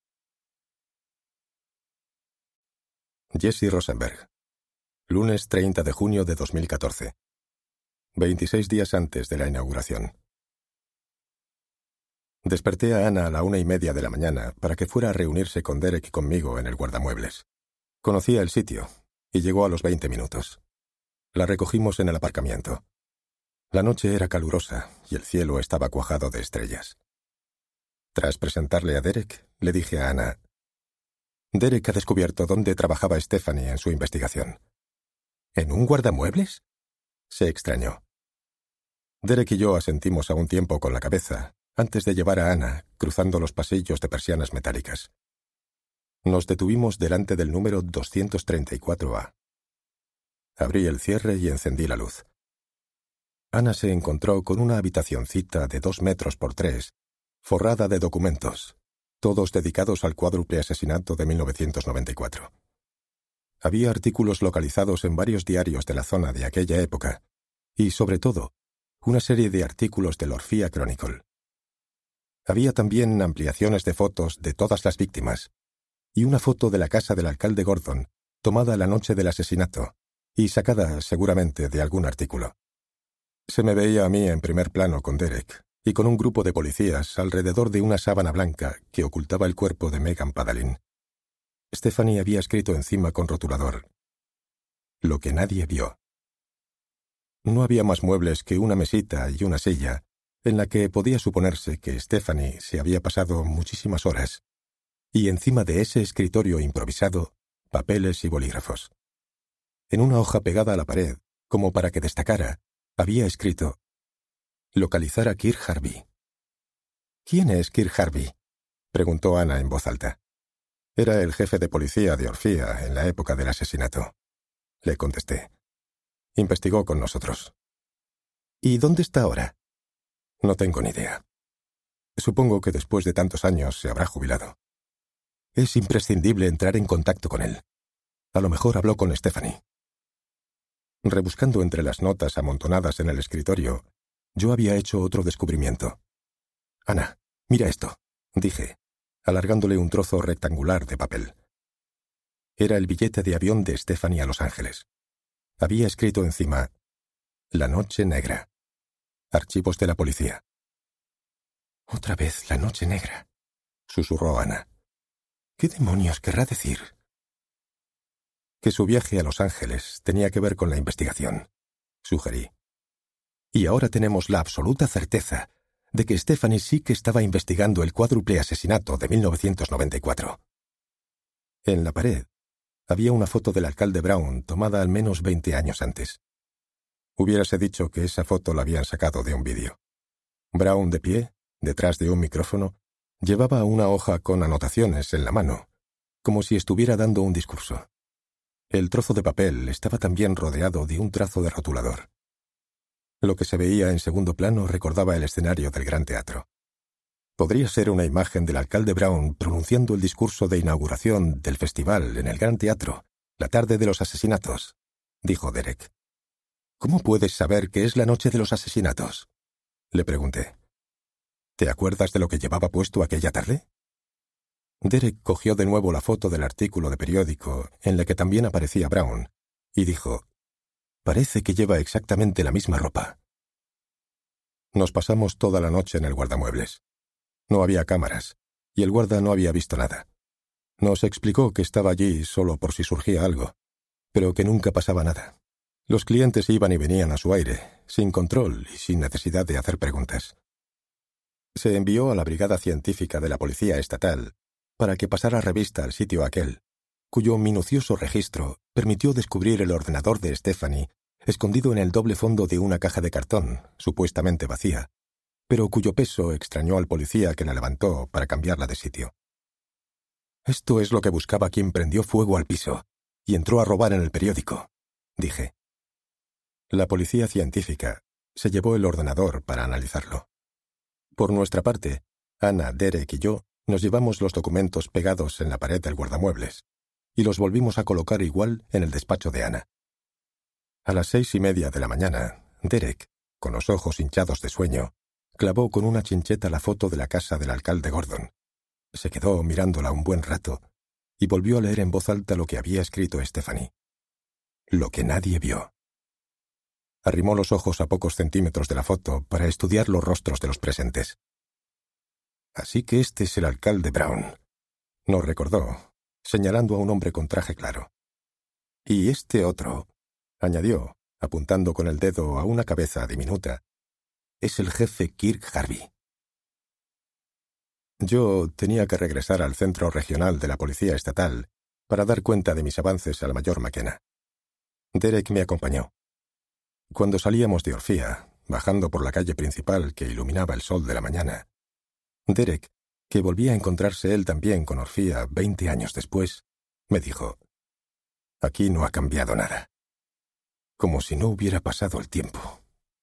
Jessie Rosenberg. Lunes treinta de junio de dos mil catorce. veintiséis días antes de la inauguración. Desperté a Ana a la una y media de la mañana para que fuera a reunirse con Derek y conmigo en el guardamuebles. Conocía el sitio y llegó a los veinte minutos. La recogimos en el aparcamiento. La noche era calurosa y el cielo estaba cuajado de estrellas. Tras presentarle a Derek, le dije a Ana: «Derek ha descubierto dónde trabajaba Stephanie en su investigación». «¿En un guardamuebles?», se extrañó. Derek y yo asentimos a un tiempo con la cabeza antes de llevar a Ana cruzando los pasillos de persianas metálicas. Nos detuvimos delante del número doscientos treinta y cuatro A. Abrí el cierre y encendí la luz. Ana se encontró con una habitacioncita de dos metros por tres, forrada de documentos, todos dedicados al cuádruple asesinato de mil novecientos noventa y cuatro. Había artículos localizados en varios diarios de la zona de aquella época, y, sobre todo, una serie de artículos del Orphea Chronicle. Había también ampliaciones de fotos de todas las víctimas, y una foto de la casa del alcalde Gordon, tomada la noche del asesinato, y sacada seguramente de algún artículo. Se me veía a mí en primer plano con Derek, y con un grupo de policías alrededor de una sábana blanca que ocultaba el cuerpo de Megan Padalin. Stephanie había escrito encima con rotulador: lo que nadie vio. No había más muebles que una mesita y una silla, en la que podía suponerse que Stephanie se había pasado muchísimas horas, y encima de ese escritorio improvisado, papeles y bolígrafos. En una hoja pegada a la pared, como para que destacara, había escrito: localizar a Kirk Harvey. ¿Quién es Kirk Harvey?, preguntó Ana en voz alta. Era el jefe de policía de Orfía en la época del asesinato. Le contesté. Investigó con nosotros. ¿Y dónde está ahora? No tengo ni idea. Supongo que después de tantos años se habrá jubilado. Es imprescindible entrar en contacto con él. A lo mejor habló con Stephanie. Rebuscando entre las notas amontonadas en el escritorio, yo había hecho otro descubrimiento. Ana, mira esto, dije, alargándole un trozo rectangular de papel. Era el billete de avión de Stephanie a Los Ángeles. Había escrito encima: La Noche Negra. Archivos de la policía. Otra vez la Noche Negra, susurró Ana. ¿Qué demonios querrá decir? Que su viaje a Los Ángeles tenía que ver con la investigación, sugerí. Y ahora tenemos la absoluta certeza de que Stephanie sí que estaba investigando el cuádruple asesinato de mil novecientos noventa y cuatro. En la pared había una foto del alcalde Brown tomada al menos veinte años antes. Hubiérase dicho que esa foto la habían sacado de un vídeo. Brown, de pie, detrás de un micrófono, llevaba una hoja con anotaciones en la mano, como si estuviera dando un discurso. El trozo de papel estaba también rodeado de un trazo de rotulador. Lo que se veía en segundo plano recordaba el escenario del Gran Teatro. Podría ser una imagen del alcalde Brown pronunciando el discurso de inauguración del festival en el Gran Teatro, la tarde de los asesinatos, dijo Derek. ¿Cómo puedes saber que es la noche de los asesinatos?, le pregunté. ¿Te acuerdas de lo que llevaba puesto aquella tarde? Derek cogió de nuevo la foto del artículo de periódico en la que también aparecía Brown y dijo: Parece que lleva exactamente la misma ropa. Nos pasamos toda la noche en el guardamuebles. No había cámaras, y el guarda no había visto nada. Nos explicó que estaba allí solo por si surgía algo, pero que nunca pasaba nada. Los clientes iban y venían a su aire, sin control y sin necesidad de hacer preguntas. Se envió a la brigada científica de la Policía Estatal para que pasara revista al sitio aquel, cuyo minucioso registro permitió descubrir el ordenador de Stephanie escondido en el doble fondo de una caja de cartón, supuestamente vacía, pero cuyo peso extrañó al policía que la levantó para cambiarla de sitio. Esto es lo que buscaba quien prendió fuego al piso y entró a robar en el periódico, dije. La policía científica se llevó el ordenador para analizarlo. Por nuestra parte, Ana, Derek y yo nos llevamos los documentos pegados en la pared del guardamuebles y los volvimos a colocar igual en el despacho de Ana. A las seis y media de la mañana, Derek, con los ojos hinchados de sueño, clavó con una chincheta la foto de la casa del alcalde Gordon. Se quedó mirándola un buen rato y volvió a leer en voz alta lo que había escrito Stephanie. Lo que nadie vio. Arrimó los ojos a pocos centímetros de la foto para estudiar los rostros de los presentes. Así que este es el alcalde Brown, nos recordó, señalando a un hombre con traje claro. Y este otro, añadió, apuntando con el dedo a una cabeza diminuta, es el jefe Kirk Harvey. Yo tenía que regresar al centro regional de la Policía Estatal para dar cuenta de mis avances al mayor McKenna. Derek me acompañó. Cuando salíamos de Orfía, bajando por la calle principal que iluminaba el sol de la mañana, Derek, que volvía a encontrarse él también con Orfía veinte años después, me dijo: «Aquí no ha cambiado nada. Como si no hubiera pasado el tiempo».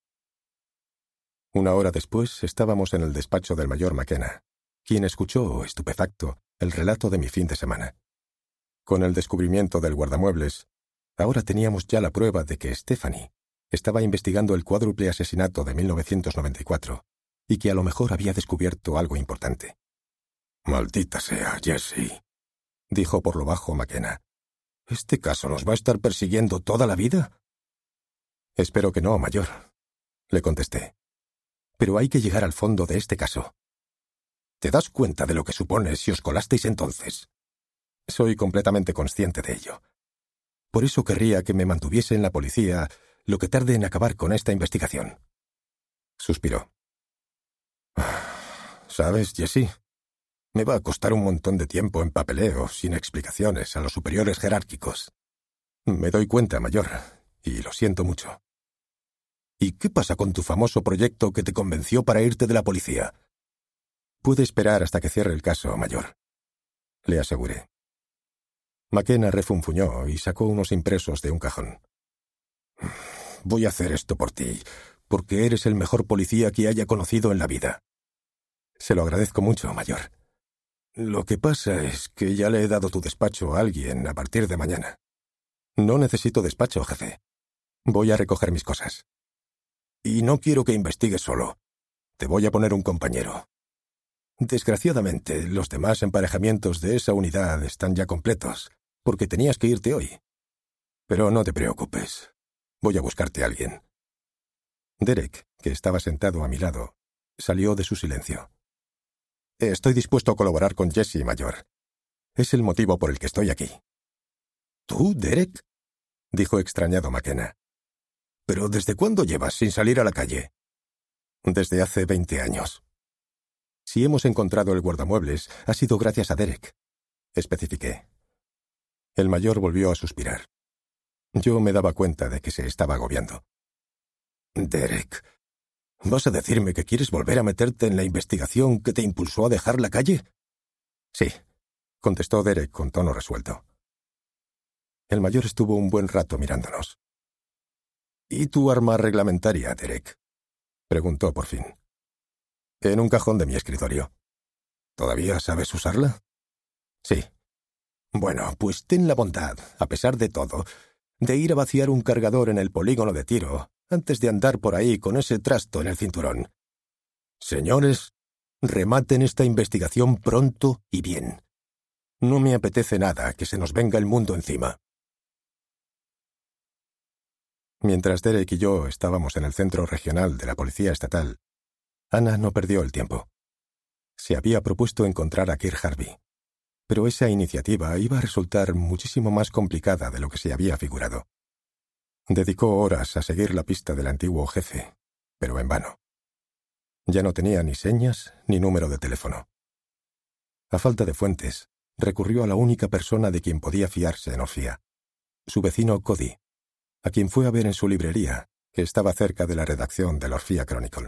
Una hora después estábamos en el despacho del mayor McKenna, quien escuchó, estupefacto, el relato de mi fin de semana. Con el descubrimiento del guardamuebles, ahora teníamos ya la prueba de que Stephanie estaba investigando el cuádruple asesinato de mil novecientos noventa y cuatro y que a lo mejor había descubierto algo importante. «Maldita sea, Jesse», dijo por lo bajo McKenna. «¿Este caso nos va a estar persiguiendo toda la vida?» «Espero que no, mayor», le contesté. pero hay que llegar al fondo de este caso. ¿Te das cuenta de lo que supone si os colasteis entonces? Soy completamente consciente de ello. Por eso querría que me mantuviese en la policía lo que tarde en acabar con esta investigación. Suspiró. ¿Sabes, Jesse? Me va a costar un montón de tiempo en papeleo, sin explicaciones a los superiores jerárquicos. Me doy cuenta, mayor, y lo siento mucho. ¿Y qué pasa con tu famoso proyecto que te convenció para irte de la policía? Puede esperar hasta que cierre el caso, mayor, le aseguré. McKenna refunfuñó y sacó unos impresos de un cajón. Voy a hacer esto por ti, porque eres el mejor policía que haya conocido en la vida. Se lo agradezco mucho, mayor. Lo que pasa es que ya le he dado tu despacho a alguien a partir de mañana. No necesito despacho, jefe. Voy a recoger mis cosas. Y no quiero que investigues solo. Te voy a poner un compañero. Desgraciadamente, los demás emparejamientos de esa unidad están ya completos, porque tenías que irte hoy. Pero no te preocupes. Voy a buscarte a alguien. Derek, que estaba sentado a mi lado, salió de su silencio. Estoy dispuesto a colaborar con Jesse, mayor. Es el motivo por el que estoy aquí. ¿Tú, Derek? Dijo extrañado McKenna. ¿Pero desde cuándo llevas sin salir a la calle? Desde hace veinte años. Si hemos encontrado el guardamuebles, ha sido gracias a Derek, especifiqué. El mayor volvió a suspirar. Yo me daba cuenta de que se estaba agobiando. Derek, ¿vas a decirme que quieres volver a meterte en la investigación que te impulsó a dejar la calle? Sí, contestó Derek con tono resuelto. El mayor estuvo un buen rato mirándonos. ¿Y tu arma reglamentaria, Derek? Preguntó por fin. En un cajón de mi escritorio. ¿Todavía sabes usarla? Sí. Bueno, pues ten la bondad, a pesar de todo, de ir a vaciar un cargador en el polígono de tiro antes de andar por ahí con ese trasto en el cinturón. Señores, rematen esta investigación pronto y bien. No me apetece nada que se nos venga el mundo encima. Mientras Derek y yo estábamos en el centro regional de la Policía Estatal, Anna no perdió el tiempo. Se había propuesto encontrar a Kirk Harvey, pero esa iniciativa iba a resultar muchísimo más complicada de lo que se había figurado. Dedicó horas a seguir la pista del antiguo jefe, pero en vano. Ya no tenía ni señas ni número de teléfono. A falta de fuentes, recurrió a la única persona de quien podía fiarse en Orfía, su vecino Cody, a quien fue a ver en su librería, que estaba cerca de la redacción del Orfía Chronicle.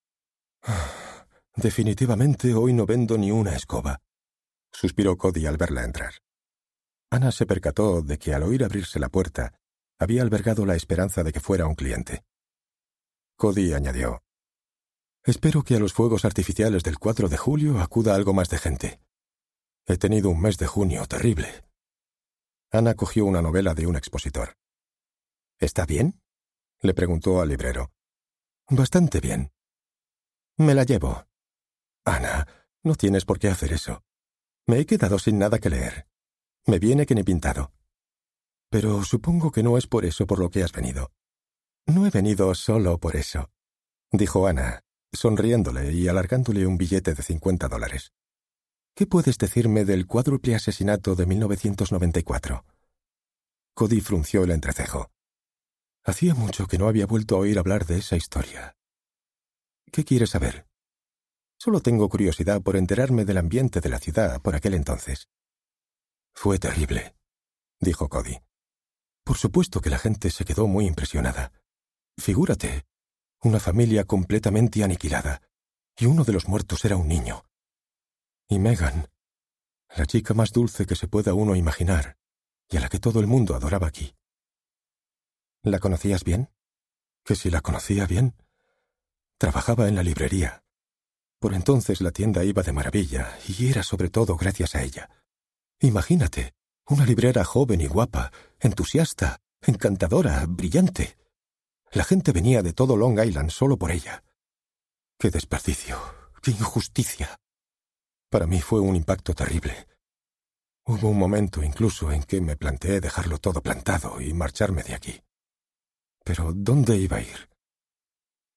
Definitivamente hoy no vendo ni una escoba, suspiró Cody al verla entrar. Anna se percató de que al oír abrirse la puerta había albergado la esperanza de que fuera un cliente. Cody añadió: Espero que a los fuegos artificiales del cuatro de julio acuda algo más de gente. He tenido un mes de junio terrible. Anna cogió una novela de un expositor. ¿Está bien?, le preguntó al librero. Bastante bien. Me la llevo. Anna, no tienes por qué hacer eso. Me he quedado sin nada que leer. Me viene que ni pintado. Pero supongo que no es por eso por lo que has venido. No he venido solo por eso, dijo Anna, sonriéndole y alargándole un billete de cincuenta dólares. ¿Qué puedes decirme del cuádruple asesinato de mil novecientos noventa y cuatro? Cody frunció el entrecejo. Hacía mucho que no había vuelto a oír hablar de esa historia. ¿Qué quieres saber? Solo tengo curiosidad por enterarme del ambiente de la ciudad por aquel entonces. Fue terrible, dijo Cody. Por supuesto que la gente se quedó muy impresionada. Figúrate, una familia completamente aniquilada, y uno de los muertos era un niño. Y Megan, la chica más dulce que se pueda uno imaginar, y a la que todo el mundo adoraba aquí. ¿La conocías bien? ¿Que si la conocía bien? Trabajaba en la librería. Por entonces la tienda iba de maravilla, y era sobre todo gracias a ella. Imagínate, una librera joven y guapa, entusiasta, encantadora, brillante. La gente venía de todo Long Island solo por ella. ¡Qué desperdicio! ¡Qué injusticia! Para mí fue un impacto terrible. Hubo un momento incluso en que me planteé dejarlo todo plantado y marcharme de aquí. Pero ¿dónde iba a ir?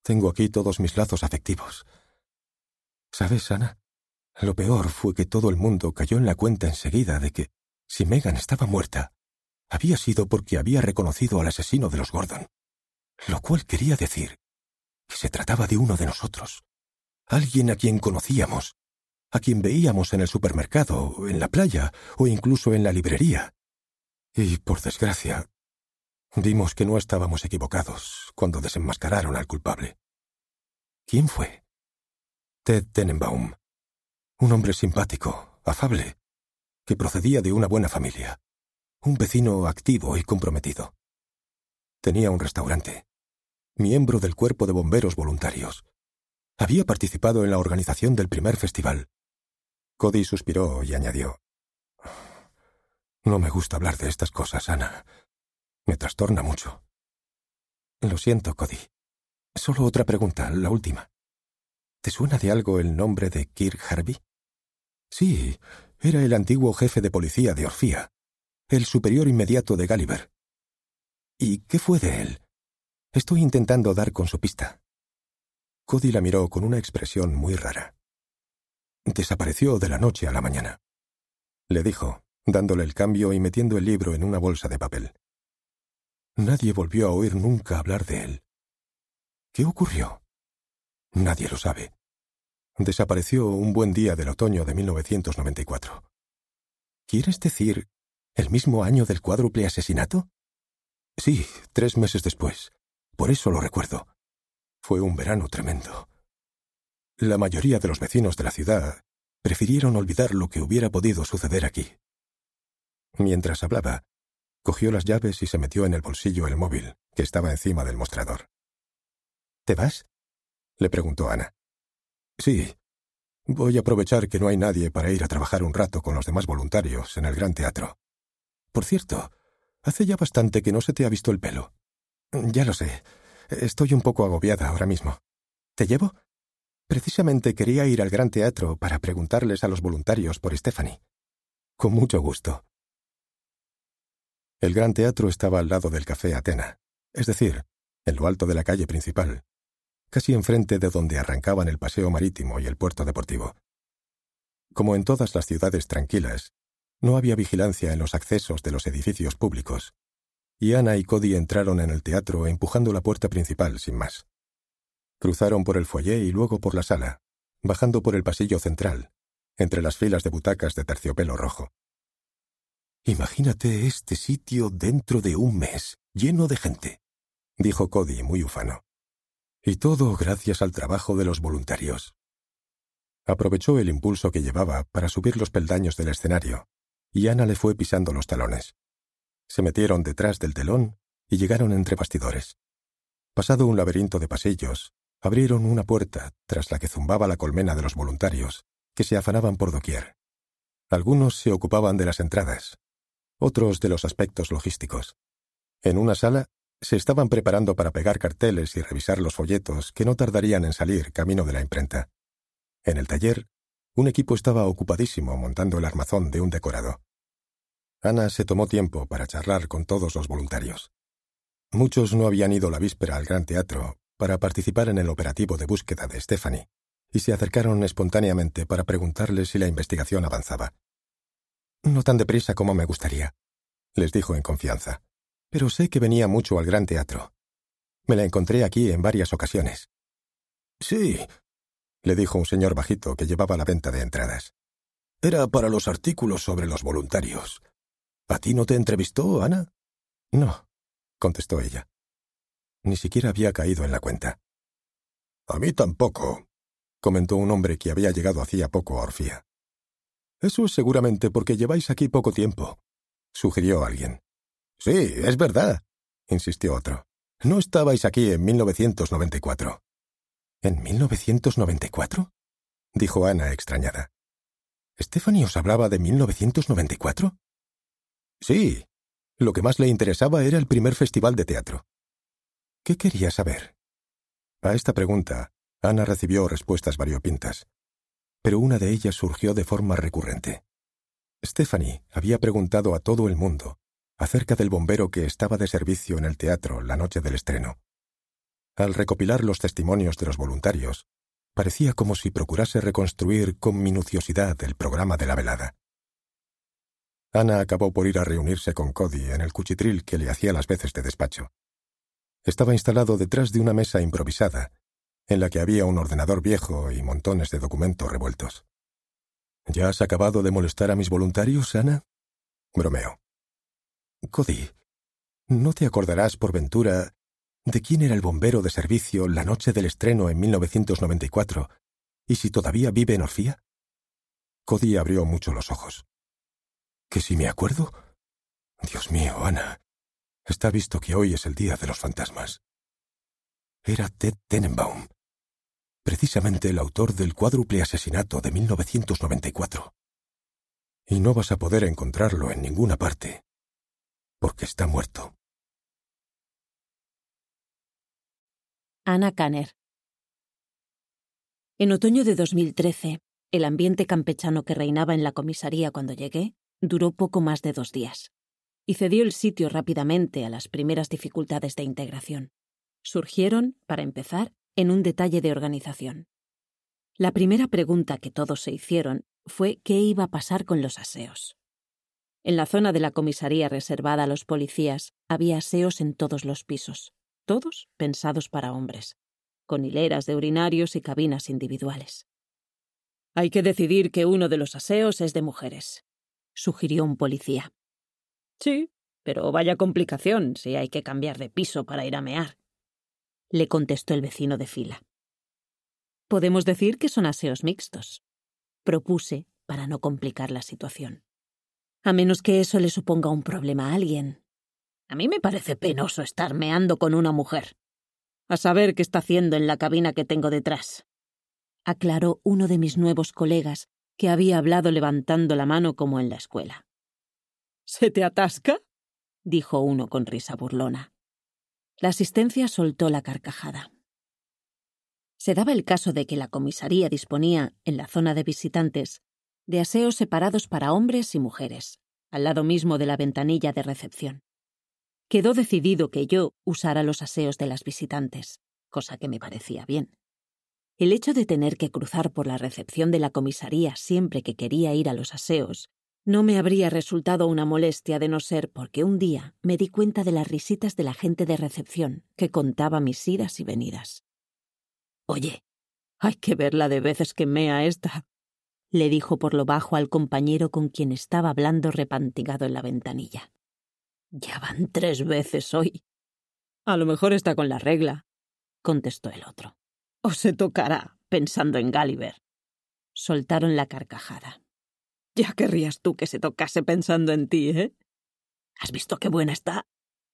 Tengo aquí todos mis lazos afectivos. ¿Sabes, Ana? Lo peor fue que todo el mundo cayó en la cuenta enseguida de que, si Megan estaba muerta, había sido porque había reconocido al asesino de los Gordon. Lo cual quería decir que se trataba de uno de nosotros. Alguien a quien conocíamos, a quien veíamos en el supermercado, en la playa o incluso en la librería. Y, por desgracia, vimos que no estábamos equivocados cuando desenmascararon al culpable. ¿Quién fue? Ted Tenenbaum. Un hombre simpático, afable, que procedía de una buena familia. Un vecino activo y comprometido. Tenía un restaurante. Miembro del cuerpo de bomberos voluntarios. Había participado en la organización del primer festival. Cody suspiró y añadió: No me gusta hablar de estas cosas, Ana. Me trastorna mucho. Lo siento, Cody. Solo otra pregunta, la última. ¿Te suena de algo el nombre de Kirk Harvey? Sí, era el antiguo jefe de policía de Orfía, el superior inmediato de Gulliver. ¿Y qué fue de él? Estoy intentando dar con su pista. Cody la miró con una expresión muy rara. Desapareció de la noche a la mañana, le dijo, dándole el cambio y metiendo el libro en una bolsa de papel. Nadie volvió a oír nunca hablar de él. ¿Qué ocurrió? Nadie lo sabe. Desapareció un buen día del otoño de mil novecientos noventa y cuatro. ¿Quieres decir el mismo año del cuádruple asesinato? Sí, tres meses después. Por eso lo recuerdo. Fue un verano tremendo. La mayoría de los vecinos de la ciudad prefirieron olvidar lo que hubiera podido suceder aquí. Mientras hablaba, cogió las llaves y se metió en el bolsillo el móvil, que estaba encima del mostrador. ¿Te vas? Le preguntó Ana. Sí. Voy a aprovechar que no hay nadie para ir a trabajar un rato con los demás voluntarios en el Gran Teatro. Por cierto, hace ya bastante que no se te ha visto el pelo. Ya lo sé. Estoy un poco agobiada ahora mismo. ¿Te llevo? Precisamente quería ir al Gran Teatro para preguntarles a los voluntarios por Stephanie. Con mucho gusto. El Gran Teatro estaba al lado del Café Atena, es decir, en lo alto de la calle principal, casi enfrente de donde arrancaban el paseo marítimo y el puerto deportivo. Como en todas las ciudades tranquilas, no había vigilancia en los accesos de los edificios públicos, y Ana y Cody entraron en el teatro empujando la puerta principal sin más. Cruzaron por el foyer y luego por la sala, bajando por el pasillo central, entre las filas de butacas de terciopelo rojo. Imagínate este sitio dentro de un mes, lleno de gente, dijo Cody muy ufano. Y todo gracias al trabajo de los voluntarios. Aprovechó el impulso que llevaba para subir los peldaños del escenario, y Ana le fue pisando los talones. Se metieron detrás del telón y llegaron entre bastidores. Pasado un laberinto de pasillos, abrieron una puerta tras la que zumbaba la colmena de los voluntarios, que se afanaban por doquier. Algunos se ocupaban de las entradas, otros de los aspectos logísticos. En una sala se estaban preparando para pegar carteles y revisar los folletos que no tardarían en salir camino de la imprenta. En el taller, un equipo estaba ocupadísimo montando el armazón de un decorado. Ana se tomó tiempo para charlar con todos los voluntarios. Muchos no habían ido la víspera al Gran Teatro para participar en el operativo de búsqueda de Stephanie, y se acercaron espontáneamente para preguntarle si la investigación avanzaba. «No tan deprisa como me gustaría», les dijo en confianza. «Pero sé que venía mucho al Gran Teatro. Me la encontré aquí en varias ocasiones». «Sí», le dijo un señor bajito que llevaba la venta de entradas. «Era para los artículos sobre los voluntarios. ¿A ti no te entrevistó, Ana?» «No», contestó ella. Ni siquiera había caído en la cuenta. «A mí tampoco», comentó un hombre que había llegado hacía poco a Orfía. «Eso es seguramente porque lleváis aquí poco tiempo», sugirió alguien. «Sí, es verdad», insistió otro. «No estabais aquí en mil novecientos noventa y cuatro». ¿En mil novecientos noventa y cuatro? Dijo Ana extrañada. ¿Stephanie os hablaba de mil novecientos noventa y cuatro? Sí. Lo que más le interesaba era el primer festival de teatro. ¿Qué quería saber? A esta pregunta, Ana recibió respuestas variopintas, pero una de ellas surgió de forma recurrente. Stephanie había preguntado a todo el mundo acerca del bombero que estaba de servicio en el teatro la noche del estreno. Al recopilar los testimonios de los voluntarios, parecía como si procurase reconstruir con minuciosidad el programa de la velada. Ana acabó por ir a reunirse con Cody en el cuchitril que le hacía las veces de despacho. Estaba instalado detrás de una mesa improvisada, en la que había un ordenador viejo y montones de documentos revueltos. ¿Ya has acabado de molestar a mis voluntarios, Ana? Bromeó. Cody, ¿no te acordarás por ventura de quién era el bombero de servicio la noche del estreno en mil novecientos noventa y cuatro y si todavía vive en Orfía? Cody abrió mucho los ojos. ¿Que si me acuerdo? Dios mío, Ana, está visto que hoy es el día de los fantasmas. Era Ted Tenenbaum, precisamente el autor del cuádruple asesinato de mil novecientos noventa y cuatro. Y no vas a poder encontrarlo en ninguna parte, porque está muerto. Anna Kanner. En otoño de dos mil trece, el ambiente campechano que reinaba en la comisaría cuando llegué duró poco más de dos días, y cedió el sitio rápidamente a las primeras dificultades de integración. Surgieron, para empezar, en un detalle de organización. La primera pregunta que todos se hicieron fue qué iba a pasar con los aseos. En la zona de la comisaría reservada a los policías había aseos en todos los pisos, todos pensados para hombres, con hileras de urinarios y cabinas individuales. «Hay que decidir que uno de los aseos es de mujeres», sugirió un policía. «Sí, pero vaya complicación si hay que cambiar de piso para ir a mear», le contestó el vecino de fila. «Podemos decir que son aseos mixtos», propuse para no complicar la situación. «A menos que eso le suponga un problema a alguien». «A mí me parece penoso estar meando con una mujer. A saber qué está haciendo en la cabina que tengo detrás», aclaró uno de mis nuevos colegas, que había hablado levantando la mano como en la escuela. «¿Se te atasca?», dijo uno con risa burlona. La asistencia soltó la carcajada. Se daba el caso de que la comisaría disponía, en la zona de visitantes, de aseos separados para hombres y mujeres, al lado mismo de la ventanilla de recepción. Quedó decidido que yo usara los aseos de las visitantes, cosa que me parecía bien. El hecho de tener que cruzar por la recepción de la comisaría siempre que quería ir a los aseos no me habría resultado una molestia de no ser porque un día me di cuenta de las risitas de la gente de recepción que contaba mis idas y venidas. «Oye, hay que ver la de veces que mea esta», le dijo por lo bajo al compañero con quien estaba hablando repantigado en la ventanilla. «Ya van tres veces hoy». «A lo mejor está con la regla», contestó el otro. «O se tocará pensando en Gulliver». Soltaron la carcajada. «Ya querrías tú que se tocase pensando en ti, ¿eh? ¿Has visto qué buena está?»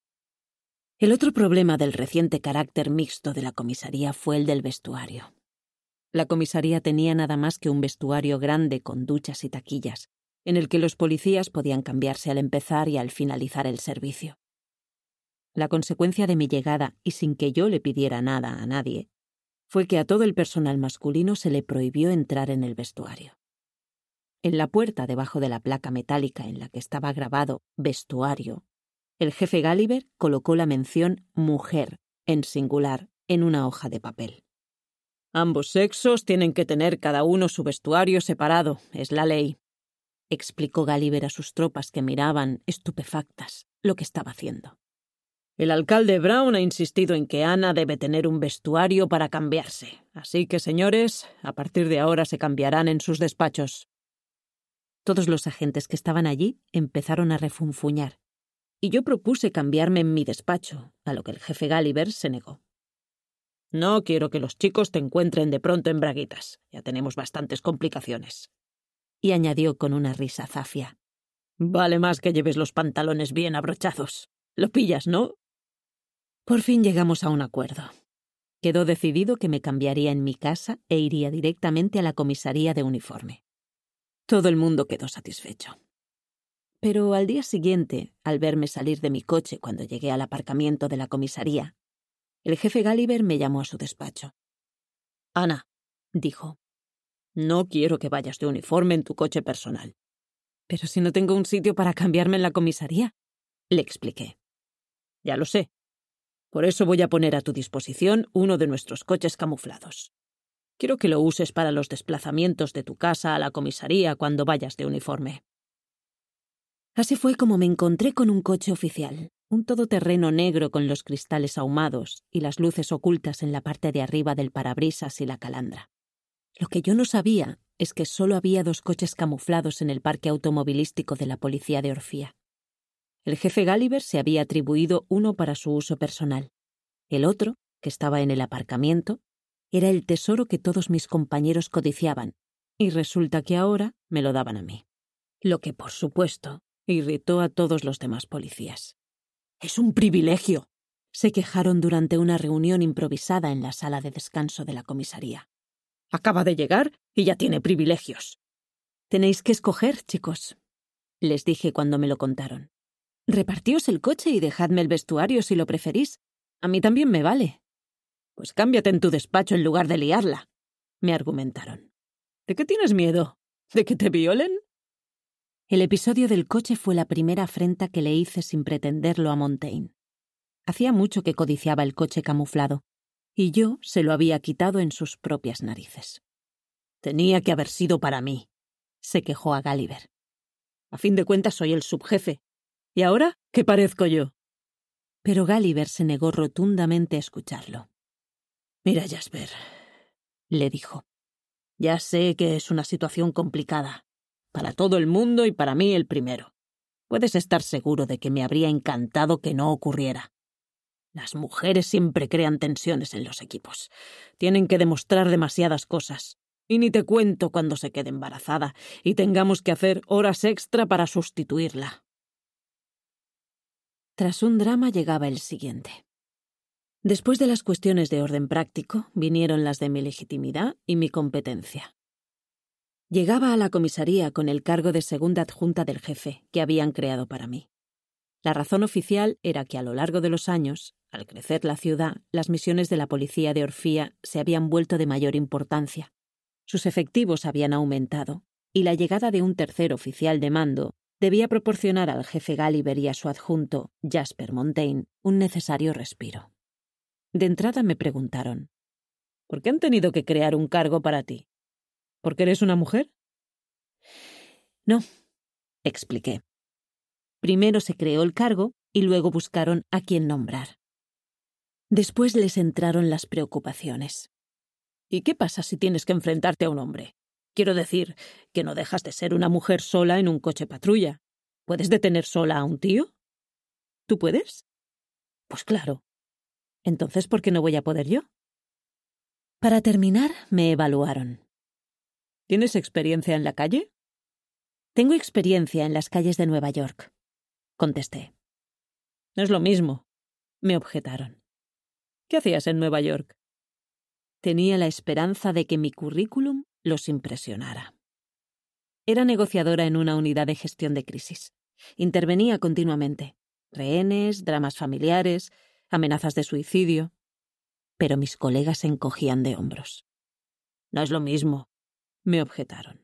El otro problema del reciente carácter mixto de la comisaría fue el del vestuario. La comisaría tenía nada más que un vestuario grande con duchas y taquillas, en el que los policías podían cambiarse al empezar y al finalizar el servicio. La consecuencia de mi llegada, y sin que yo le pidiera nada a nadie, fue que a todo el personal masculino se le prohibió entrar en el vestuario. En la puerta, debajo de la placa metálica en la que estaba grabado «Vestuario», el jefe Gulliver colocó la mención «mujer» en singular en una hoja de papel. «Ambos sexos tienen que tener cada uno su vestuario separado, es la ley», explicó Gulliver a sus tropas que miraban, estupefactas, lo que estaba haciendo. «El alcalde Brown ha insistido en que Ana debe tener un vestuario para cambiarse, así que, señores, a partir de ahora se cambiarán en sus despachos». Todos los agentes que estaban allí empezaron a refunfuñar, y yo propuse cambiarme en mi despacho, a lo que el jefe Gulliver se negó. «No quiero que los chicos te encuentren de pronto en braguitas. Ya tenemos bastantes complicaciones». Y añadió con una risa zafia: «Vale más que lleves los pantalones bien abrochados. Lo pillas, ¿no?» Por fin llegamos a un acuerdo. Quedó decidido que me cambiaría en mi casa e iría directamente a la comisaría de uniforme. Todo el mundo quedó satisfecho. Pero al día siguiente, al verme salir de mi coche cuando llegué al aparcamiento de la comisaría, el jefe Gulliver me llamó a su despacho. «Ana», dijo, «no quiero que vayas de uniforme en tu coche personal». «Pero si no tengo un sitio para cambiarme en la comisaría», le expliqué. «Ya lo sé. Por eso voy a poner a tu disposición uno de nuestros coches camuflados. Quiero que lo uses para los desplazamientos de tu casa a la comisaría cuando vayas de uniforme». Así fue como me encontré con un coche oficial, un todoterreno negro con los cristales ahumados y las luces ocultas en la parte de arriba del parabrisas y la calandra. Lo que yo no sabía es que solo había dos coches camuflados en el parque automovilístico de la policía de Orfía. El jefe Gulliver se había atribuido uno para su uso personal. El otro, que estaba en el aparcamiento, era el tesoro que todos mis compañeros codiciaban, y resulta que ahora me lo daban a mí. Lo que, por supuesto, irritó a todos los demás policías. «¡Es un privilegio!», se quejaron durante una reunión improvisada en la sala de descanso de la comisaría. «Acaba de llegar y ya tiene privilegios». «Tenéis que escoger, chicos», les dije cuando me lo contaron. «Repartíos el coche y dejadme el vestuario si lo preferís. A mí también me vale». «Pues cámbiate en tu despacho en lugar de liarla», me argumentaron. «¿De qué tienes miedo? ¿De que te violen?» El episodio del coche fue la primera afrenta que le hice sin pretenderlo a Montaigne. Hacía mucho que codiciaba el coche camuflado, y yo se lo había quitado en sus propias narices. «Tenía que haber sido para mí», se quejó a Gulliver. «A fin de cuentas soy el subjefe. ¿Y ahora qué parezco yo?» Pero Gulliver se negó rotundamente a escucharlo. «Mira, Jasper», le dijo, «ya sé que es una situación complicada, para todo el mundo y para mí el primero. Puedes estar seguro de que me habría encantado que no ocurriera. Las mujeres siempre crean tensiones en los equipos. Tienen que demostrar demasiadas cosas. Y ni te cuento cuando se quede embarazada y tengamos que hacer horas extra para sustituirla». Tras un drama llegaba el siguiente. Después de las cuestiones de orden práctico, vinieron las de mi legitimidad y mi competencia. Llegaba a la comisaría con el cargo de segunda adjunta del jefe que habían creado para mí. La razón oficial era que a lo largo de los años, al crecer la ciudad, las misiones de la policía de Orfía se habían vuelto de mayor importancia. Sus efectivos habían aumentado, y la llegada de un tercer oficial de mando debía proporcionar al jefe Gulliver y a su adjunto, Jasper Montaigne, un necesario respiro. De entrada me preguntaron: «¿Por qué han tenido que crear un cargo para ti? ¿Porque eres una mujer?» «No», expliqué. Primero se creó el cargo y luego buscaron a quién nombrar. Después les entraron las preocupaciones. «¿Y qué pasa si tienes que enfrentarte a un hombre? Quiero decir, que no dejas de ser una mujer sola en un coche patrulla. ¿Puedes detener sola a un tío?» «¿Tú puedes?» «Pues claro». «Entonces, ¿por qué no voy a poder yo?» Para terminar, me evaluaron. ¿Tienes experiencia en la calle?» «Tengo experiencia en las calles de Nueva York», contesté. «No es lo mismo», me objetaron. «¿Qué hacías en Nueva York?» Tenía la esperanza de que mi currículum los impresionara. Era negociadora en una unidad de gestión de crisis. Intervenía continuamente. Rehenes, dramas familiares, amenazas de suicidio. Pero mis colegas se encogían de hombros. «No es lo mismo», me objetaron.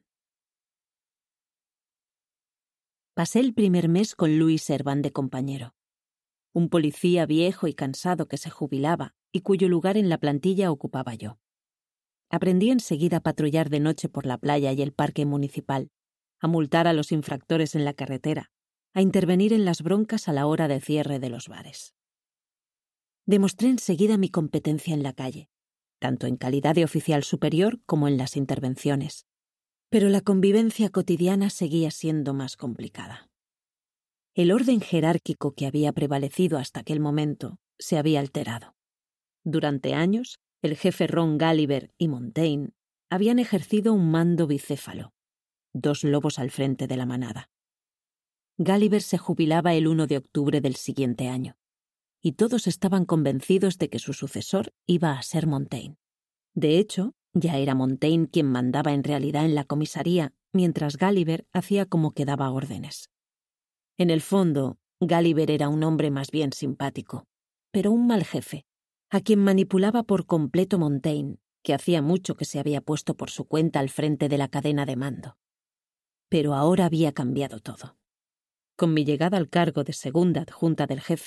Pasé el primer mes con Louis Servan de compañero. Un policía viejo y cansado que se jubilaba y cuyo lugar en la plantilla ocupaba yo. Aprendí enseguida a patrullar de noche por la playa y el parque municipal, a multar a los infractores en la carretera, a intervenir en las broncas a la hora de cierre de los bares. Demostré enseguida mi competencia en la calle, tanto en calidad de oficial superior como en las intervenciones. Pero la convivencia cotidiana seguía siendo más complicada. El orden jerárquico que había prevalecido hasta aquel momento se había alterado. Durante años, el jefe Ron Gulliver y Montaigne habían ejercido un mando bicéfalo, dos lobos al frente de la manada. Gulliver se jubilaba el primero de octubre del siguiente año, y todos estaban convencidos de que su sucesor iba a ser Montaigne. De hecho, ya era Montaigne quien mandaba en realidad en la comisaría, mientras Gulliver hacía como que daba órdenes. En el fondo, Gulliver era un hombre más bien simpático, pero un mal jefe, a quien manipulaba por completo Montaigne, que hacía mucho que se había puesto por su cuenta al frente de la cadena de mando. Pero ahora había cambiado todo. Con mi llegada al cargo de segunda adjunta del jefe,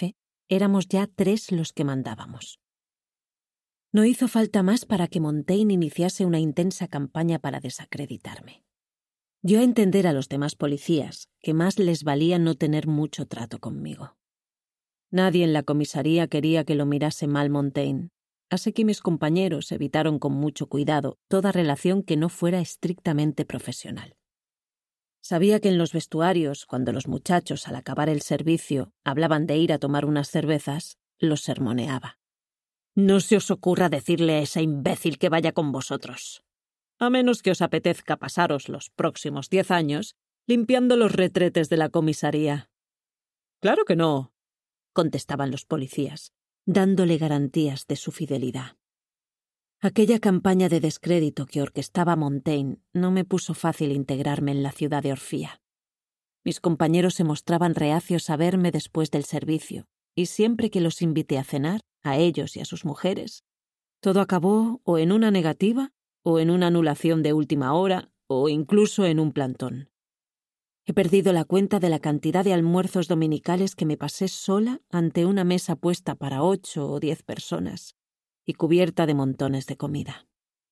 Éramos ya tres los que mandábamos. No hizo falta más para que Montaigne iniciase una intensa campaña para desacreditarme. Dio a entender a los demás policías que más les valía no tener mucho trato conmigo. Nadie en la comisaría quería que lo mirase mal Montaigne, así que mis compañeros evitaron con mucho cuidado toda relación que no fuera estrictamente profesional. Sabía que en los vestuarios, cuando los muchachos al acabar el servicio hablaban de ir a tomar unas cervezas, los sermoneaba. «No se os ocurra decirle a esa imbécil que vaya con vosotros, a menos que os apetezca pasaros los próximos diez años limpiando los retretes de la comisaría». «Claro que no», contestaban los policías, dándole garantías de su fidelidad. Aquella campaña de descrédito que orquestaba Montaigne no me puso fácil integrarme en la ciudad de Orfía. Mis compañeros se mostraban reacios a verme después del servicio, y siempre que los invité a cenar, a ellos y a sus mujeres, todo acabó o en una negativa, o en una anulación de última hora, o incluso en un plantón. He perdido la cuenta de la cantidad de almuerzos dominicales que me pasé sola ante una mesa puesta para ocho o diez personas y cubierta de montones de comida.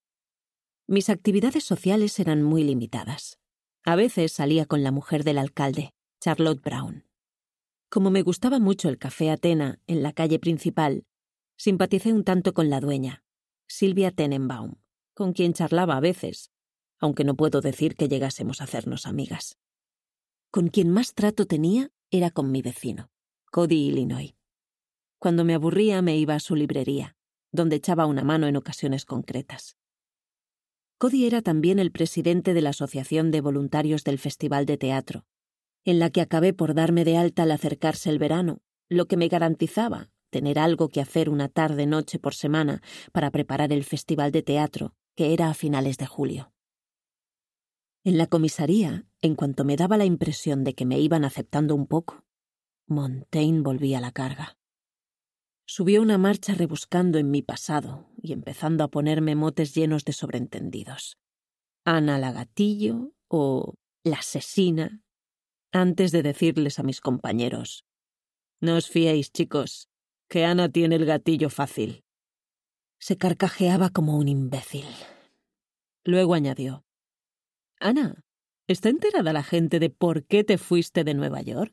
Mis actividades sociales eran muy limitadas. A veces salía con la mujer del alcalde, Charlotte Brown. Como me gustaba mucho el café Atena en la calle principal, simpaticé un tanto con la dueña, Sylvia Tenenbaum, con quien charlaba a veces, aunque no puedo decir que llegásemos a hacernos amigas. Con quien más trato tenía era con mi vecino, Cody Illinois. Cuando me aburría me iba a su librería, donde echaba una mano en ocasiones concretas. Cody era también el presidente de la Asociación de Voluntarios del Festival de Teatro, en la que acabé por darme de alta al acercarse el verano, lo que me garantizaba tener algo que hacer una tarde-noche por semana para preparar el Festival de Teatro, que era a finales de julio. En la comisaría, en cuanto me daba la impresión de que me iban aceptando un poco, Montaigne volvía a la carga. Subió una marcha rebuscando en mi pasado y empezando a ponerme motes llenos de sobreentendidos. Ana la Gatillo o la asesina, antes de decirles a mis compañeros: «No os fiéis, chicos, que Ana tiene el gatillo fácil». Se carcajeaba como un imbécil. Luego añadió: «Ana, ¿está enterada la gente de por qué te fuiste de Nueva York?»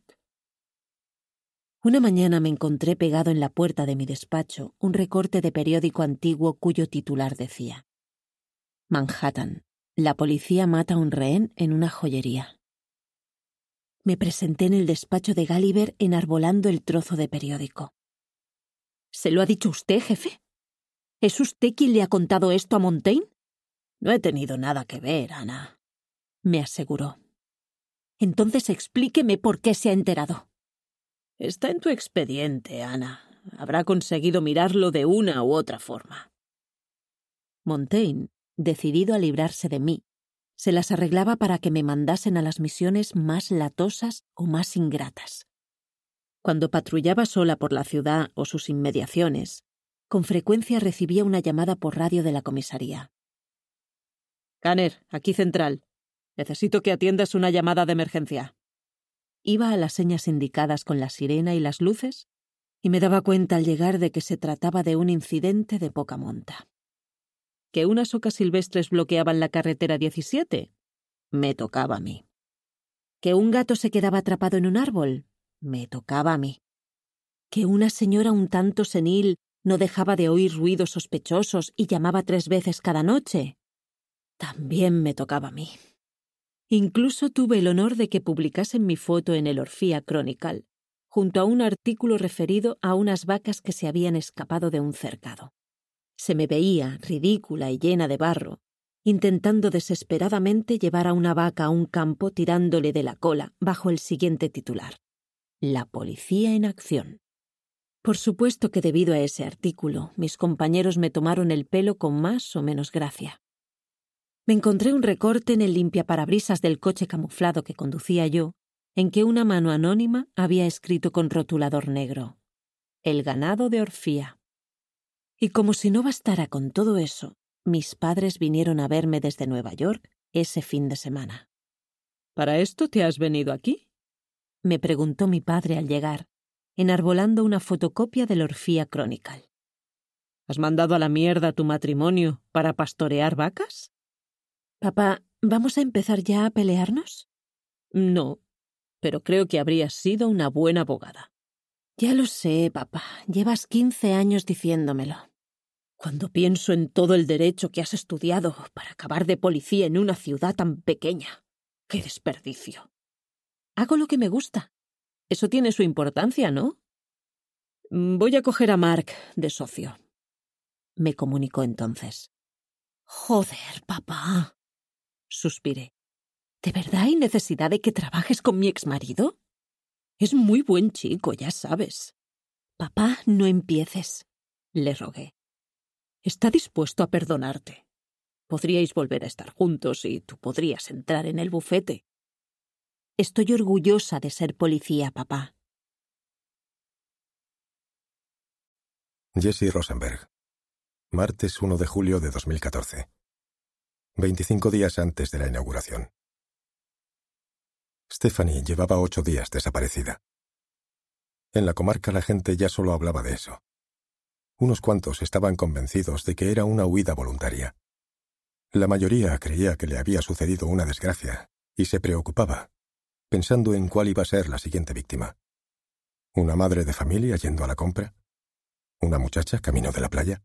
Una mañana me encontré pegado en la puerta de mi despacho un recorte de periódico antiguo cuyo titular decía: «Manhattan. La policía mata a un rehén en una joyería». Me presenté en el despacho de Gulliver enarbolando el trozo de periódico. «¿Se lo ha dicho usted, jefe? ¿Es usted quien le ha contado esto a Montaigne?» «No he tenido nada que ver, Ana», me aseguró. «Entonces explíqueme por qué se ha enterado». «Está en tu expediente, Ana. Habrá conseguido mirarlo de una u otra forma». Montaigne, decidido a librarse de mí, se las arreglaba para que me mandasen a las misiones más latosas o más ingratas. Cuando patrullaba sola por la ciudad o sus inmediaciones, con frecuencia recibía una llamada por radio de la comisaría. «Kanner, aquí central. Necesito que atiendas una llamada de emergencia». Iba a las señas indicadas con la sirena y las luces y me daba cuenta al llegar de que se trataba de un incidente de poca monta. ¿Que unas ocas silvestres bloqueaban la carretera diecisiete? Me tocaba a mí. ¿Que un gato se quedaba atrapado en un árbol? Me tocaba a mí. ¿Que una señora un tanto senil no dejaba de oír ruidos sospechosos y llamaba tres veces cada noche? También me tocaba a mí. Incluso tuve el honor de que publicasen mi foto en el Orfía Chronicle, junto a un artículo referido a unas vacas que se habían escapado de un cercado. Se me veía, ridícula y llena de barro, intentando desesperadamente llevar a una vaca a un campo tirándole de la cola bajo el siguiente titular: «La policía en acción». Por supuesto que debido a ese artículo, mis compañeros me tomaron el pelo con más o menos gracia. Me encontré un recorte en el limpiaparabrisas del coche camuflado que conducía yo, en que una mano anónima había escrito con rotulador negro: «El ganado de Orfía». Y como si no bastara con todo eso, mis padres vinieron a verme desde Nueva York ese fin de semana. «¿Para esto te has venido aquí?», me preguntó mi padre al llegar, enarbolando una fotocopia del Orphea Chronicle. ¿Has mandado a la mierda tu matrimonio para pastorear vacas? Papá, ¿vamos a empezar ya a pelearnos? No, pero creo que habrías sido una buena abogada. Ya lo sé, papá. Llevas quince años diciéndomelo. Cuando pienso en todo el derecho que has estudiado para acabar de policía en una ciudad tan pequeña, ¡qué desperdicio! Hago lo que me gusta. Eso tiene su importancia, ¿no? Voy a coger a Mark de socio, me comunicó entonces. Joder, papá, suspiré. ¿De verdad hay necesidad de que trabajes con mi exmarido? Es muy buen chico, ya sabes. Papá, no empieces, le rogué. Está dispuesto a perdonarte. Podríais volver a estar juntos y tú podrías entrar en el bufete. Estoy orgullosa de ser policía, papá. Jesse Rosenberg. Martes uno de julio de dos mil catorce. veinticinco días antes de la inauguración. Stephanie llevaba ocho días desaparecida. En la comarca la gente ya solo hablaba de eso. Unos cuantos estaban convencidos de que era una huida voluntaria. La mayoría creía que le había sucedido una desgracia y se preocupaba, pensando en cuál iba a ser la siguiente víctima. ¿Una madre de familia yendo a la compra? ¿Una muchacha camino de la playa?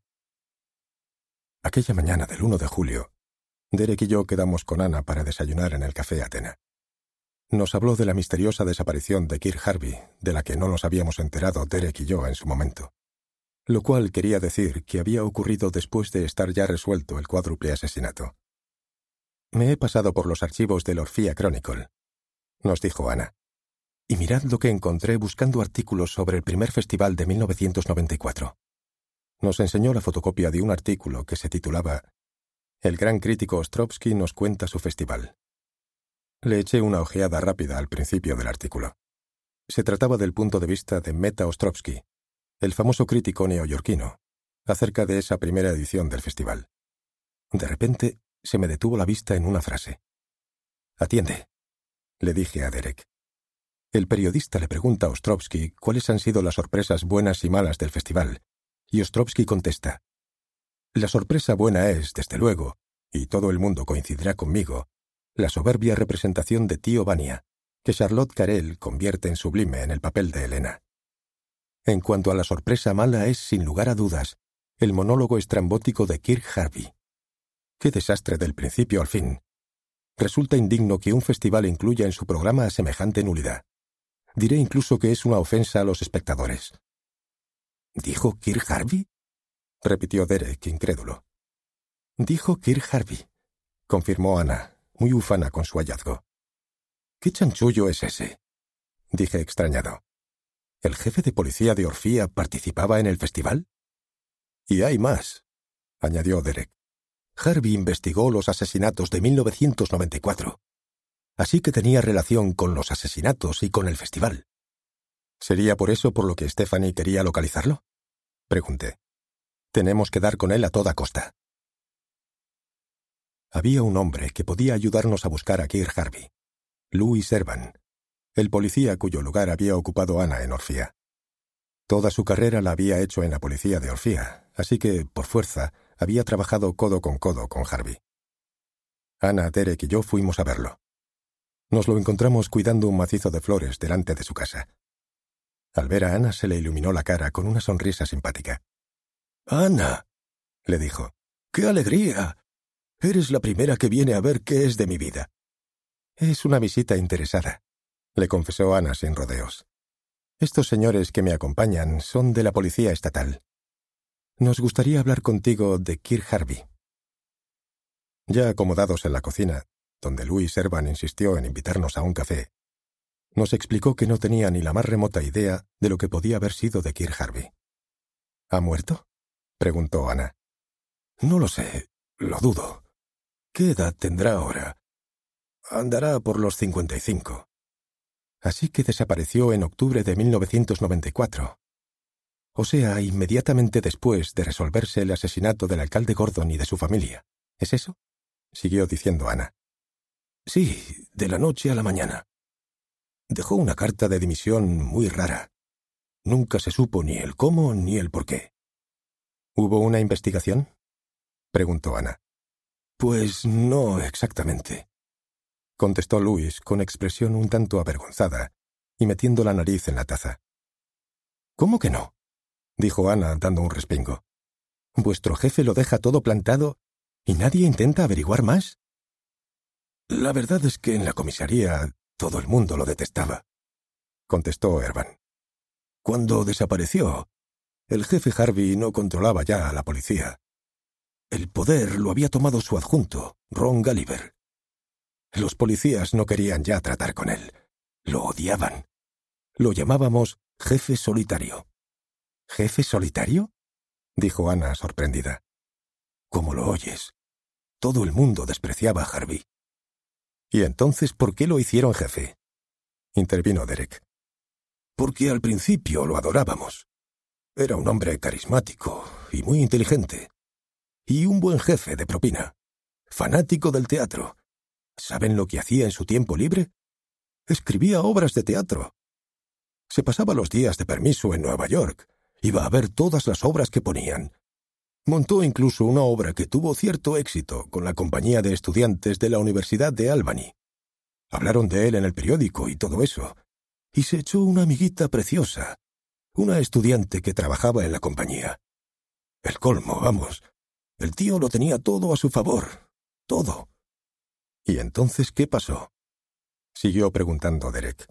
Aquella mañana del uno de julio, Derek y yo quedamos con Anna para desayunar en el Café Atena. Nos habló de la misteriosa desaparición de Kirk Harvey, de la que no nos habíamos enterado Derek y yo en su momento. Lo cual quería decir que había ocurrido después de estar ya resuelto el cuádruple asesinato. «Me he pasado por los archivos del Orphea Chronicle», nos dijo Anna. «Y mirad lo que encontré buscando artículos sobre el primer festival de mil novecientos noventa y cuatro. Nos enseñó la fotocopia de un artículo que se titulaba «El gran crítico Ostrovsky nos cuenta su festival». Le eché una ojeada rápida al principio del artículo. Se trataba del punto de vista de Meta Ostrovsky, el famoso crítico neoyorquino, acerca de esa primera edición del festival. De repente, se me detuvo la vista en una frase. «Atiende», le dije a Derek. El periodista le pregunta a Ostrovsky cuáles han sido las sorpresas buenas y malas del festival, y Ostrovsky contesta: «La sorpresa buena es, desde luego, y todo el mundo coincidirá conmigo, la soberbia representación de Tío Vania, que Charlotte Carrel convierte en sublime en el papel de Elena. En cuanto a la sorpresa mala es, sin lugar a dudas, el monólogo estrambótico de Kirk Harvey. ¡Qué desastre del principio al fin! Resulta indigno que un festival incluya en su programa a semejante nulidad. Diré incluso que es una ofensa a los espectadores». «¿Dijo Kirk Harvey?», repitió Derek, incrédulo. «Dijo Kirk Harvey», confirmó Anna, muy ufana con su hallazgo. «¿Qué chanchullo es ese?», dije extrañado. ¿El jefe de policía de Orphea participaba en el festival? «Y hay más», añadió Derek. «Harvey investigó los asesinatos de mil novecientos noventa y cuatro. Así que tenía relación con los asesinatos y con el festival». «¿Sería por eso por lo que Stephanie quería localizarlo?», pregunté. «Tenemos que dar con él a toda costa». Había un hombre que podía ayudarnos a buscar a Kirk Harvey. Louis Erban, el policía cuyo lugar había ocupado Anna en Orphea. Toda su carrera la había hecho en la policía de Orphea, así que, por fuerza, había trabajado codo con codo con Harvey. Anna, Derek y yo fuimos a verlo. Nos lo encontramos cuidando un macizo de flores delante de su casa. Al ver a Anna se le iluminó la cara con una sonrisa simpática. «Anna», le dijo, «qué alegría. Eres la primera que viene a ver qué es de mi vida». «Es una visita interesada», le confesó Anna sin rodeos. «Estos señores que me acompañan son de la policía estatal. Nos gustaría hablar contigo de Kirk Harvey». Ya acomodados en la cocina, donde Louis Erban insistió en invitarnos a un café, nos explicó que no tenía ni la más remota idea de lo que podía haber sido de Kirk Harvey. «¿Ha muerto?», preguntó Anna. «No lo sé, lo dudo. ¿Qué edad tendrá ahora? Andará por los cincuenta y cinco. Así que desapareció en octubre de mil novecientos noventa y cuatro. O sea, inmediatamente después de resolverse el asesinato del alcalde Gordon y de su familia. ¿Es eso?», siguió diciendo Anna. «Sí, de la noche a la mañana. Dejó una carta de dimisión muy rara. Nunca se supo ni el cómo ni el por qué. ¿Hubo una investigación?, preguntó Ana. Pues no exactamente, contestó Louis con expresión un tanto avergonzada y metiendo la nariz en la taza. ¿Cómo que no?, dijo Ana dando un respingo. ¿Vuestro jefe lo deja todo plantado y nadie intenta averiguar más? La verdad es que en la comisaría todo el mundo lo detestaba, contestó Ervan. Cuando desapareció, el jefe Harvey no controlaba ya a la policía. El poder lo había tomado su adjunto, Ron Gulliver. Los policías no querían ya tratar con él. Lo odiaban. Lo llamábamos jefe solitario. ¿Jefe solitario?, dijo Ana sorprendida. ¿Cómo lo oyes? Todo el mundo despreciaba a Harvey. ¿Y entonces por qué lo hicieron jefe?, intervino Derek. Porque al principio lo adorábamos. Era un hombre carismático y muy inteligente. Y un buen jefe de propina. Fanático del teatro. ¿Saben lo que hacía en su tiempo libre? Escribía obras de teatro. Se pasaba los días de permiso en Nueva York. Iba a ver todas las obras que ponían. Montó incluso una obra que tuvo cierto éxito con la compañía de estudiantes de la Universidad de Albany. Hablaron de él en el periódico y todo eso. Y se echó una amiguita preciosa, una estudiante que trabajaba en la compañía. El colmo, vamos. El tío lo tenía todo a su favor. Todo. ¿Y entonces qué pasó?, siguió preguntando Derek.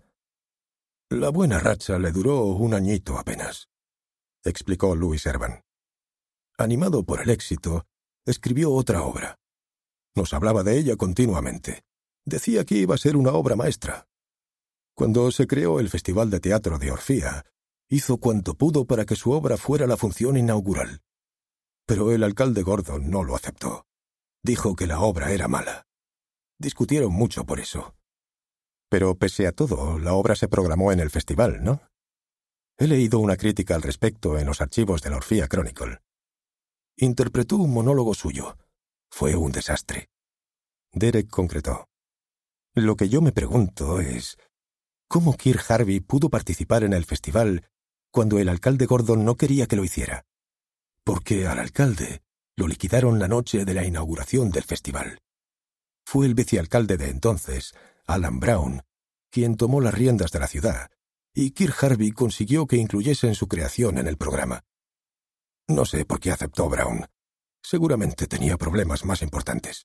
La buena racha le duró un añito apenas, explicó Louis Ervan. Animado por el éxito, escribió otra obra. Nos hablaba de ella continuamente. Decía que iba a ser una obra maestra. Cuando se creó el Festival de Teatro de Orfía, hizo cuanto pudo para que su obra fuera la función inaugural. Pero el alcalde Gordon no lo aceptó. Dijo que la obra era mala. Discutieron mucho por eso. Pero pese a todo, la obra se programó en el festival, ¿no? He leído una crítica al respecto en los archivos de la Orfía Chronicle. Interpretó un monólogo suyo. Fue un desastre. Derek concretó. Lo que yo me pregunto es, ¿cómo Kirk Harvey pudo participar en el festival cuando el alcalde Gordon no quería que lo hiciera? Porque al alcalde lo liquidaron la noche de la inauguración del festival. Fue el vicealcalde de entonces, Alan Brown, quien tomó las riendas de la ciudad, y Kirk Harvey consiguió que incluyesen su creación en el programa. No sé por qué aceptó Brown. Seguramente tenía problemas más importantes.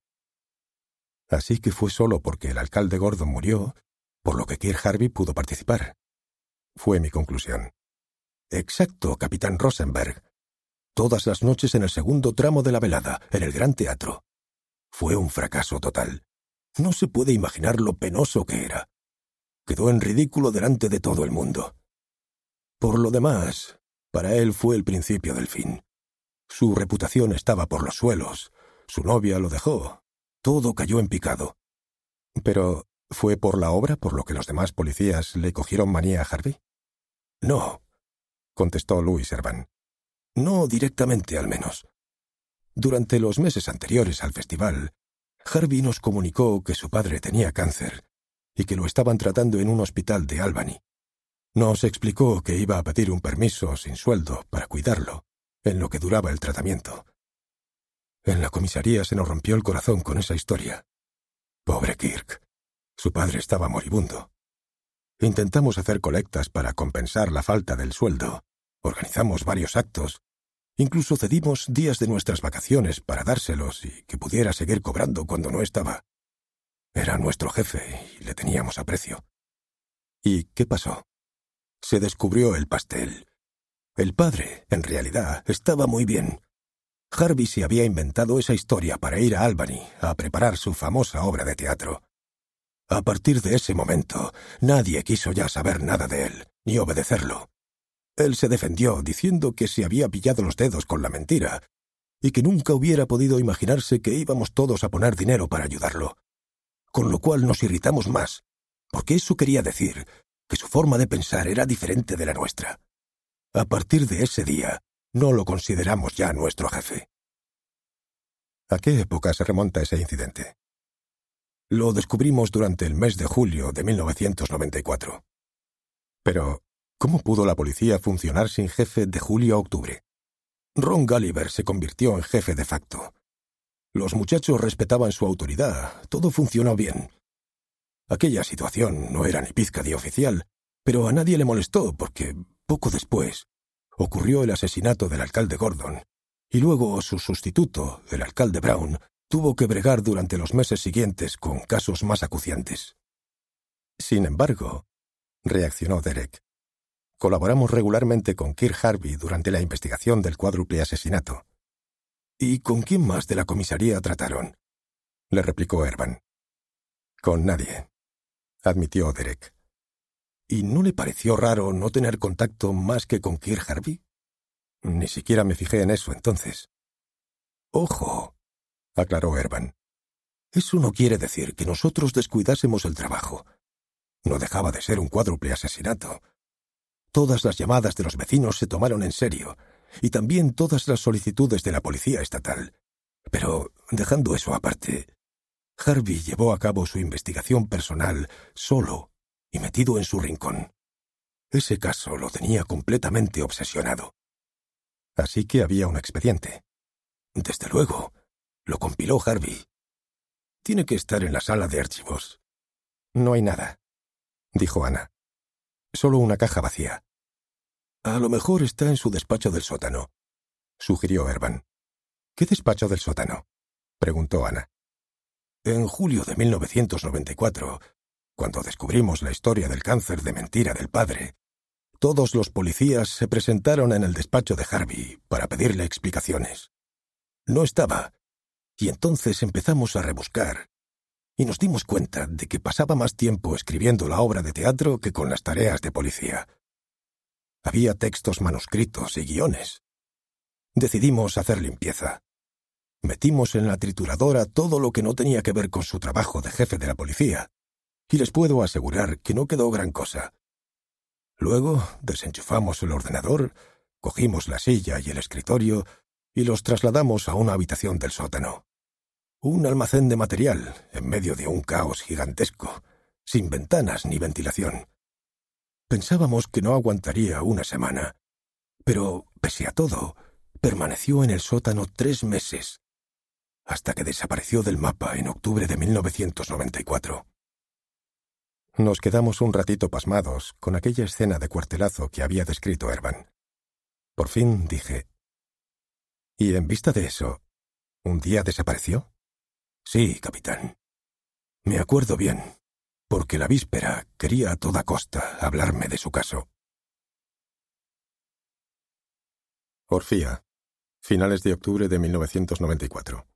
Así que fue solo porque el alcalde Gordon murió, por lo que Kirk Harvey pudo participar. Fue mi conclusión. Exacto, capitán Rosenberg. Todas las noches en el segundo tramo de la velada, en el Gran Teatro. Fue un fracaso total. No se puede imaginar lo penoso que era. Quedó en ridículo delante de todo el mundo. Por lo demás, para él fue el principio del fin. Su reputación estaba por los suelos. Su novia lo dejó. Todo cayó en picado. Pero, ¿fue por la obra por lo que los demás policías le cogieron manía a Harvey? No, contestó Louis Ervan. No directamente, al menos. Durante los meses anteriores al festival, Harvey nos comunicó que su padre tenía cáncer y que lo estaban tratando en un hospital de Albany. Nos explicó que iba a pedir un permiso sin sueldo para cuidarlo, en lo que duraba el tratamiento. En la comisaría se nos rompió el corazón con esa historia. Pobre Kirk. Su padre estaba moribundo. Intentamos hacer colectas para compensar la falta del sueldo. Organizamos varios actos. Incluso cedimos días de nuestras vacaciones para dárselos y que pudiera seguir cobrando cuando no estaba. Era nuestro jefe y le teníamos aprecio. ¿Y qué pasó? Se descubrió el pastel. El padre, en realidad, estaba muy bien. Harvey se había inventado esa historia para ir a Albany a preparar su famosa obra de teatro. A partir de ese momento, nadie quiso ya saber nada de él, ni obedecerlo. Él se defendió diciendo que se había pillado los dedos con la mentira y que nunca hubiera podido imaginarse que íbamos todos a poner dinero para ayudarlo. Con lo cual nos irritamos más, porque eso quería decir que su forma de pensar era diferente de la nuestra. A partir de ese día, no lo consideramos ya nuestro jefe. ¿A qué época se remonta ese incidente? Lo descubrimos durante el mes de julio de mil novecientos noventa y cuatro. Pero, ¿Cómo pudo la policía funcionar sin jefe de julio a octubre? Ron Gulliver se convirtió en jefe de facto. Los muchachos respetaban su autoridad, todo funcionó bien. Aquella situación no era ni pizca de oficial, pero a nadie le molestó porque, poco después, ocurrió el asesinato del alcalde Gordon, y luego su sustituto, el alcalde Brown, tuvo que bregar durante los meses siguientes con casos más acuciantes. Sin embargo, reaccionó Derek, colaboramos regularmente con Kirk Harvey durante la investigación del cuádruple asesinato. ¿Y con quién más de la comisaría trataron?, le replicó Ervan. Con nadie, admitió Derek. ¿Y no le pareció raro no tener contacto más que con Kirk Harvey? Ni siquiera me fijé en eso entonces. Ojo, aclaró Ervan. Eso no quiere decir que nosotros descuidásemos el trabajo. No dejaba de ser un cuádruple asesinato. Todas las llamadas de los vecinos se tomaron en serio, y también todas las solicitudes de la policía estatal. Pero, dejando eso aparte, Harvey llevó a cabo su investigación personal solo y metido en su rincón. Ese caso lo tenía completamente obsesionado. Así que había un expediente. Desde luego, lo compiló Harvey. Tiene que estar en la sala de archivos. No hay nada, dijo Ana. Solo una caja vacía. A lo mejor está en su despacho del sótano, sugirió Ervan. ¿Qué despacho del sótano?, preguntó Ana. En julio de mil novecientos noventa y cuatro, cuando descubrimos la historia del cáncer de mentira del padre, todos los policías se presentaron en el despacho de Harvey para pedirle explicaciones. No estaba, y entonces empezamos a rebuscar, y nos dimos cuenta de que pasaba más tiempo escribiendo la obra de teatro que con las tareas de policía. Había textos manuscritos y guiones. Decidimos hacer limpieza. Metimos en la trituradora todo lo que no tenía que ver con su trabajo de jefe de la policía, y les puedo asegurar que no quedó gran cosa. Luego desenchufamos el ordenador, cogimos la silla y el escritorio y los trasladamos a una habitación del sótano. Un almacén de material en medio de un caos gigantesco, sin ventanas ni ventilación. Pensábamos que no aguantaría una semana, pero, pese a todo, permaneció en el sótano tres meses, hasta que desapareció del mapa en octubre de mil novecientos noventa y cuatro. Nos quedamos un ratito pasmados con aquella escena de cuartelazo que había descrito Ervan. Por fin dije: ¿y en vista de eso, un día desapareció? Sí, capitán. Me acuerdo bien, porque la víspera quería a toda costa hablarme de su caso. Orfía, finales de octubre de mil novecientos noventa y cuatro.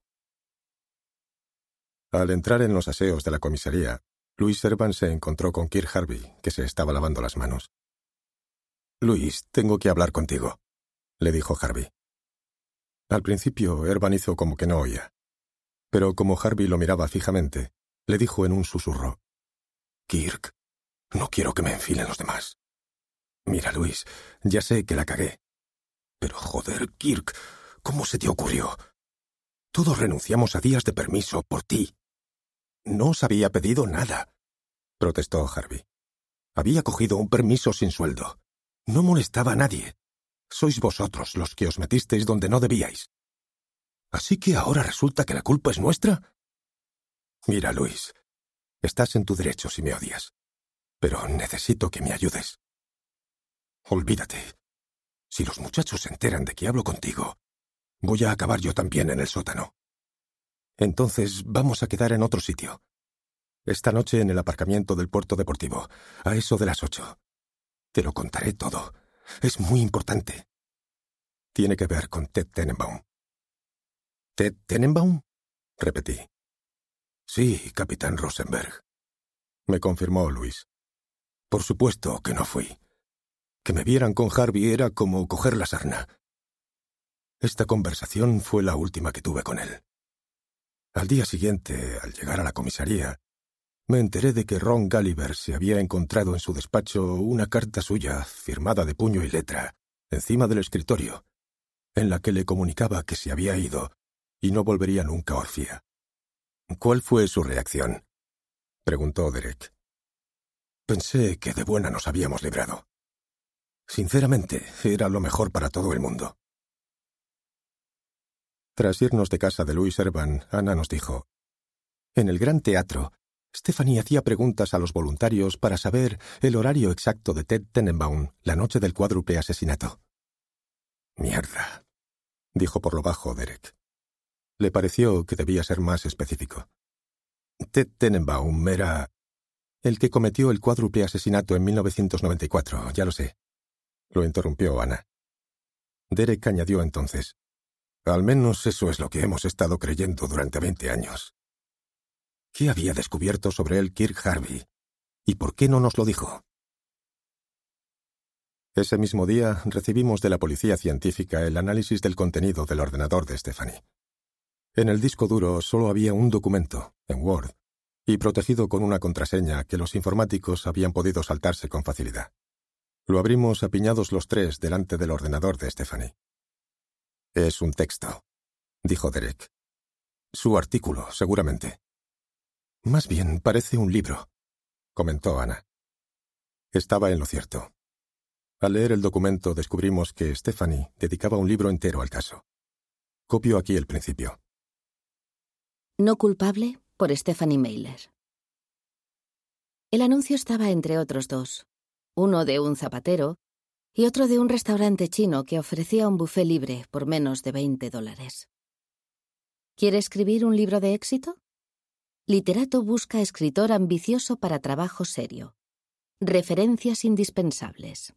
Al entrar en los aseos de la comisaría, Louis Ervan se encontró con Kirk Harvey, que se estaba lavando las manos. «Louis, tengo que hablar contigo», le dijo Harvey. Al principio, Ervan hizo como que no oía. Pero como Harvey lo miraba fijamente, le dijo en un susurro: «Kirk, no quiero que me enfilen los demás. Mira, Louis, ya sé que la cagué. Pero joder, Kirk, ¿cómo se te ocurrió? Todos renunciamos a días de permiso por ti». «No os había pedido nada», protestó Harvey. «Había cogido un permiso sin sueldo. No molestaba a nadie. Sois vosotros los que os metisteis donde no debíais. ¿Así que ahora resulta que la culpa es nuestra?» «Mira, Luis, estás en tu derecho si me odias, pero necesito que me ayudes. Olvídate. Si los muchachos se enteran de que hablo contigo, voy a acabar yo también en el sótano. Entonces vamos a quedar en otro sitio. Esta noche en el aparcamiento del puerto deportivo, a eso de las ocho. Te lo contaré todo. Es muy importante. Tiene que ver con Ted Tenenbaum». «¿Ted Tenenbaum?», repetí. «Sí, capitán Rosenberg», me confirmó Luis. «Por supuesto que no fui. Que me vieran con Harvey era como coger la sarna. Esta conversación fue la última que tuve con él. Al día siguiente, al llegar a la comisaría, me enteré de que Ron Gulliver se había encontrado en su despacho una carta suya, firmada de puño y letra, encima del escritorio, en la que le comunicaba que se había ido y no volvería nunca a Orfía. «¿Cuál fue su reacción?», preguntó Derek. «Pensé que de buena nos habíamos librado. Sinceramente, era lo mejor para todo el mundo. Tras irnos de casa de Louis Erban, Ana nos dijo: en el Gran Teatro, Stephanie hacía preguntas a los voluntarios para saber el horario exacto de Ted Tenenbaum la noche del cuádruple asesinato. Mierda, dijo por lo bajo Derek. Le pareció que debía ser más específico. Ted Tenenbaum era el que cometió el cuádruple asesinato en mil novecientos noventa y cuatro, ya lo sé. Lo interrumpió Ana. Derek añadió entonces: al menos eso es lo que hemos estado creyendo durante veinte años. ¿Qué había descubierto sobre él Kirk Harvey? ¿Y por qué no nos lo dijo? Ese mismo día recibimos de la policía científica el análisis del contenido del ordenador de Stephanie. En el disco duro solo había un documento, en Word, y protegido con una contraseña que los informáticos habían podido saltarse con facilidad. Lo abrimos apiñados los tres delante del ordenador de Stephanie. Es un texto, dijo Derek. Su artículo, seguramente. Más bien parece un libro, comentó Ana. Estaba en lo cierto. Al leer el documento descubrimos que Stephanie dedicaba un libro entero al caso. Copio aquí el principio. No culpable por Stephanie Meyler. El anuncio estaba entre otros dos, uno de un zapatero y otro de un restaurante chino que ofrecía un buffet libre por menos de veinte dólares. ¿Quiere escribir un libro de éxito? Literato busca escritor ambicioso para trabajo serio. Referencias indispensables.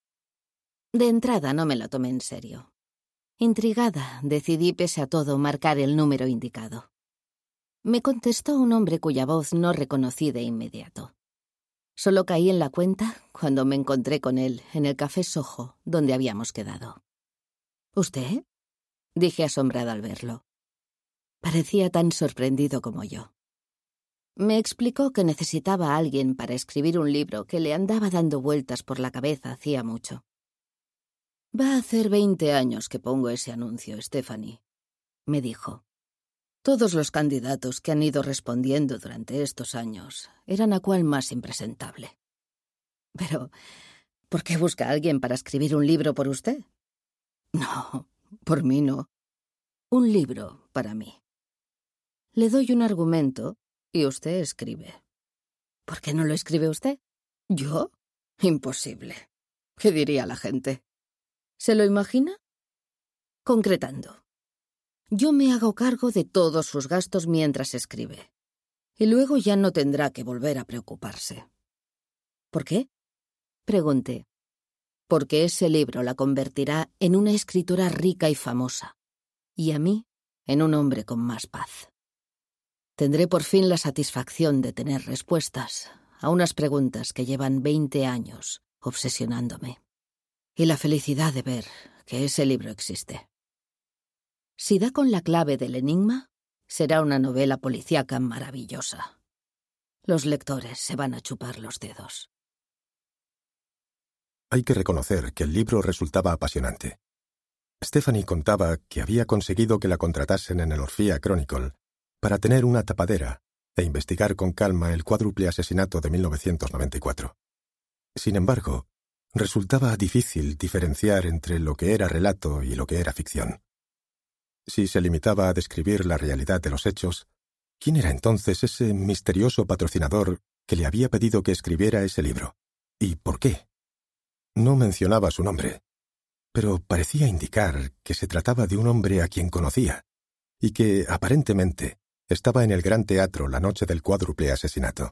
De entrada no me lo tomé en serio. Intrigada, decidí pese a todo marcar el número indicado. Me contestó un hombre cuya voz no reconocí de inmediato. Solo caí en la cuenta cuando me encontré con él en el Café Soho, donde habíamos quedado. ¿Usted? Dije asombrada al verlo. Parecía tan sorprendido como yo. Me explicó que necesitaba a alguien para escribir un libro que le andaba dando vueltas por la cabeza hacía mucho. Va a hacer veinte años que pongo ese anuncio, Stephanie, me dijo. Todos los candidatos que han ido respondiendo durante estos años eran a cual más impresentable. Pero, ¿por qué busca a alguien para escribir un libro por usted? No, por mí no. Un libro para mí. Le doy un argumento y usted escribe. ¿Por qué no lo escribe usted? ¿Yo? Imposible. ¿Qué diría la gente? ¿Se lo imagina? Concretando. Yo me hago cargo de todos sus gastos mientras escribe. Y luego ya no tendrá que volver a preocuparse. ¿Por qué? Pregunté. Porque ese libro la convertirá en una escritora rica y famosa. Y a mí, en un hombre con más paz. Tendré por fin la satisfacción de tener respuestas a unas preguntas que llevan veinte años obsesionándome. Y la felicidad de ver que ese libro existe. Si da con la clave del enigma, será una novela policíaca maravillosa. Los lectores se van a chupar los dedos. Hay que reconocer que el libro resultaba apasionante. Stephanie contaba que había conseguido que la contratasen en el Orphea Chronicle para tener una tapadera e investigar con calma el cuádruple asesinato de mil novecientos noventa y cuatro. Sin embargo, resultaba difícil diferenciar entre lo que era relato y lo que era ficción. Si se limitaba a describir la realidad de los hechos, ¿quién era entonces ese misterioso patrocinador que le había pedido que escribiera ese libro? ¿Y por qué? No mencionaba su nombre, pero parecía indicar que se trataba de un hombre a quien conocía y que, aparentemente, estaba en el Gran Teatro la noche del cuádruple asesinato.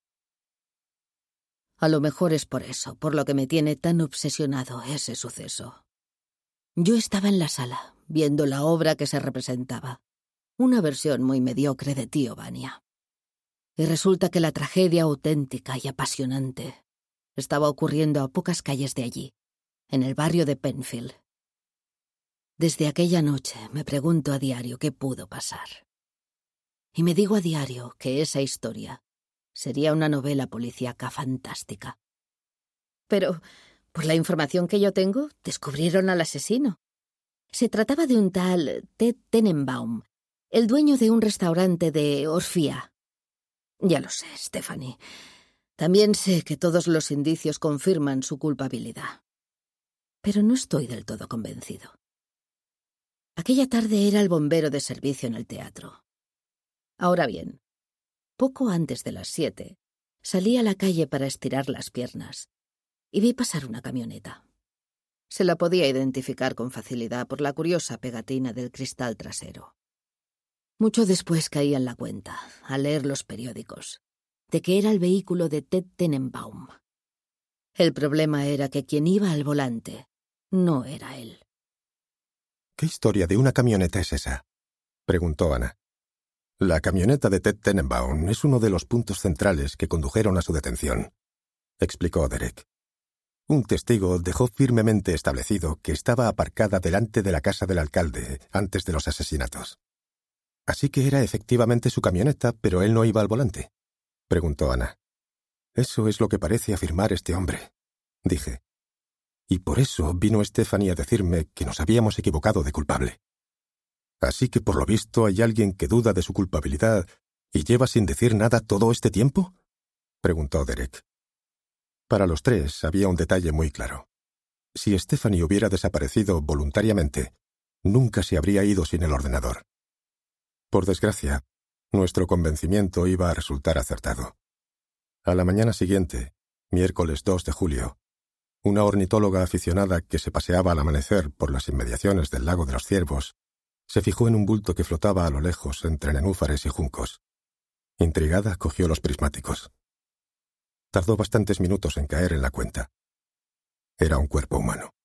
A lo mejor es por eso, por lo que me tiene tan obsesionado ese suceso. Yo estaba en la sala, viendo la obra que se representaba, una versión muy mediocre de Tío Vania. Y resulta que la tragedia auténtica y apasionante estaba ocurriendo a pocas calles de allí, en el barrio de Penfield. Desde aquella noche me pregunto a diario qué pudo pasar. Y me digo a diario que esa historia sería una novela policíaca fantástica. Pero, por la información que yo tengo, descubrieron al asesino. Se trataba de un tal Ted Tenenbaum, el dueño de un restaurante de Orphea. Ya lo sé, Stephanie. También sé que todos los indicios confirman su culpabilidad. pero no estoy del todo convencido. Aquella tarde era el bombero de servicio en el teatro. Ahora bien, poco antes de las siete, salí a la calle para estirar las piernas y vi pasar una camioneta. Se la podía identificar con facilidad por la curiosa pegatina del cristal trasero. Mucho después caí en la cuenta, al leer los periódicos, de que era el vehículo de Ted Tenenbaum. El problema era que quien iba al volante no era él. ¿Qué historia de una camioneta es esa?, preguntó Ana. La camioneta de Ted Tenenbaum es uno de los puntos centrales que condujeron a su detención, explicó Derek. Un testigo dejó firmemente establecido que estaba aparcada delante de la casa del alcalde antes de los asesinatos. ¿Así que era efectivamente su camioneta, pero él no iba al volante?, preguntó Ana. Eso es lo que parece afirmar este hombre, dije. Y por eso vino Stephanie a decirme que nos habíamos equivocado de culpable. Así que por lo visto hay alguien que duda de su culpabilidad y lleva sin decir nada todo este tiempo, preguntó Derek. Para los tres había un detalle muy claro. Si Stephanie hubiera desaparecido voluntariamente, nunca se habría ido sin el ordenador. Por desgracia, nuestro convencimiento iba a resultar acertado. A la mañana siguiente, miércoles dos de julio, una ornitóloga aficionada que se paseaba al amanecer por las inmediaciones del lago de los Ciervos se fijó en un bulto que flotaba a lo lejos entre nenúfares y juncos. Intrigada, cogió los prismáticos. Tardó bastantes minutos en caer en la cuenta. Era un cuerpo humano.